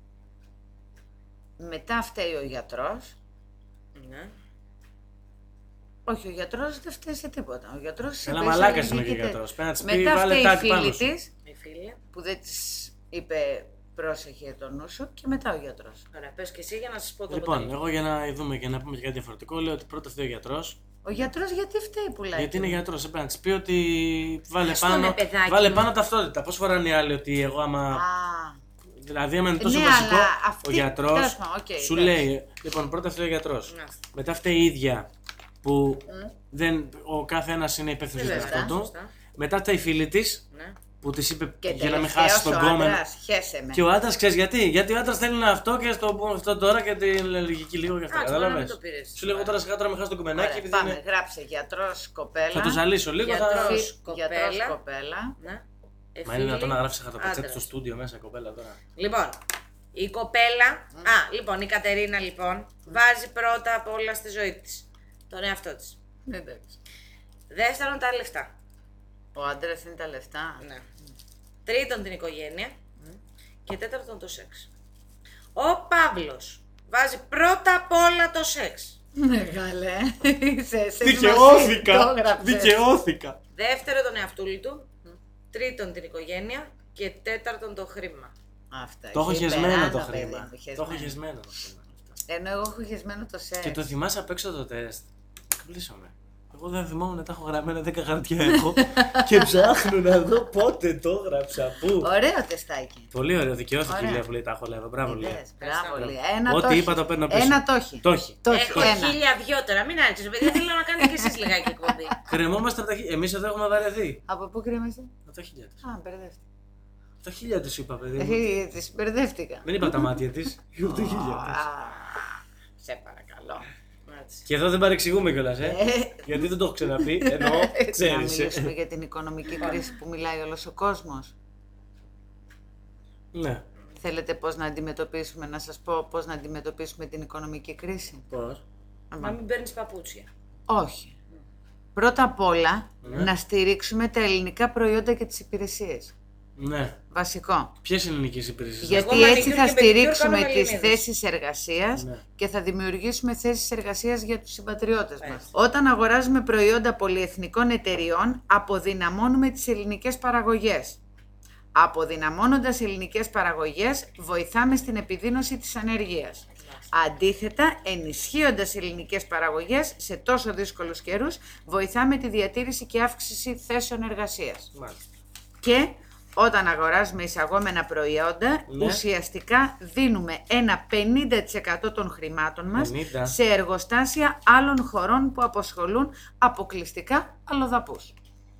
Μετά φταίει ο γιατρός. Ναι. Όχι, ο γιατρός δεν φταίει σε τίποτα. Ο γιατρός Ένα είπε, μαλάκας είσαι είναι και ο αλλεργική. γιατρός. Πρέπει να της πει, Μετά βάλε φταίει η τάκι πάνω φίλη σου. της Η φίλη. που δεν της είπε πρόσεχε το νου σου και μετά ο γιατρός. Ωραία, πες και εσύ για να σας πω το Λοιπόν, αποτέλεσμα. εγώ για να δούμε και να πούμε και κάτι διαφορετικό, λέω ότι πρώτα φταίει ο γιατρός. Ο γιατρός γιατί φταίει πουλάκι. Γιατί είναι γιατρός. Πρέπει να της πει ότι βάλε Ας το πάνω, ναι, παιδάκι βάλε μου. πάνω ταυτότητα. Πώς φοράνε οι άλλοι ότι εγώ άμα. Α, Δηλαδή, άμα είναι τόσο ναι, βασικό, αλλά αυτή- ο γιατρός τέλος πάντων, οκ, σου εντάξει. λέει. Λοιπόν, πρώτα φταίει ο γιατρός. Ναι. Μετά φταίει η ίδια που δεν, ο κάθε ένας είναι υπεύθυνος για τον Βέβαια, εαυτό του. σωστά. Μετά φταίει η φίλη της Ναι. που της είπε και για να μην τελευταίος χάσει τον ο κόμενο. άντρας, χέσε με. Και ο άντρας ξέρει γιατί. Γιατί ο άντρας θέλει να αυτό και στο πούμε αυτό τώρα και την αλλεργική λίγο γι' αυτό. Α, τώρα Κατάλαβες. μην το πήρες. Σου λέγω τώρα σιγά τώρα με χάσει το κομμενάκι Ωραία, επειδή πάμε, είναι. γράψε γιατρός κοπέλα. Θα το ζαλίσω λίγο. Θα... Γιατρός. Φι- κοπέλα. Γιατρός κοπέλα. Ναι. Ε, Μα είναι δυνατόν φίλη, να γράψει χαρτοπετσέτη άντρας. στο στούντιο μέσα κοπέλα τώρα. Λοιπόν, η κοπέλα. Α, λοιπόν, η Κατερίνα λοιπόν βάζει πρώτα απ' όλα στη ζωή της τον εαυτό της. Ναι, εντάξει. Δεύτερον, τα λεφτά. Ο άντρας είναι τα λεφτά. Ναι. Τρίτον, την οικογένεια. και τέταρτον το σεξ. Ο Παύλος βάζει πρώτα απ' όλα το σεξ. Μεγάλε. Δικαιώθηκα! Δικαιώθηκα! Δεύτερο τον εαυτούλη του. Τρίτον την οικογένεια. Και τέταρτον το χρήμα. Αυτά. Το έχω έχει χεσμένο υπεράνω, το παιδί χρήμα. μου, Το χεσμένο. έχω χεσμένο το χρήμα. Ενώ εγώ έχω χεσμένο το σεξ. Και το θυμάσαι απ' έξω το τεστ. Εκπλήσωμαι. Εγώ δεν θυμόμουν, τα έχω γραμμένα δέκα χαρτιά έχω και ψάχνω να δω πότε το έγραψα. Πού. Ωραίο τεστάκι. Πολύ ωραίο, δικαιώθηκε η Ωραία. Λέα που λέει τα έχω λέω. Μπράβο, Λέα. Είδες, Μπράβο, Μπράβο. Λία. Ένα Ό,τι το είπα έχει. το παίρνω πίσω. Ένα το έχει. Το έχει. Το έχει. Έχω Ένα. χίλια δυο τώρα, μην άρχισε, παιδιά. Θέλω να κάνετε κι εσείς λιγάκι εκπομπή. Κρεμόμαστε από τα χίλια. Εμείς εδώ έχουμε βαρεθεί. Από πού κρέμεσαι? Από τα χίλια της. Α, μπερδεύτηκα. Από τα χίλια της είπα, παιδί μου. Ε, της μπερδεύτηκα. Δεν είπα τα μάτια της. Είπα από τα χίλια της. Α, σε παρακαλώ. Έτσι. Και εδώ δεν παρεξηγούμε κιόλας, ε. Ε. Γιατί δεν το έχω ξαναπεί. Ενώ Να ξέρεις. μιλήσουμε ε. για την οικονομική κρίση που μιλάει όλος ο κόσμος. Ναι. Θέλετε πώς να αντιμετωπίσουμε, να σας πω πώς να αντιμετωπίσουμε την οικονομική κρίση? Πώς. Να μην παίρνεις παπούτσια. Όχι. Πρώτα απ' όλα, Ναι. να στηρίξουμε τα ελληνικά προϊόντα και τις υπηρεσίες. Ναι. Βασικό. Ποιες ελληνικές υπηρεσίες? Γιατί Εγώ έτσι manicure θα και pedicure στηρίξουμε κάνω τις Ελληνίδες. θέσεις εργασίας Ναι. και θα δημιουργήσουμε θέσεις εργασίας για τους συμπατριώτες μας. Όταν αγοράζουμε προϊόντα πολυεθνικών εταιριών, αποδυναμώνουμε τις ελληνικές παραγωγές. Αποδυναμώνοντας ελληνικές παραγωγές, βοηθάμε στην επιδείνωση της ανεργίας. Αντίθετα, ενισχύοντας ελληνικές παραγωγές σε τόσο δύσκολους καιρούς, βοηθάμε τη διατήρηση και αύξηση θέσεων εργασίας. Μάλιστα. Και όταν αγοράζουμε εισαγόμενα προϊόντα, Ναι. ουσιαστικά δίνουμε ένα πενήντα τοις εκατό των χρημάτων μας πενήντα. σε εργοστάσια άλλων χωρών που απασχολούν αποκλειστικά αλλοδαπούς.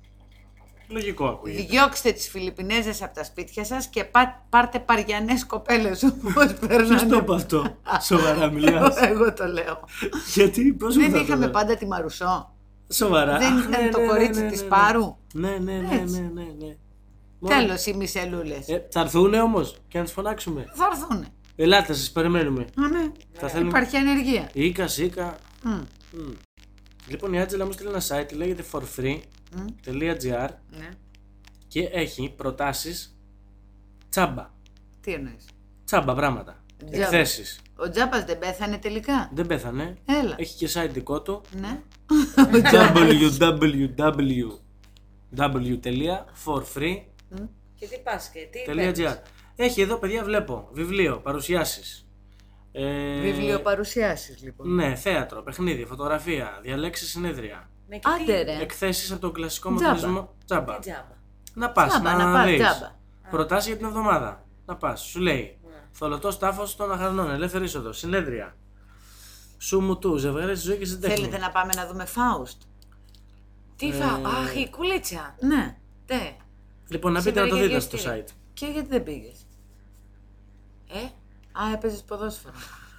Λογικό ακούγεται. Διώξτε τις Φιλιππινέζες από τα σπίτια σας και πά- πάρτε παριανές κοπέλες όπως περνάνε. Ποιος το είπε αυτό? Σοβαρά μιλάς? Εγώ το λέω. Γιατί, πώς μου Δεν θα το είχαμε λέω? πάντα τη Μαρουσό. Σοβαρά. Δεν Αχ, ήταν ναι, το ναι, κορίτσι ναι, ναι, της ναι. Πάρου. Ναι, ναι, ναι, Έτσι. ναι, ναι, ναι. Μόνο- Τέλος οι μισελούλες. Ε, θα έρθουνε όμως και να τις φωνάξουμε. Θα έρθουνε. Ελάτε, σας περιμένουμε. Α, ναι. Θα θέλουμε- Υπάρχει ανεργία. Ίκα, σίκα. Μμ. Μμ. Λοιπόν, η Άτζελα μου στείλει ένα site, λέγεται forfree.gr Ναι. και έχει προτάσεις τσάμπα. Τι εννοείς? Τσάμπα πράγματα. Τζάμπα. Εκθέσεις. Ο Τζάμπας δεν πέθανε τελικά. Δεν πέθανε. Έλα. Έχει και site δικό του. Ναι. double-u double-u double-u double-u τελεία forfree Και τι πας και τι τελεία παίρνεις? gr. Έχει εδώ, παιδιά, βλέπω βιβλίο, παρουσιάσεις. Ε, Βιβλιοπαρουσιάσεις λοιπόν. Ναι, θέατρο, παιχνίδι, φωτογραφία, διαλέξεις, συνέδρια. Ναι, και τι- Άντε ρε. Εκθέσεις από τον κλασικό Τζάμπα. μοντελισμό. Τζάμπα. τι τζάμπα. Να πας, Τζάμπα, να, να πας, δεις. τζάμπα. Προτάσεις για την εβδομάδα. Να πας, σου λέει. Ναι. Θολωτός τάφος των αχαρνών, ελεύθερη είσοδο, συνέδρια. Σου μου του, ζευγάρι στη ζωή και στην τέχνη. Θέλετε να πάμε να δούμε Φάουστ? Τι φα... Αχ, η κουλίτσα. Ναι. Ναι. Λοιπόν, να Σε πείτε να το δείτε μερικές στο γεστήρια. site. Και γιατί δεν πήγες? Ε, Α, έπαιζες ποδόσφαιρο.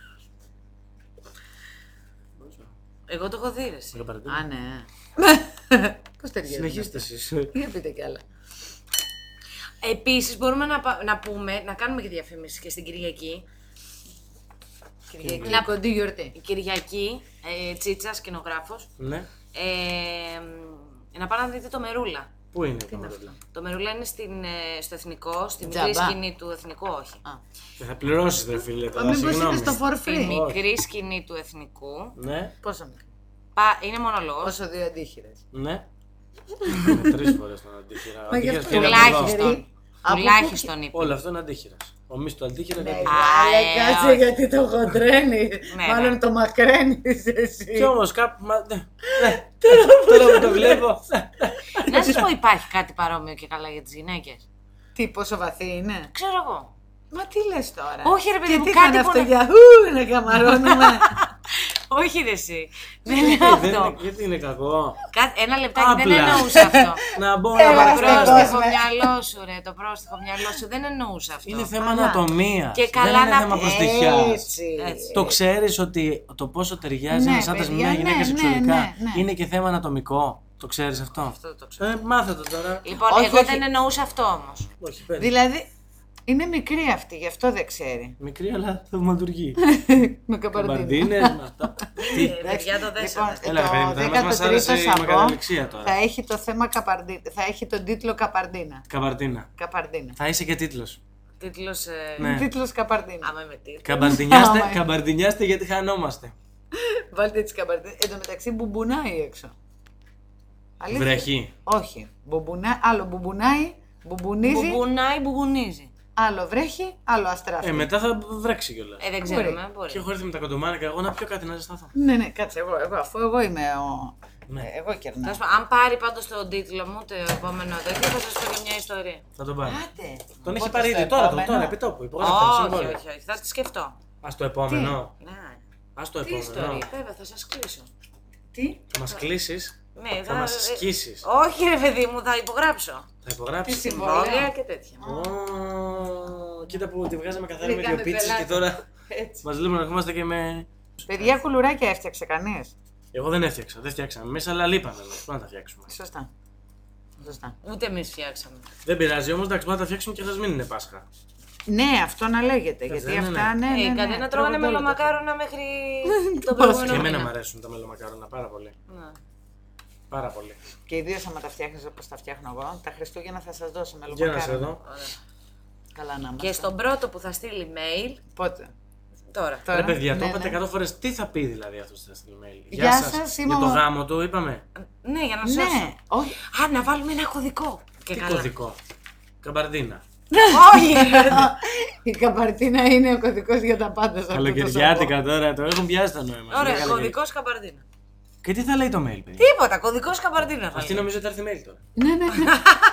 εγώ το έχω δει ρε εσύ. Για παραδείγμα. Α, ναι. Πώς ταιριάζει? Συνεχίστε εσείς. Για πείτε κι άλλα. Επίσης μπορούμε να, πα- να πούμε, να κάνουμε και διαφήμιση και στην Κυριακή. Κυριακή, Να- κοντή γιορτή. Η Κυριακή, ε, Τσίτσα, σκηνογράφος, Ναι. ε, μ, να πάνε να δείτε το Μερούλα. Πού είναι το μοντέλο. Το Μερούλα είναι στην, ε, στο Εθνικό, στην Τζάμπα. μικρή σκηνή του Εθνικού, όχι. Α. Και θα πληρώσεις, ρε φίλε. τώρα, Μήπως συγγνώμη. είναι στο for Στη free. μικρή σκηνή του Εθνικού. Ναι, Πόσο μικρή? Πα, είναι μονολόγος. Όσο δύο αντίχειρες. ναι. Είναι τρεις φορές τον αντίχειρα. Μα γι' Αντίχειρας αυτό και είναι από εδώ. Τουλάχιστον. Από Τουλάχιστον είπε. Όλο αυτό είναι αντίχειρας. Ο μη του αντίχειρα Ναι, κάτι. αλλά ε, κάτσε όχι. γιατί το χοντρένει. Ναι, Μάλλον ναι. το μακραίνεις εσύ. Κι όμως κάπου. Μα, ναι, ναι. Τώρα που το βλέπω. Να σας πω, υπάρχει κάτι παρόμοιο και καλά για τις γυναίκες. Τι, πόσο βαθύ είναι? Ξέρω εγώ. Μα τι λες τώρα? Όχι, ρε παιδί Και μου, τι κάτι κάνει που αυτό να- για ου, να καμαρώνουμε. Όχι, ρε εσύ. Δεν Γιατί λέω δεν αυτό. είναι- Γιατί είναι κακό. Κα- Ένα λεπτάκι δεν Απλά. εννοούσα αυτό. Να μπω Έλα, να ρε, Το παρακράσω. πρόστιχο κόσμε. μυαλό σου, ρε. Το πρόστιχο μυαλό σου δεν εννοούσα αυτό. Είναι θέμα Αλλά- ανατομίας. Και καλά Δεν είναι να- θέμα προστιχιάς. Έτσι. Έτσι. Το ξέρεις ότι το πόσο ταιριάζει Ναι, ένας άντρας με παιδιά, μια γυναίκα ναι, σεξουαλικά ναι, ναι, ναι. είναι και θέμα ανατομικό. Το ξέρεις αυτό. Αυτό το ξέρω. Ε, μάθε το τώρα. Λοιπόν, Όχι, εγώ όχι. δεν εννοούσα αυτό όμως. Όχι, πέρα. Δηλαδή, είναι μικρή αυτή, γι' αυτό δεν ξέρει. Μικρή αλλά θαυματουργή. Με καπαρντίνα. Καμπαρντίνες, με αυτά. Τι. Ε, Παιδιά το δέσατε. Έλα, ρε παιδί μου, θα μας- μας το άρεσε δέκατο τρίτο η Σαββό μεγαλεξία τώρα. θα έχει το θέμα καπαρντίνα. Θα έχει τον τίτλο Καπαρντίνα. Καμπαρντίνα. Καπαρντίνα. Θα είσαι και τίτλος. Τίτλος. Ε... Ναι. Τίτλος Καμπαρδίνα. Άμα με τίτλο. Καμπαρδινιάστε, Άμα. καμπαρδινιάστε γιατί χανόμαστε. Βάλτε έτσι Καμπαρδίνα. Εν τω μεταξύ μπουμπουνάει έξω. Αλήθεια. Βρέχει. Όχι. Μπουμπουνά... Άλλο μπουμπουνάει, μπουμπουνίζει, Μπουμπουνάει, μπουμπουνίζει. άλλο βρέχει, άλλο αστράφει. Ε, μετά θα βρέξει κιόλα. Ε, δεν ξέρουμε, μπορεί. Και έχω έρθει με τα κοντομάνικα, εγώ να πιω κάτι να ζεσταθώ. Ναι, ναι, κάτσε εγώ, εγώ αφού εγώ είμαι ο. Ναι. Ε, εγώ κερνάω. Τέλος πάντων, αν πάρει πάντως τον τίτλο μου, το επόμενο τέτοιο, θα σας πω και μια ιστορία. Θα τον πάρω. Άτε. Τον έχει Πότε πάρει στο ήδη τώρα, επόμενο? τώρα, επί τόπου. Υπογράφει το Όχι, συμβόλαιο. όχι, όχι, θα τη σκεφτώ. Α το επόμενο. Ναι, Α το Τι επόμενο. ιστορία? βέβαια, θα σας κλείσω. Τι. Θα μα κλείσει. Ναι, Θα μα σκίσει. Όχι, ρε παιδί μου, θα υπογράψω. Θα υπογράψει. Τι Συμβόλαια συμβόλαια. και τέτοια. Ω, κοίτα που τη βγάζαμε καθαρή με Βρήκαμε δύο πίτσες και πελάτη. τώρα Έτσι. μας λέμε να ερχόμαστε και με... Παιδιά, κουλουράκια έφτιαξε κανείς. Εγώ δεν έφτιαξα, δεν φτιάξαμε μέσα, αλλά λείπαμε εμείς. Πώς να τα φτιάξουμε. Σωστά. Σωστά. Ούτε εμείς φτιάξαμε. Δεν πειράζει όμως, εντάξει, μπορούμε να τα φτιάξουμε και θα μην είναι Πάσχα. Ναι, αυτό να λέγεται. Κάτσε, Γιατί ναι, ναι, αυτά ναι. ναι. ναι, Ε, ναι, κατένα ναι, τρώγανε τρώγονται όλο το μελομακάρονα μέχρι τον Πάσχα. προηγούμενο Και εμένα μου μήνα. αρέσουν τα μελομακάρονα πάρα πολύ. Ναι. Πάρα πολύ. Και ιδίω άμα τα φτιάχνει όπω τα φτιάχνω εγώ, τα Χριστούγεννα θα σα δώσω με Για να σε λογοκάρονα. δω. Καλά να είμαστε. Και στον πρώτο που θα στείλει mail, Πότε. τώρα. Τώρα, Ρε παιδιά, το ναι, είπατε ναι. εκατό φορές. Τι θα πει δηλαδή αυτό στο email. Γεια σας, είμαι Για το ο- γάμο του είπαμε. Ναι, για να σώσω. Ναι, όχι. Α, να βάλουμε ένα κωδικό. Και Τι καλά. κωδικό. Καμπαρδίνα. Όχι! Η καμπαρτίνα είναι ο κωδικό για τα πάντα σε αυτό το Καλοκαιριάτικα τώρα, το έχουν πιάσει τα νόημα. Ωραία, Είναι κωδικός καμπαρδίνα. Και τι θα λέει το mail, παιδιά. Τίποτα, κωδικός καμπαρδίνα θα Αυτή λέει. νομίζω ότι θα έρθει mail τώρα. Ναι, ναι, ναι.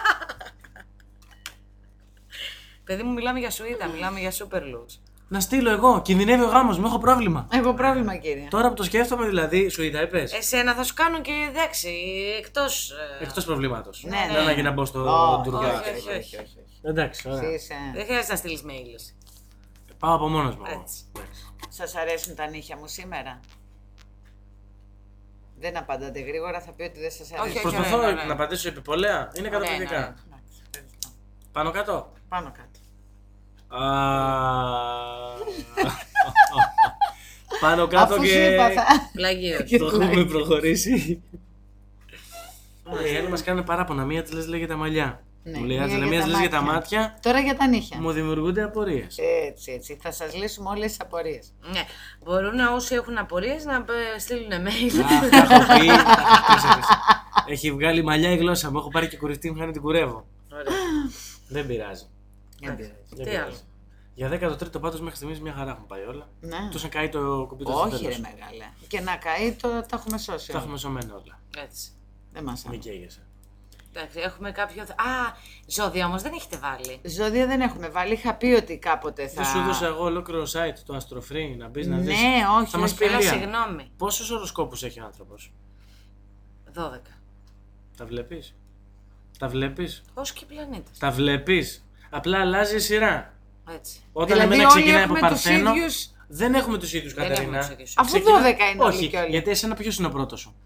Παιδί μου, μιλάμε για σουίτα, μιλάμε για super looks. Να στείλω εγώ, κινδυνεύει ο γάμος μου, έχω πρόβλημα. Έχω πρόβλημα, κύριε. Τώρα που το σκέφτομαι, δηλαδή, σου είδα, είπες. Εσένα θα σου κάνουν και εντάξει, εκτός... ε, Εκτός προβλήματος. Ναι, Δεν ναι. ανάγκη να μπω στο Όχι, ντουργκάκι. όχι, όχι, όχι. Εντάξει, ωραία. Δεν χρειάζεται να στείλεις mail. εσύ. Πάω από μόνος μου. εγώ. Έτσι. Εντάξει. Σας αρέσουν τα νύχια μου σήμερα. Δεν απαντάτε γρήγορα, θα πει ότι δεν σας αρέσουν. όχι, Προσπαθώ ωραία, ωραία. να απαντήσω επιπολέα. Είναι Ωραία, καταπληκτικά. ωραία. Εντάξει, ευχαριστώ. Πάνω κάτω. Πάνω κάτω. Α, Πάνω κάτω Αφού σου και είπα, θα... Πλαγίος. Και το έχουμε πλάγι. προχωρήσει. Η Έλλη μας κάνει παράπονα. Μία της λες λέει για τα μαλλιά. Ναι, Μου λέει μία Άτζελα, για μία τα της λες για τα μάτια. μάτια. Τώρα για τα νύχια. Μου δημιουργούνται απορίες. Έτσι, έτσι. Θα σας λύσουμε όλες τις απορίες. Ναι, μπορούν όσοι έχουν απορίες να ε, στείλουν mail. Αχ, τα έχω πει. τα έχω πει σε εσείς. Έχει βγάλει μαλλιά η γλώσσα μου. Έχω πάρει και κουρευτή μου, χάνει την κουρεύω. Ωραία. Δεν πειράζει. Δεν πειράζει. Δεν Τι πειράζει. άλλο. Για δέκατο τρίτο πάντως μέχρι στιγμής μια χαρά έχουν πάει όλα. Ναι. Τους αν καεί το κομπιούτερ στο Όχι, ρε τέλος. μεγάλε. Και να καεί, το, τα έχουμε σώσει. Τα όλα. έχουμε σωμένα όλα. Έτσι. Δεν μας Μην άρεσε. καίγεσαι. Εντάξει, έχουμε κάποιο... Α, ζώδια όμως δεν έχετε βάλει. Ζώδια δεν έχουμε βάλει. Είχα πει ότι κάποτε θα. Δεν σου έδωσα εγώ ολόκληρο site, το Astrofree, να μπει να δει. Ναι, όχι, Θα μας όχι, πει Έλα, Λία, συγγνώμη. πόσους οροσκόπους έχει ο άνθρωπος. δώδεκα. Τα βλέπεις. Τα βλέπεις. Όσοι και οι πλανήτες. Τα βλέπεις. Απλά αλλάζει η σειρά. Έτσι. Όταν Δηλαδή, εμένα όλοι ξεκινάει από έχουμε τους Παρθένο, ίδιους- δεν έχουμε τους ίδιους Δεν έχουμε Κατερίνα. τους ίδιους. Αφού Ξεκινά- δώδεκα είναι όλοι Όχι, και όλοι. γιατί εσένα ποιος είναι ο πρώτος σου.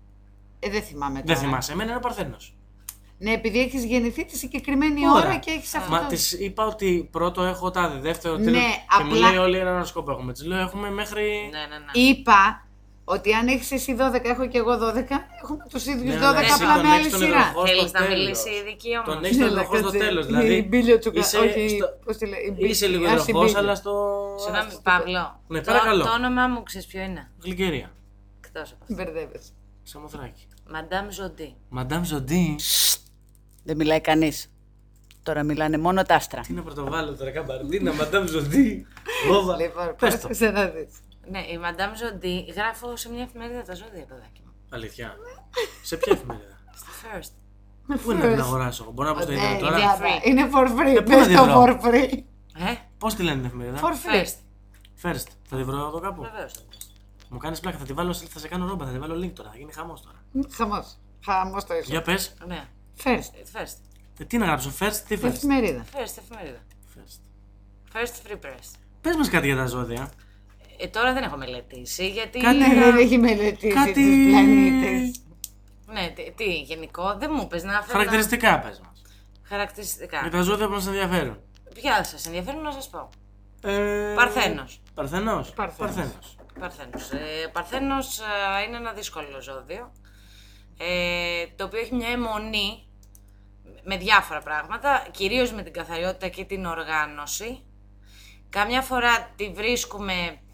Ε, δεν θυμάμαι τώρα. Δεν θυμάσαι, εμένα είναι ο Παρθένος. Ναι, επειδή έχει γεννηθεί τη συγκεκριμένη Ωραία. ώρα και έχει αυτό. Μα το- τη είπα ότι πρώτο έχω τάδε, δεύτερο, Ναι, τρίτο. Και μου απλά- λέει όλοι ένα οροσκόπο έχουμε. Τη λέω έχουμε μέχρι. Ναι, ναι, ναι. Είπα ότι αν έχει εσύ δώδεκα, έχω και εγώ δώδεκα, έχουμε του ίδιου Ναι, δώδεκα αλλά εσύ απλά τον με έχεις άλλη τον σειρά. υδροχό στο Θέλεις να τέλος. μιλήσει η ειδική όμως. Τον έχεις τον Ναι, υδροχό στο κάτσε. τέλος. Η Δηλαδή. μπίλιο του κα- είσαι όχι, στο- πώς τη λέει, η μπίλιο- Είσαι λίγο η Άση υδροχός, μπίλιο. αλλά στο. Συγγνώμη, Παύλο. Ναι, Το- παρακαλώ. Το όνομά μου ξέρεις ποιο είναι. Γλυκερία. Εκτός από αυτό. Μπερδεύεσαι. Σαμοθράκι. Μαντάμ Ζοντή. Μαντάμ Ζοντή. Δεν μιλάει κανεί. Τώρα μιλάνε μόνο τα άστρα. Τι να πρωτοβάλλω τώρα, καμπαρδίνα, Μαντάμ Ζοντή. Ρόβα. Λοιπόν, Πες το. πρόσεξε να δεις. Ναι, η Μαντάμ Ζοντή γράφω σε μια εφημερίδα τα ζώδια, παιδάκι μου. Αλήθεια. Σε ποια εφημερίδα. Στη First. Πού είναι να την αγοράσω εγώ, μπορώ να πω στο Ναι, ίντερνετ είναι τώρα. απα- είναι for free. Ε, πού να Πες τη το βρω? for free. Ε, Πώς τη λένε την εφημερίδα. For free. First. First. Θα τη βρω εδώ κάπου. Βεβαίως. Μου κάνεις πλάκα, θα τη βάλω, θα σε κάνω ρόμπα, θα τη βάλω link τώρα, θα γίνει χαμός τώρα. Χαμός. Χαμός το ίσο. Για πες, Ναι. First. First. ε, τι να γράψω, first, τι first. Εφημερίδα. First εφημερίδα. First. First Free Press. Πες μας κάτι για τα ζώδια. Ε, τώρα δεν έχω μελετήσει γιατί. Κάτι- Ναι, δεν έχει μελετήσει Κάτι- τους πλανήτες. Ναι, τι, τι, γενικό, δεν μου πες να φέρω. Χαρακτηριστικά πες μας. Χαρακτηριστικά. Για τα ζώδια που μας ενδιαφέρουν. Ποια σας ενδιαφέρουν να σας πω. Ε... Παρθένος. Παρθένος. Παρθένος. Παρθένος. Παρθένος. Ε, Παρθένος ε, είναι ένα δύσκολο ζώδιο. Ε, το οποίο έχει μια αιμονή με διάφορα πράγματα, κυρίως με την καθαριότητα και την οργάνωση. Καμιά φορά τη βρίσκουμε,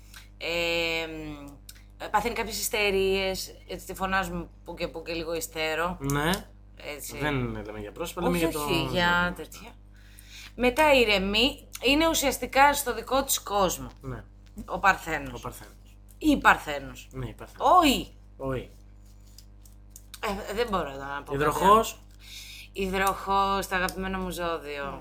ε, παθαίνει κάποιες ιστερίες, έτσι τη φωνάζουμε που και που και λίγο ιστέρο. Ναι. Έτσι. Δεν λέμε για πρόσωπα, λέμε Όχι, για το. όχι, για τέτοια. Μετά ηρεμεί, είναι ουσιαστικά στο δικό της κόσμο. Ναι, Ο Παρθένος. ο Παρθένος. Ή η Παρθένος. Ναι, η Παρθένος. Όχι. Όχι. Ε, δεν μπορώ εδώ να πω. Υδροχός. Υδροχός, το αγαπημένο μου ζώδιο.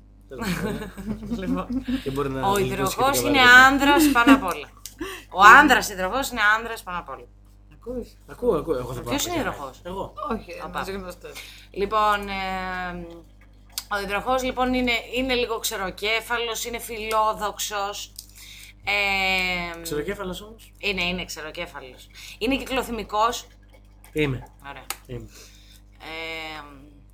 Λοιπόν. Και μπορεί να Ο λειτουργήσει υδροχός και είναι το βαρύ. άνδρας πάνω απ' όλα. Ο άνδρας υδροχός είναι άνδρας πάνω απ' όλα. Ακούς? Ακούω, ακούω. Εγώ θα πάω. Ποιος είναι υδροχός? Εγώ. Όχι, ένας γνωστός. Λοιπόν, ε, ο υδροχός λοιπόν είναι, είναι λίγο ξεροκέφαλος, είναι φιλόδοξος. Ε, Ξεροκέφαλος όμως. είναι, είναι ξεροκέφαλος. Είναι κυκλοθυμικός. Είμαι. Ωραία. Είμαι. Ε,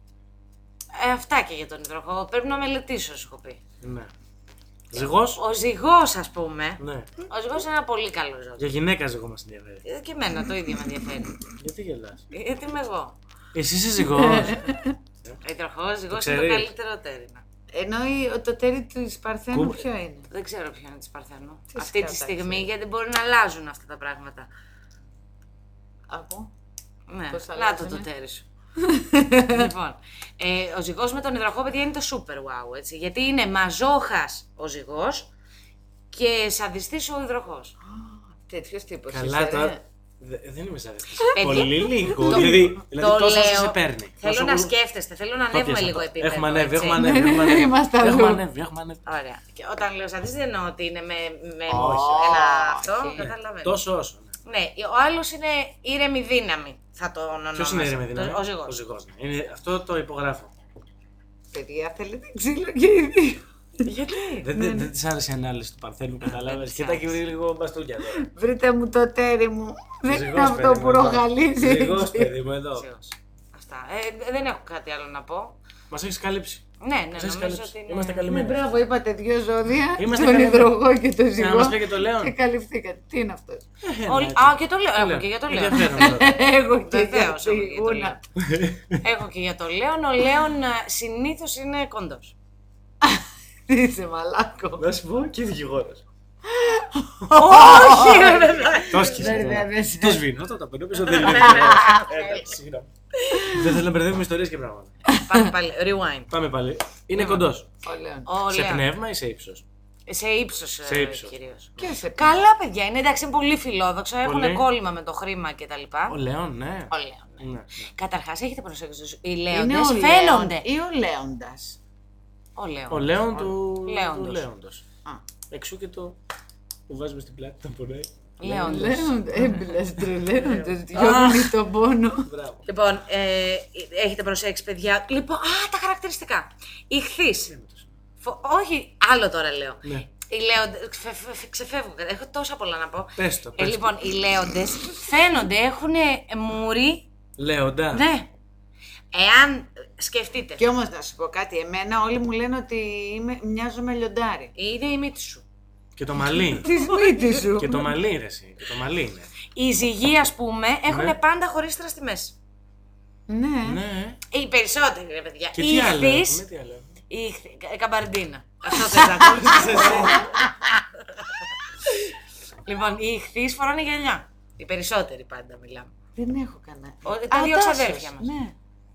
ε, αυτά και για τον υδροχό. Πρέπει να μελετήσω, σου έχω πει. Ναι. Ζυγός. Ο ζυγός, ας πούμε. Ναι. Ο ζυγός είναι ένα πολύ καλό ζώδιο. Για γυναίκα ζυγό μας ενδιαφέρει. Ε, Και εμένα το ίδιο με ενδιαφέρει. Γιατί γελάς? Γιατί είμαι εγώ. Εσύ είσαι ζυγός. Ο υδροχός, ζυγός Το είναι το ξέρεις. καλύτερο τέρινα. Ενώ η- το τέρι της Παρθένου Κου- ποιο είναι? Δεν ξέρω ποιο είναι της Παρθένου. Τι Αυτή τη σκάτα στιγμή, ξέρεις. γιατί μπορεί να αλλάζουν αυτά τα πράγματα. Άκου. Ναι, Πώς να το αλλάζουνε? το τέρι σου. Λοιπόν, ε, ο ζυγός με τον υδροχό, παιδιά, είναι το super wow, έτσι. Γιατί είναι μαζόχας ο ζυγός και σαδιστής ο υδροχός. Τέτοιος τύπος. Καλά είσαι, τώρα. ρε. Δε- Δεν είμαι σαδιστής. Παιδιά, Πολύ λίγο. το- Δηλαδή, δηλαδή το τόσο όσο λέω. σε παίρνει. Θέλω Τόσο να που- σκέφτεστε, θέλω να Το ανέβουμε πιάσα λίγο το. επίπεδο. Έχουμε ανέβει, έτσι. έχουμε ανέβει. Έχουμε ανέβει. Είμαστε αλλού. Έχουμε ανέβει, έχουμε ανέβει. Ωραία. Και όταν λέω σαδιστής δεν εννοώ ότι είναι με, με Όχι. ένα αυτό, Όχι. καταλαβαίνω. Τόσο όσο. ναι. Ναι, ο άλλος είναι ήρεμη δύναμη, θα τον ονομάσω. Ποιος είναι η ήρεμη δύναμη? Ο ζυγός. Ο ζυγός, ναι. Είναι- Αυτό το υπογράφω. Παιδιά, θέλετε ξύλο και οι δύο. Γιατί? Δεν, δεν, δεν της άρεσε η ανάλυση του Παρθένου, καταλάβες. της Κοιτάκι άρεσε. λίγο μπαστούνια τώρα. Βρείτε μου το τέρι μου. Δεν είναι Ζυγός, αυτό παιδί που μου, εδώ. ρογαλίζει. Ζυγός, παιδί μου, εδώ. Ζυγός. Αυτά. Ε, δεν έχω κάτι άλλο να πω. Μας έχεις καλύψει. Ναι, ναι, Μας έχεις νομίζω καλύψει. ότι είναι... Είμαστε Ναι, καλυμμένοι. μπράβο, είπατε δύο ζώδια. Είμαστε τον καλυμμένοι. υδροχό και το Να ζυγό. μας πει και το Λέον. Και καλυφθήκατε. Τι είναι αυτό? Ε, Όλοι- έτσι. Α, και το λέω. Έχω Λέω. και για το λέω. Ενδιαφέρον τώρα. Έχω και για Βεβαίως, τη έχω και για το γούνα. Έχω και για το Λέον. Ο Λέον ε, συνήθως είναι κοντός. Τι είσαι μαλάκο. Να σου πω και δικηγόρος. Όχι, ρε παιδιά. Το σκίσα. Μπερδεύεσαι. Το σβήνω, το τα παίρνω πίσω, δεν είναι. Εντάξει, συγγνώμη. Δεν θέλω να μπερδεύουμε ιστορίες και πράγματα. Πάμε πάλι. Rewind. Πάμε πάλι. Είναι κοντός. Ο Λέων. Ο Σε Λέον. πνεύμα ή σε ύψος? Σε ύψος, Σε ε, ύψος. κυρίως. Και σε Καλά, παιδιά, είναι εντάξει, είναι πολύ φιλόδοξα. Πολύ. Έχουν κόλλημα με το χρήμα κτλ. Ο Λέων, ναι. Ο Λέον. ναι. Ναι, ναι. Καταρχάς, έχετε προσέξει τους- οι Είναι Λέοντες ο Λέων φαίνονται. ή ο Λέοντας. Ο Λέον. Ο Λέων του Λέοντος. του Λέοντος. Α. Εξού και το που βάζουμε στην πλάτη τον πονάει. Λέοντος. Λέοντα, έμπλας τρελαίοντες, διώχνει τον πόνο. Μπράβο. Λοιπόν, ε, έχετε προσέξει, παιδιά. Λοιπόν, α, τα χαρακτηριστικά. Ιχθύς. Φο- Όχι, άλλο τώρα λέω. Ναι. Οι λέοντες, ξε- ξε- ξεφεύγω, έχω τόσα πολλά να πω. Πες το, Ε, πες το. λοιπόν, οι λέοντες φαίνονται, έχουν μουρι, Λέοντα. ναι. Εάν σκεφτείτε, Και όμως να σου πω κάτι, εμένα όλοι μου λένε ότι είμαι, μοιάζω με λιοντάρι. είναι η μύτη σου. Και το μαλλί. Της μύτης σου. Και το μαλλί, ρε εσύ. Και το μαλλί είναι. Οι ζυγοί, ας πούμε, έχουν Ναι. πάντα χωρίστρα στη μέση. Ναι. Ναι. Οι περισσότεροι, ρε παιδιά. Και Οι τι άλλο ιχθύς, έχουμε, τι άλλο έχουμε. η ιχθύ- κα- καμπαρντίνα. Αυτό θες να ακούσεις εσύ. Λοιπόν, οι ιχθύς φοράνε γυαλιά. Οι περισσότεροι πάντα μιλάμε. Δεν έχω κανένα. Ο- τα Α, δύο Τάσος, ξαδέρφια μας. Ναι.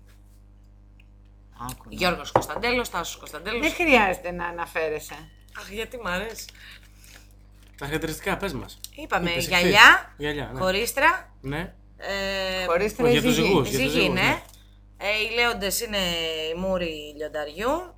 Άκου. να. Γιώργος Κωνσταντέλος, Τάσος Κωνσταντέλος. Δεν χρειάζεται να αναφέρεσαι. Αχ, γιατί μ' αρέσει. Τα χαρακτηριστικά, πες μας. Είπαμε Είπες γυαλιά, Γυαλιά, ναι. χωρίστρα, Ναι. ε, Χωρίς Όχι, για τους τραζιγί. ζυγούς. για τους ζυγή ζυγούς, είναι. ναι. Ε, οι λέοντες είναι οι μούροι λιονταριού.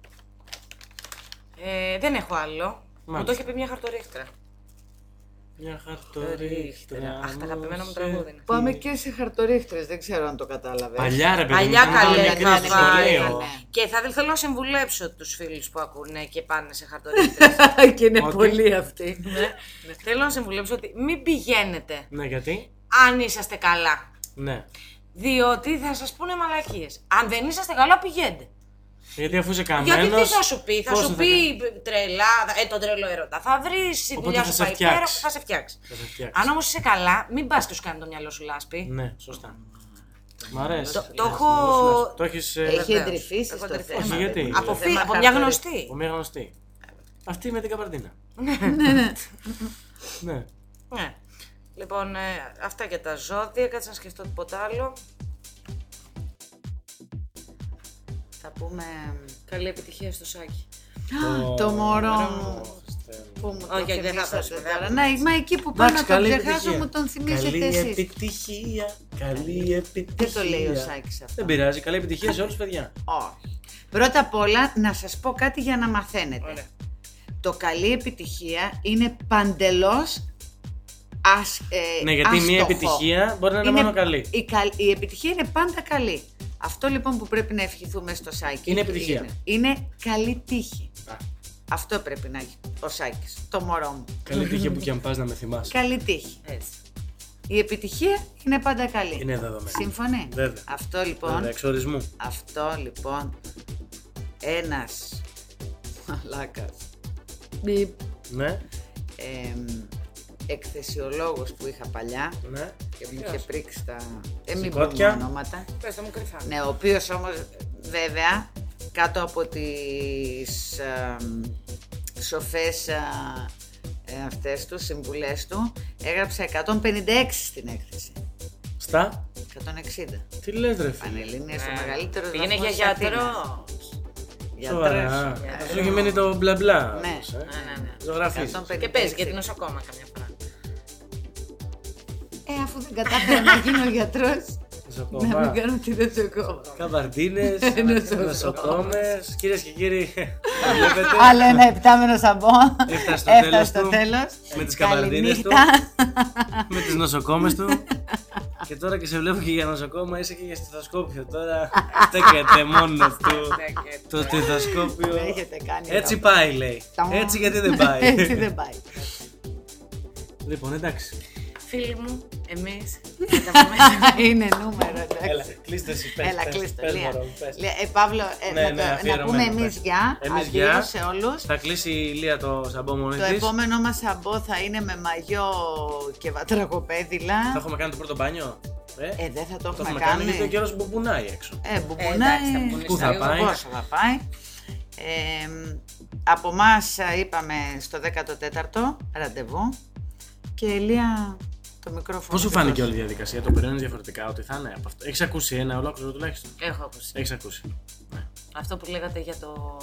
Ε, δεν έχω άλλο. Μου Μάλιστα. το είχε πει μια χαρτορίχτρα. Μια χαρτορίχτρα. Αχ, τα αγαπημένα μου τραγούδι είναι. Πάμε και σε χαρτορίχτρες, δεν ξέρω αν το κατάλαβες. Παλιά, ρε παιδί. Παλιά μου, ήταν καλέ, μικρή θα στο πάει. σχολείο. Ναι. Και θα θέλω να συμβουλέψω τους φίλους που ακούνε και πάνε σε χαρτορίχτρες. Και είναι Ότι- πολύ αυτή. Ναι. Θέλω να συμβουλέψω ότι μην πηγαίνετε Ναι, γιατί. αν είσαστε καλά. Ναι. Διότι θα σας πούνε μαλακίες. Αν δεν είσαστε καλά, πηγαίνετε. Γιατί αφού είσαι καμένος. Γιατί τι θα σου πει, θα πόσο σου πει τρελά, ε, τον τρελό έρωτα. Θα βρει η Οπότε δουλειά θα σου σε πάει φτιάξει. υπέροχα, θα σε φτιάξει. Θα σε φτιάξει. Αν όμως είσαι καλά, μην πας και σου κάνει το μυαλό σου λάσπη. Ναι, σωστά. Μ' αρέσει. Το- το Ναι, έχω- Το έχεις... ε, Έχει Βεβαίως. εντρυφήσει Έχω στο εντρυφήσει. θέμα. Όχι, γιατί? ρε. Από, Το φι- θέμα από μια χαρτο- γνωστή. Από μια γνωστή. Αυτή με την καμπαρντίνα. Ναι. Ναι. Λοιπόν, ε, αυτά για τα ζώδια. Κάτσε να σκεφτώ τίποτα άλλο. Θα πούμε. Καλή επιτυχία στο Σάκη. Το μωρό μου. Πού μου το Όχι, όχι, δεν θα θυμήσατε δώσουμε, τώρα. δεν Ναι, μα εκεί που πάω να Εντάξει, τον καλή ξεχάσω επιτυχία. μου τον θυμίσετε Καλή εσείς. επιτυχία. Καλή επιτυχία. Δεν το λέει ο Σάκης αυτό. Δεν πειράζει. Καλή επιτυχία σε όλους, παιδιά. Όχι. Πρώτα απ' όλα να σας πω κάτι για να μαθαίνετε. Ωραία. Το καλή επιτυχία είναι παντελώς ας, ε, Ναι, γιατί μια άστοχο. επιτυχία μπορεί να είναι μόνο καλή. Η, καλ- η επιτυχία είναι πάντα καλή. Αυτό λοιπόν που πρέπει να ευχηθούμε στο Σάκη Είναι επιτυχία. Είναι, είναι καλή τύχη. Α. Αυτό πρέπει να έχει ο Σάκης, το μωρό μου. Καλή τύχη που κι αν πας να με θυμάσαι. Καλή τύχη. Έτσι. Η επιτυχία είναι πάντα καλή. Είναι δεδομένο. Σύμφωνοι. Βέβαια. Αυτό λοιπόν, Βέβαια, εξορισμού. αυτό λοιπόν, ένας μαλάκας, μπιπ, Ναι, εμ, εκθεσιολόγος που είχα παλιά ναι. και μου είχε πρίξει τα... Ε, μην Σηκώτια. πούμε ονόματα. Πες το μου κρυφά. Ναι, ο οποίος όμως βέβαια κάτω από τις ε, σοφές ε, ε, αυτές του, συμβουλές του, έγραψε εκατόν πενήντα έξι στην έκθεση. Στα. εκατόν εξήντα. Τι λες ρε φίλε. Πανελλήνιες, ο μεγαλύτερος Πήγαινε βαθμός για της Αθήνας. γιατρό. Σοβαρά. Γιατρός. Σου έχει μείνει το μπλα μπλα. Ναι. όμως, ε. Ναι, ναι, ναι. Ζωγραφίζεις. εκατόν πενήντα έξι. Και παίζει και την νοσοκόμα καμιά φορά. Ε, αφού δεν κατάφερα να γίνω γιατρός, να μην Νοσοκόμα. κάνω τη νοσοκόμα. Καμπαρντίνες, Νοσοκόμα. νοσοκόμες. Κυρίες και κύριοι, βλέπετε. Άλλο ένα επτάμενο σαμπό. Έφτασε στο Έφτασε τέλος στο του. τέλος. Με τις καμπαρντίνες του. Καληνύχτα. Με τις νοσοκόμες του. Και τώρα και σε βλέπω και για νοσοκόμα, είσαι και για στιθοσκόπιο. Τώρα στέκεται μόνος του το στιθοσκόπιο. Με έχετε κάνει. Έτσι τα- πάει, λέει. τα- Έτσι γιατί δεν πάει. Έτσι δεν πάει. Λοιπόν, εντάξει. Φίλοι μου, εμείς θα τα πούμε. Είναι νούμερο, εντάξει. Έλα, κλείστε εσύ, πες, Έλα, πες, κλείστο. πες, Λία. μωρό μου, πες. Λία, ε, Παύλο, ε, Ναι, να, ναι, το- να αφιερωμένο, πούμε εμείς πες. γεια. Εμείς Αντίο γεια. σε όλους. Θα κλείσει η Λία το σαμπό μόνη Το της. επόμενό μας σαμπό θα είναι με μαγιό και βατραχοπέδιλα. Θα έχουμε κάνει το πρώτο μπάνιο. Ε, Ε, δεν θα το το έχουμε έχουμε κάνει γιατί ο κάνει. καιρός μπουμπουνάει έξω. Ε, εντάξει, μπουμπουνάει. θα μπουνίσει Πού θα λίγο. πάει? Πόσο θα πάει. Ε, από εμάς είπαμε στο δέκατο τέταρτο ραντεβού και Ελία το μικρόφωνο. Πώς σου δικό φάνηκε όλη η διαδικασία, το περιμένεις διαφορετικά ότι θα είναι από αυτό. Έχεις ακούσει ένα ολόκληρο τουλάχιστον. Έχω ακούσει. Έχεις ακούσει. Ναι. Αυτό που λέγατε για το.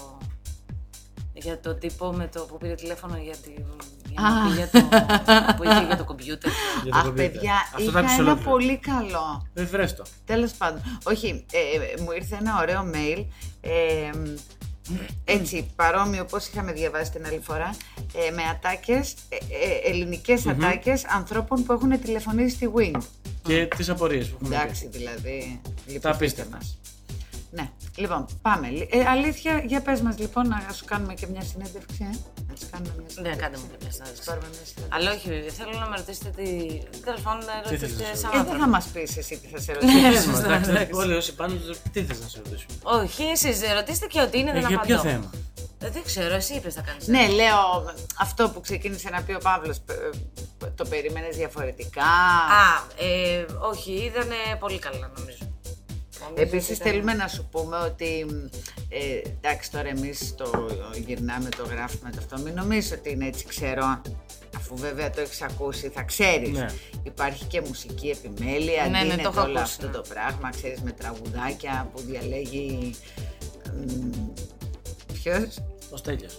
Για το τύπο με το που πήρε τηλέφωνο για, τη, για, να Α. πει για το, που είχε για το κομπιούτερ. Για το Αχ, κομπιούτερ. παιδιά, Αυτό το είχα άκουσα ένα ολόκληρο. πολύ καλό. Δεν βρες το. Τέλος πάντων. Όχι, ε, μου ήρθε ένα ωραίο mail. Ε, έτσι, παρόμοιο πώς είχαμε διαβάσει την άλλη φορά, ε, με ατάκες, ε, ε, ελληνικές ατάκες ανθρώπων που έχουν τηλεφωνήσει στη Wing. Και τις απορίες που έχουμε. Εντάξει, δηλαδή. Τα απίστευτα. μας. Ναι, λοιπόν, πάμε. Ε, αλήθεια, για πες μας λοιπόν να σου κάνουμε και μια συνέντευξη. Ε? Να της κάνουμε μια Ναι, συνέντευξη. κάντε μου και μια Να της συνέντευξη. πάρουμε μια συνέντευξη. Αλλά όχι, θέλω να με ρωτήσετε τι. Τέλος πάντων, να Τι θέλεις ρωτήσετε να σε σαν Ε, δεν θα άνθρωπο. μας πεις εσύ τι θα σε Πες ρωτήσω. μας, εντάξει, εντάξει. όλοι όσοι πάνε, τι θες να σε ρωτήσουμε. Όχι, εσείς ρωτήστε και ό,τι είναι, Ε, δεν για απαντώ. ποιο θέμα. Ε, Δεν ξέρω, εσύ είπες θα κάνεις. Ναι, λέω αυτό που ξεκίνησε να πει ο Παύλος, ε, ε, το περίμενες διαφορετικά. Α, ε, όχι, ήταν πολύ καλά νομίζω. Νομίζω Επίσης ότι ήταν- θέλουμε να σου πούμε ότι, ε, εντάξει τώρα εμείς το γυρνάμε, το γράφουμε το αυτό, μην νομίζεις ότι είναι έτσι ξέρω, αφού βέβαια το έχεις ακούσει θα ξέρεις. Ναι. Υπάρχει και μουσική επιμέλεια, Ναι, ναι, αντίνεται το έχω όλο ακούσει, αυτό ναι. το πράγμα, ξέρεις, με τραγουδάκια που διαλέγει... μ, Ποιος? Ο Στέλιος.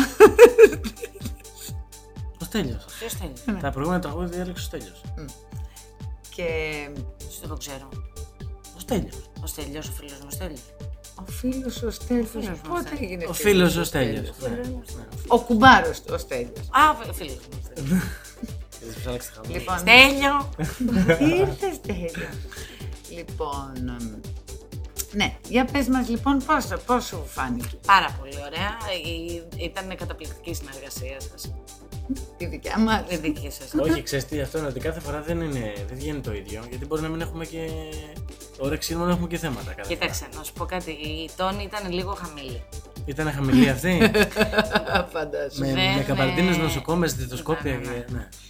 Ο Στέλιος. Ποιος θέλει. Τα προηγούμενα τραγούδια διάλεξε ο Στέλιος. Και Δεν το ξέρω. Ο Στέλιος. Ο Στέλιος, ο φίλος μου Στέλιος. ο φίλος ο Στέλιος, φίλος μου, πότε Στέλιος. έγινε Ο φίλος ο Στέλιος. Ο κουμπάρος του, ο Στέλιος. Α, φι- φίλος μου Στέλιος. Λοιπόν, Στέλιο! ήρθε Στέλιο. Λοιπόν, εμ, ναι, για πες μας λοιπόν πώς, πώς σου φάνηκε Πάρα πολύ ωραία. Ε, Ήταν καταπληκτική η συνεργασία σας. η δικιά μας. Η δική σας. Όχι, ξέρεις τι, αυτό είναι ότι κάθε φορά δεν, είναι, δεν βγαίνει το ίδιο. Γιατί μπορεί να μην έχουμε και όρεξη, να έχουμε και θέματα. κάθε Κοίταξε, να σου πω κάτι. Η τόνη ήταν λίγο χαμηλή. φορά. Ήταν χαμηλή αυτή. Φαντάζομαι. με Δεν, με καμπαρντίνες ε, νοσοκόμες, διδοσκόπια ναι, ναι, ναι. και. Ναι.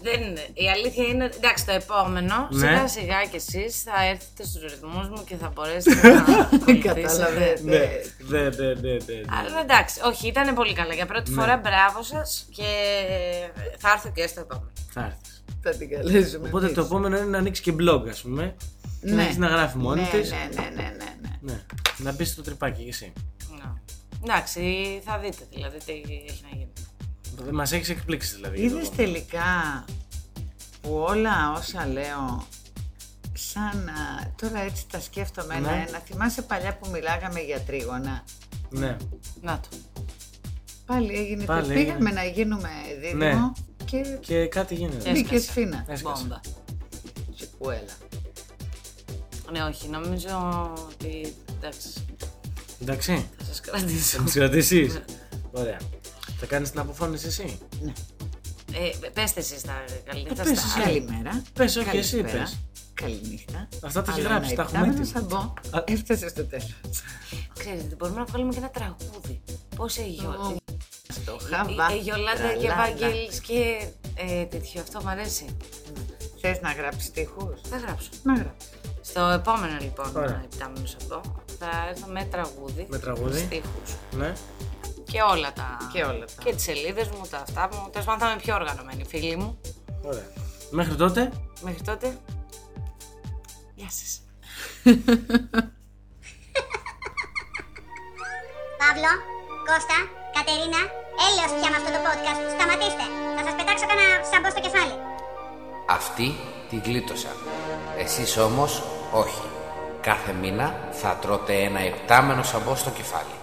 Δεν είναι. Η αλήθεια είναι. Εντάξει, το επόμενο Ναι. σιγά σιγά κι εσείς θα έρθετε στους ρυθμούς μου και θα μπορέσετε να ακολουθήσετε. Καταλαβαίνετε. Ναι, ναι, ναι, ναι, ναι. Αλλά εντάξει, όχι, ήταν πολύ καλά. Για πρώτη Ναι. φορά μπράβο σας και θα έρθω και στο επόμενο. Θα έρθεις. Θα την καλέσουμε. Οπότε εμείς. το επόμενο είναι να ανοίξει και blog, ας πούμε. Και να Ναι. έχεις να γράφει μόνη ναι, της. ναι, ναι, ναι, ναι, ναι. Ναι. Να μπεις στο τρυπάκι κι εσύ. Ναι. Εντάξει, θα δείτε δηλαδή τι έχει να γίνει. Μας έχεις εκπλήξει δηλαδή. για το Είδες επόμενο. τελικά που όλα όσα λέω σαν να, τώρα έτσι τα σκέφτομαι Ναι. ένα-ένα. Θυμάσαι παλιά που μιλάγαμε για τρίγωνα. Ναι. Να το. Πάλι έγινε. Πάλι πήγαμε έγινε. να γίνουμε δίδυμο Ναι. και Και κάτι γίνεται. μπήκε Έσκασε. σφίνα. Έσκασε. Μπόμπα. Τσικουέλα. Ναι, όχι, νομίζω ότι. Εντάξει, Εντάξει. θα σας κρατήσω. Θα τις κρατήσεις. Ωραία. Θα κάνεις την αποφώνηση εσύ. Ναι. Ε, πέστε εσείς τα καλύτερα. Ε, πες στα- εσύ. Καλημέρα. Πες, όχι, εσύ Καλησπέρα. πες. Καληνύχτα. Αυτά τα έχει Αλλά γράψει, ένα τα έχουμε υπτάμενο έτοιμα. σαμπό Α. έφτασε στο τέλος. Ξέρετε, μπορούμε να βγάλουμε και ένα τραγούδι. Πώς η Γιώ- Στο η- χαβά. η Γιολάντα και τραλάλα. Ευαγγέλης και ε, τέτοιο. Αυτό μου αρέσει. Θες να γράψεις στίχους? Θα γράψω. Να γράψεις. Στο επόμενο λοιπόν Ωραία. επιτάμενο σαμπό θα έρθω με τραγούδι. Με τραγούδι. Στίχους. Ναι. Και όλα τα. Και όλα τα. Και τις σελίδες μου, τα αυτά μου. Τέλος πάντων θα είμαι πιο οργανωμένη, φίλοι μου. Ωραία. Μέχρι τότε. Μέχρι τότε. Γεια σας. Παύλο, Κώστα, Κατερίνα, έλεος πια με αυτό το podcast. Σταματήστε. Θα σας πετάξω κανένα σαμπό στο κεφάλι. Αυτοί τη γλίτωσαν. Εσείς όμως όχι. Κάθε μήνα θα τρώτε ένα επτάμενο σαμπό στο κεφάλι.